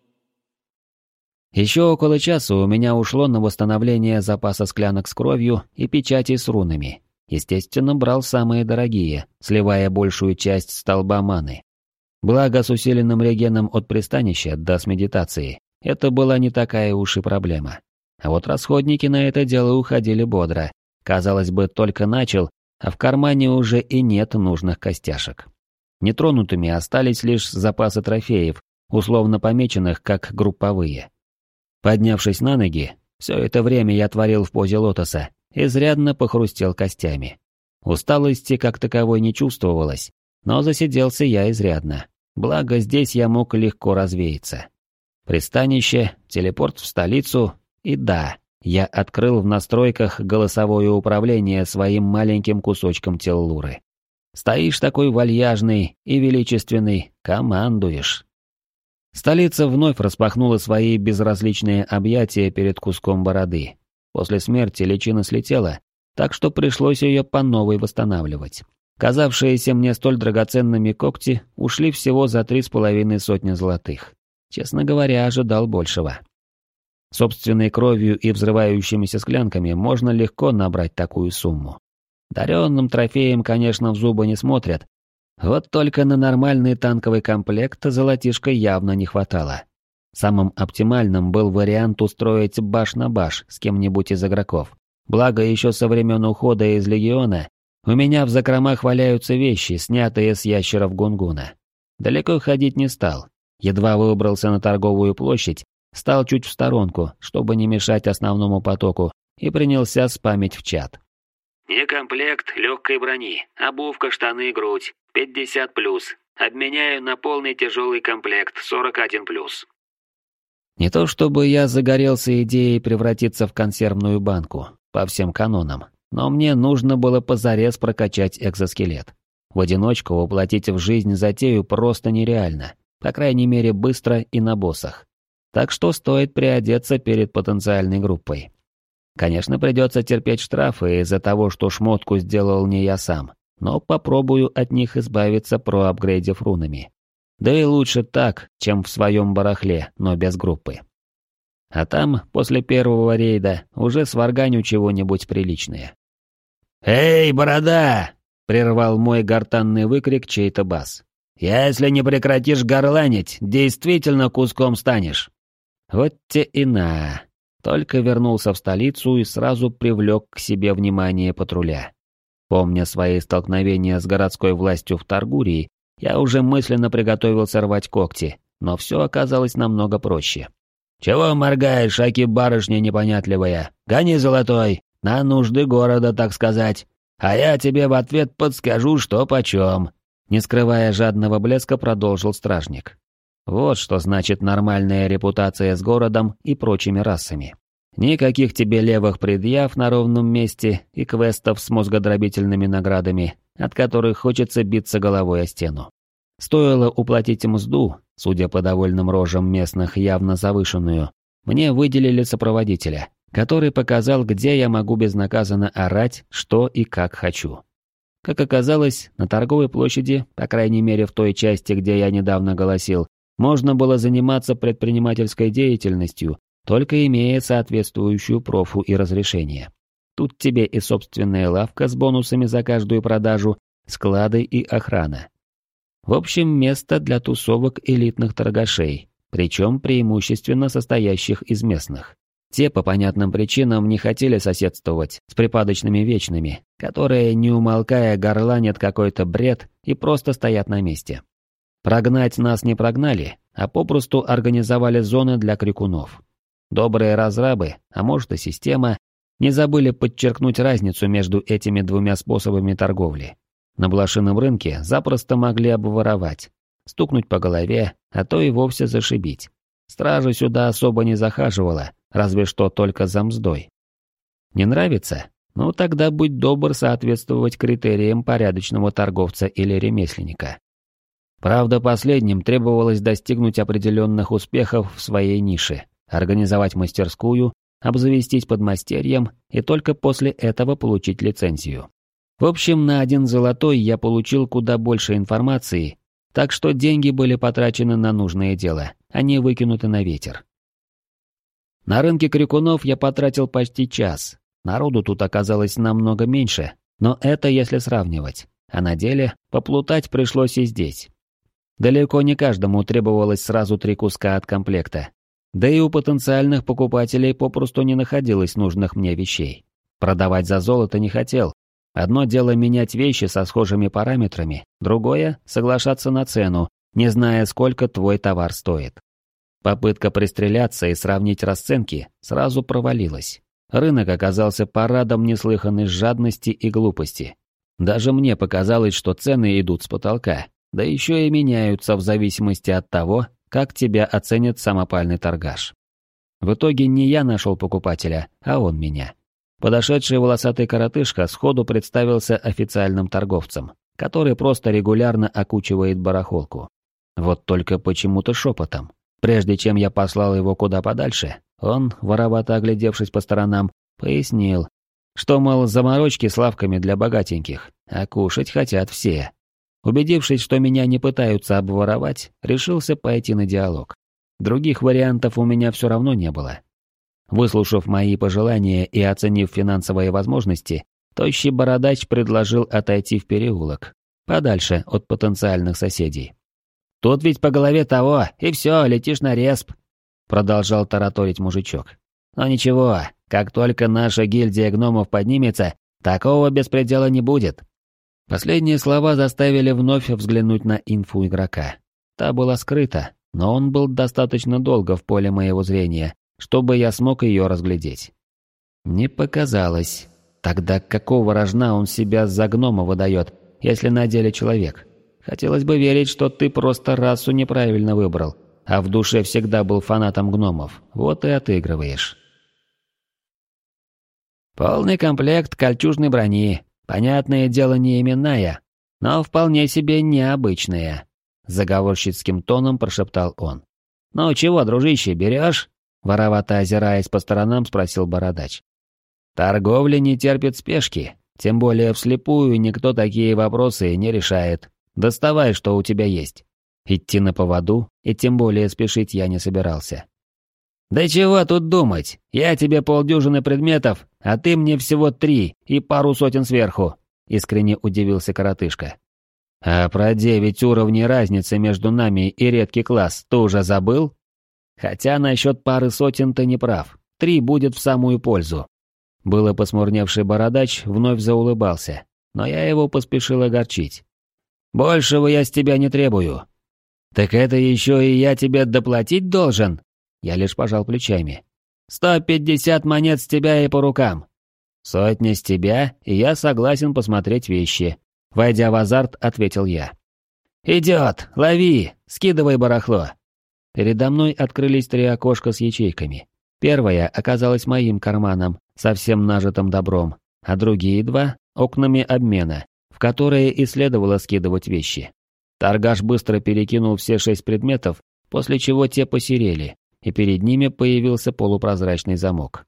Еще около часа у меня ушло на восстановление запаса склянок с кровью и печатей с рунами. Естественно, брал самые дорогие, сливая большую часть столба маны. Благо, с усиленным регеном от пристанища до с медитации, это была не такая уж и проблема. А вот расходники на это дело уходили бодро. Казалось бы, только начал, а в кармане уже и нет нужных костяшек. Нетронутыми остались лишь запасы трофеев, условно помеченных как групповые. Поднявшись на ноги, все это время я творил в позе лотоса, изрядно похрустел костями. Усталости как таковой не чувствовалось, но засиделся я изрядно. Благо, здесь я мог легко развеяться. Пристанище, телепорт в столицу, и да, я открыл в настройках голосовое управление своим маленьким кусочком теллуры. Стоишь такой вальяжный и величественный, командуешь. Столица вновь распахнула свои безразличные объятия перед куском бороды. После смерти личина слетела, так что пришлось ее по новой восстанавливать. Казавшиеся мне столь драгоценными когти ушли всего за три с половиной сотни золотых. Честно говоря, ожидал большего. Собственной кровью и взрывающимися склянками можно легко набрать такую сумму. Даренным трофеем, конечно, в зубы не смотрят. Вот только на нормальный танковый комплект золотишка явно не хватало. Самым оптимальным был вариант устроить баш на баш с кем-нибудь из игроков. Благо, еще со времен ухода из Легиона у меня в закромах валяются вещи, снятые с ящеров Гунгуна. Далеко ходить не стал. Едва выбрался на торговую площадь, стал чуть в сторонку, чтобы не мешать основному потоку, и принялся спамить в чат. Некомплект легкой брони, обувка, штаны, грудь, пятьдесят плюс. Обменяю на полный тяжелый комплект, сорок один плюс. Не то чтобы я загорелся идеей превратиться в консервную банку, по всем канонам, но мне нужно было позарез прокачать экзоскелет. В одиночку воплотить в жизнь затею просто нереально, по крайней мере быстро и на боссах. Так что стоит приодеться перед потенциальной группой. Конечно, придется терпеть штрафы из-за того, что шмотку сделал не я сам, но попробую от них избавиться, проапгрейдив рунами. Да и лучше так, чем в своем барахле, но без группы. А там, после первого рейда, уже сварганю чего-нибудь приличное. «Эй, борода!» — прервал мой гортанный выкрик чей-то бас. «Если не прекратишь горланить, действительно куском станешь». Вот те и на. Только вернулся в столицу и сразу привлек к себе внимание патруля. Помня свои столкновения с городской властью в Таргурии, я уже мысленно приготовился рвать когти, но все оказалось намного проще. «Чего моргаешь, аки барышня непонятливая? Гони, золотой, на нужды города, так сказать. А я тебе в ответ подскажу, что почем». Не скрывая жадного блеска, продолжил стражник. Вот что значит нормальная репутация с городом и прочими расами. Никаких тебе левых предъяв на ровном месте и квестов с мозгодробительными наградами, от которых хочется биться головой о стену. Стоило уплатить мзду, судя по довольным рожам местных явно завышенную, мне выделили сопроводителя, который показал, где я могу безнаказанно орать, что и как хочу. Как оказалось, на торговой площади, по крайней мере в той части, где я недавно голосил, можно было заниматься предпринимательской деятельностью, только имея соответствующую профу и разрешение. Тут тебе и собственная лавка с бонусами за каждую продажу, склады и охрана. В общем, место для тусовок элитных торгашей, причем преимущественно состоящих из местных. Те по понятным причинам не хотели соседствовать с припадочными вечными, которые, не умолкая, горланят какой-то бред и просто стоят на месте. Прогнать нас не прогнали, а попросту организовали зоны для крикунов. Добрые разрабы, а может и система, не забыли подчеркнуть разницу между этими двумя способами торговли. На блошином рынке запросто могли обворовать, стукнуть по голове, а то и вовсе зашибить. Стража сюда особо не захаживала, разве что только за мздой. Не нравится? Ну тогда будь добр соответствовать критериям порядочного торговца или ремесленника. Правда, последним требовалось достигнуть определенных успехов в своей нише, организовать мастерскую, обзавестись подмастерьем и только после этого получить лицензию. В общем, на один золотой я получил куда больше информации, так что деньги были потрачены на нужное дело, а не выкинуты на ветер. На рынке крикунов я потратил почти час. Народу тут оказалось намного меньше, но это если сравнивать. А на деле поплутать пришлось и здесь. Далеко не каждому требовалось сразу три куска от комплекта. Да и у потенциальных покупателей попросту не находилось нужных мне вещей. Продавать за золото не хотел. Одно дело менять вещи со схожими параметрами, другое — соглашаться на цену, не зная, сколько твой товар стоит. Попытка пристреляться и сравнить расценки сразу провалилась. Рынок оказался парадом неслыханной жадности и глупости. Даже мне показалось, что цены идут с потолка, да еще и меняются в зависимости от того, как тебя оценит самопальный торгаш. В итоге не я нашел покупателя, а он меня. Подошедший волосатый коротышка сходу представился официальным торговцем, который просто регулярно окучивает барахолку. Вот только почему-то шепотом. Прежде чем я послал его куда подальше, он, воровато оглядевшись по сторонам, пояснил, что, мол, заморочки с лавками для богатеньких, а кушать хотят все. Убедившись, что меня не пытаются обворовать, решился пойти на диалог. Других вариантов у меня все равно не было. Выслушав мои пожелания и оценив финансовые возможности, тощий бородач предложил отойти в переулок, подальше от потенциальных соседей. «Тут ведь по голове того, и все, летишь на респ», — продолжал тараторить мужичок. «Но ничего, как только наша гильдия гномов поднимется, такого беспредела не будет». Последние слова заставили вновь взглянуть на инфу игрока. Та была скрыта, но он был достаточно долго в поле моего зрения, чтобы я смог ее разглядеть. Не показалось. Тогда какого рожна он себя за гнома выдает, если на деле человек? Хотелось бы верить, что ты просто расу неправильно выбрал, а в душе всегда был фанатом гномов. Вот и отыгрываешь. Полный комплект кольчужной брони. Понятное дело, не именная, но вполне себе необычная. Заговорщицким тоном прошептал он. «Ну чего, дружище, берешь?» Воровато озираясь по сторонам, спросил бородач. «Торговля не терпит спешки, тем более вслепую никто такие вопросы не решает. Доставай, что у тебя есть». Идти на поводу, и тем более спешить я не собирался. «Да чего тут думать? Я тебе полдюжины предметов, а ты мне всего три и пару сотен сверху», — искренне удивился коротышка. «А про девять уровней разницы между нами и редкий класс ты уже забыл? Хотя насчет пары сотен ты не прав, три будет в самую пользу». Было посмурневший бородач вновь заулыбался, но я его поспешил огорчить. «Большего я с тебя не требую». «Так это еще и я тебе доплатить должен?» Я лишь пожал плечами. «Сто пятьдесят монет с тебя и по рукам». «Сотня с тебя, и я согласен посмотреть вещи», — войдя в азарт, ответил я. «Идет, лови, скидывай барахло». Передо мной открылись три окошка с ячейками. Первое оказалось моим карманом, совсем нажитым добром, а другие два — окнами обмена, в которые и следовало скидывать вещи. Торгаш быстро перекинул все шесть предметов, после чего те посерели, и перед ними появился полупрозрачный замок.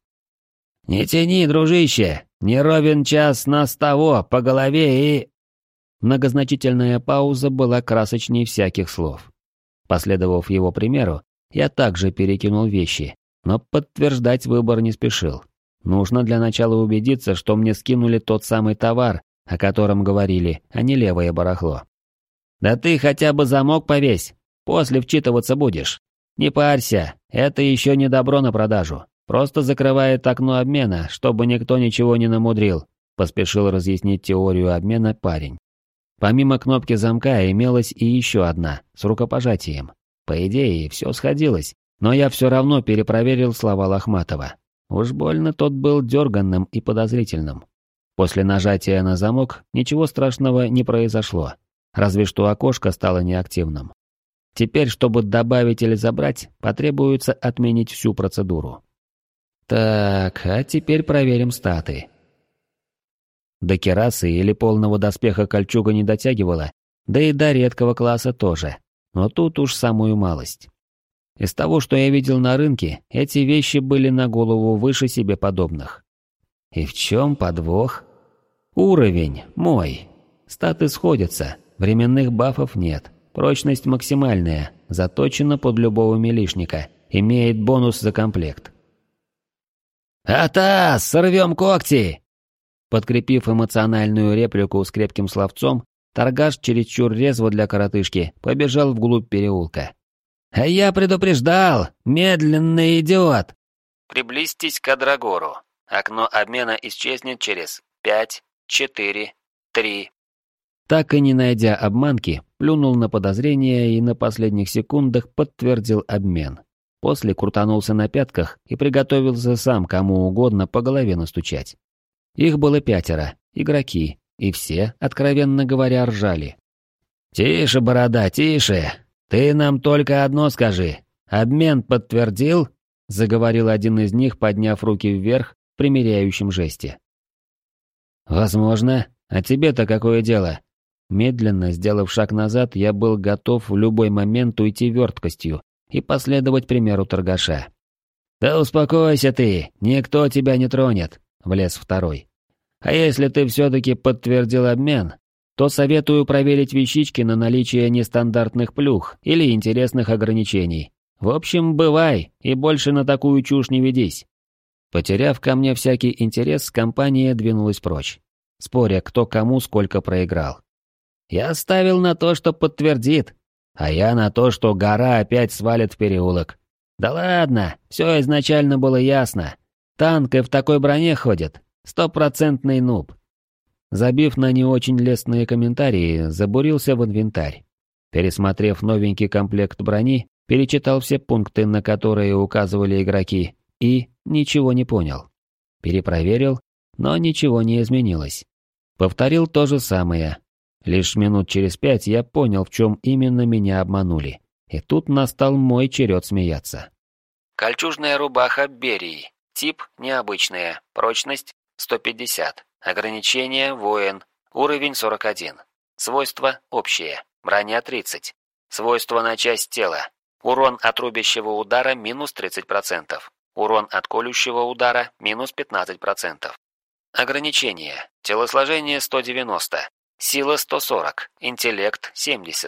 «Не тяни, дружище! Не ровен час нас того, по голове и...» Многозначительная пауза была красочней всяких слов. Последовав его примеру, я также перекинул вещи, но подтверждать выбор не спешил. Нужно для начала убедиться, что мне скинули тот самый товар, о котором говорили, а не левое барахло. «Да ты хотя бы замок повесь, после вчитываться будешь. Не парься, это еще не добро на продажу. Просто закрывает окно обмена, чтобы никто ничего не намудрил», — поспешил разъяснить теорию обмена парень. Помимо кнопки замка имелась и еще одна, с рукопожатием. По идее, все сходилось, но я все равно перепроверил слова Лохматова. Уж больно тот был дерганным и подозрительным. После нажатия на замок ничего страшного не произошло, разве что окошко стало неактивным. Теперь, чтобы добавить или забрать, потребуется отменить всю процедуру. Так, а теперь проверим статы. До керасы или полного доспеха кольчуга не дотягивала, да и до редкого класса тоже, но тут уж самую малость. Из того, что я видел на рынке, эти вещи были на голову выше себе подобных. И в чем подвох? Уровень мой. Статы сходятся, временных бафов нет. Прочность максимальная, заточена под любого милишника. Имеет бонус за комплект. «Атас, сорвем когти!» Подкрепив эмоциональную реплику с крепким словцом, торгаш чересчур резво для коротышки побежал вглубь переулка. «А я предупреждал! Медленный идиот!» Приблизьтесь к Адрагору. Окно обмена исчезнет через пять, четыре, три. Так и не найдя обманки, плюнул на подозрение и на последних секундах подтвердил обмен. После крутанулся на пятках и приготовился сам кому угодно по голове настучать. Их было пятеро, игроки, и все, откровенно говоря, ржали. «Тише, борода, тише! Ты нам только одно скажи. Обмен подтвердил?» — заговорил один из них, подняв руки вверх в примиряющем жесте. «Возможно. А тебе-то какое дело?» Медленно, сделав шаг назад, я был готов в любой момент уйти верткостью и последовать примеру торгаша. «Да успокойся ты, никто тебя не тронет», — влез второй. «А если ты все-таки подтвердил обмен, то советую проверить вещички на наличие нестандартных плюх или интересных ограничений. В общем, бывай, и больше на такую чушь не ведись». Потеряв ко мне всякий интерес, компания двинулась прочь, споря, кто кому сколько проиграл. Я ставил на то, что подтвердит, а я на то, что гора опять свалит в переулок. Да ладно, все изначально было ясно. Танк и в такой броне ходит, стопроцентный нуб. Забив на не очень лестные комментарии, забурился в инвентарь. Пересмотрев новенький комплект брони, перечитал все пункты, на которые указывали игроки, и ничего не понял. Перепроверил, но ничего не изменилось. Повторил то же самое. Лишь минут через пять я понял, в чем именно меня обманули. И тут настал мой черед смеяться. Кольчужная рубаха Берии. Тип необычная. Прочность сто пятьдесят. Ограничение воин. Уровень сорок один. Свойства общие. Броня тридцать. Свойства на часть тела. Урон от рубящего удара минус тридцать процентов. Урон от колющего удара минус пятнадцать процентов. Ограничение. Телосложение сто девяносто. Сила сто сорок, интеллект семьдесят.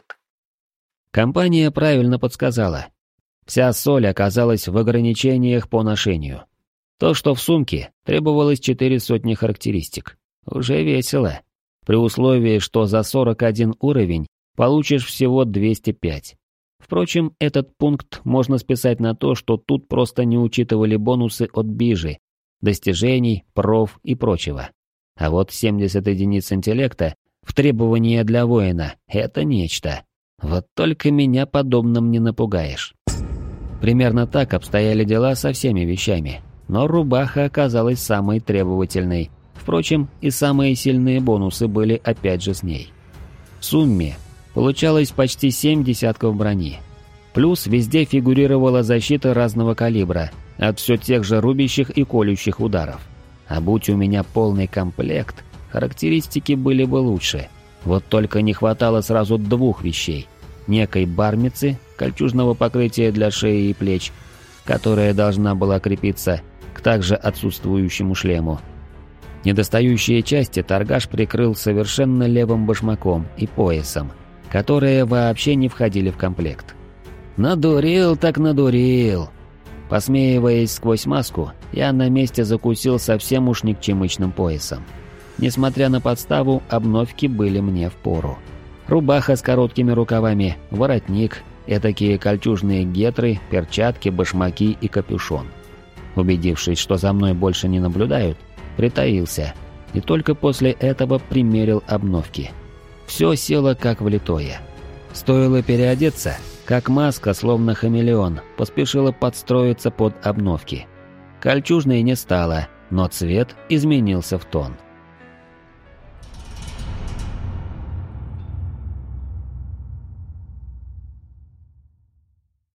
Компания правильно подсказала. Вся соль оказалась в ограничениях по ношению. То, что в сумке, требовалось четыре сотни характеристик. Уже весело. При условии, что за сорок один уровень получишь всего двести пять. Впрочем, этот пункт можно списать на то, что тут просто не учитывали бонусы от бижи, достижений, проф и прочего. А вот семьдесят единиц интеллекта в требования для воина — это нечто. Вот только меня подобным не напугаешь. Примерно так обстояли дела со всеми вещами, но рубаха оказалась самой требовательной. Впрочем, и самые сильные бонусы были опять же с ней. В сумме получалось почти семь десятков брони. Плюс везде фигурировала защита разного калибра, от все тех же рубящих и колющих ударов. А будь у меня полный комплект, характеристики были бы лучше. Вот только не хватало сразу двух вещей. Некой бармицы, кольчужного покрытия для шеи и плеч, которая должна была крепиться к также отсутствующему шлему. Недостающие части торгаш прикрыл совершенно левым башмаком и поясом, которые вообще не входили в комплект. Надурил так надурил. Посмеиваясь сквозь маску, я на месте закусил совсем уж никчемычным поясом. Несмотря на подставу, обновки были мне впору. Рубаха с короткими рукавами, воротник, этакие кольчужные гетры, перчатки, башмаки и капюшон. Убедившись, что за мной больше не наблюдают, притаился и только после этого примерил обновки. Все село как влитое. Стоило переодеться, как маска, словно хамелеон, поспешила подстроиться под обновки. Кольчужной не стало, но цвет изменился в тон.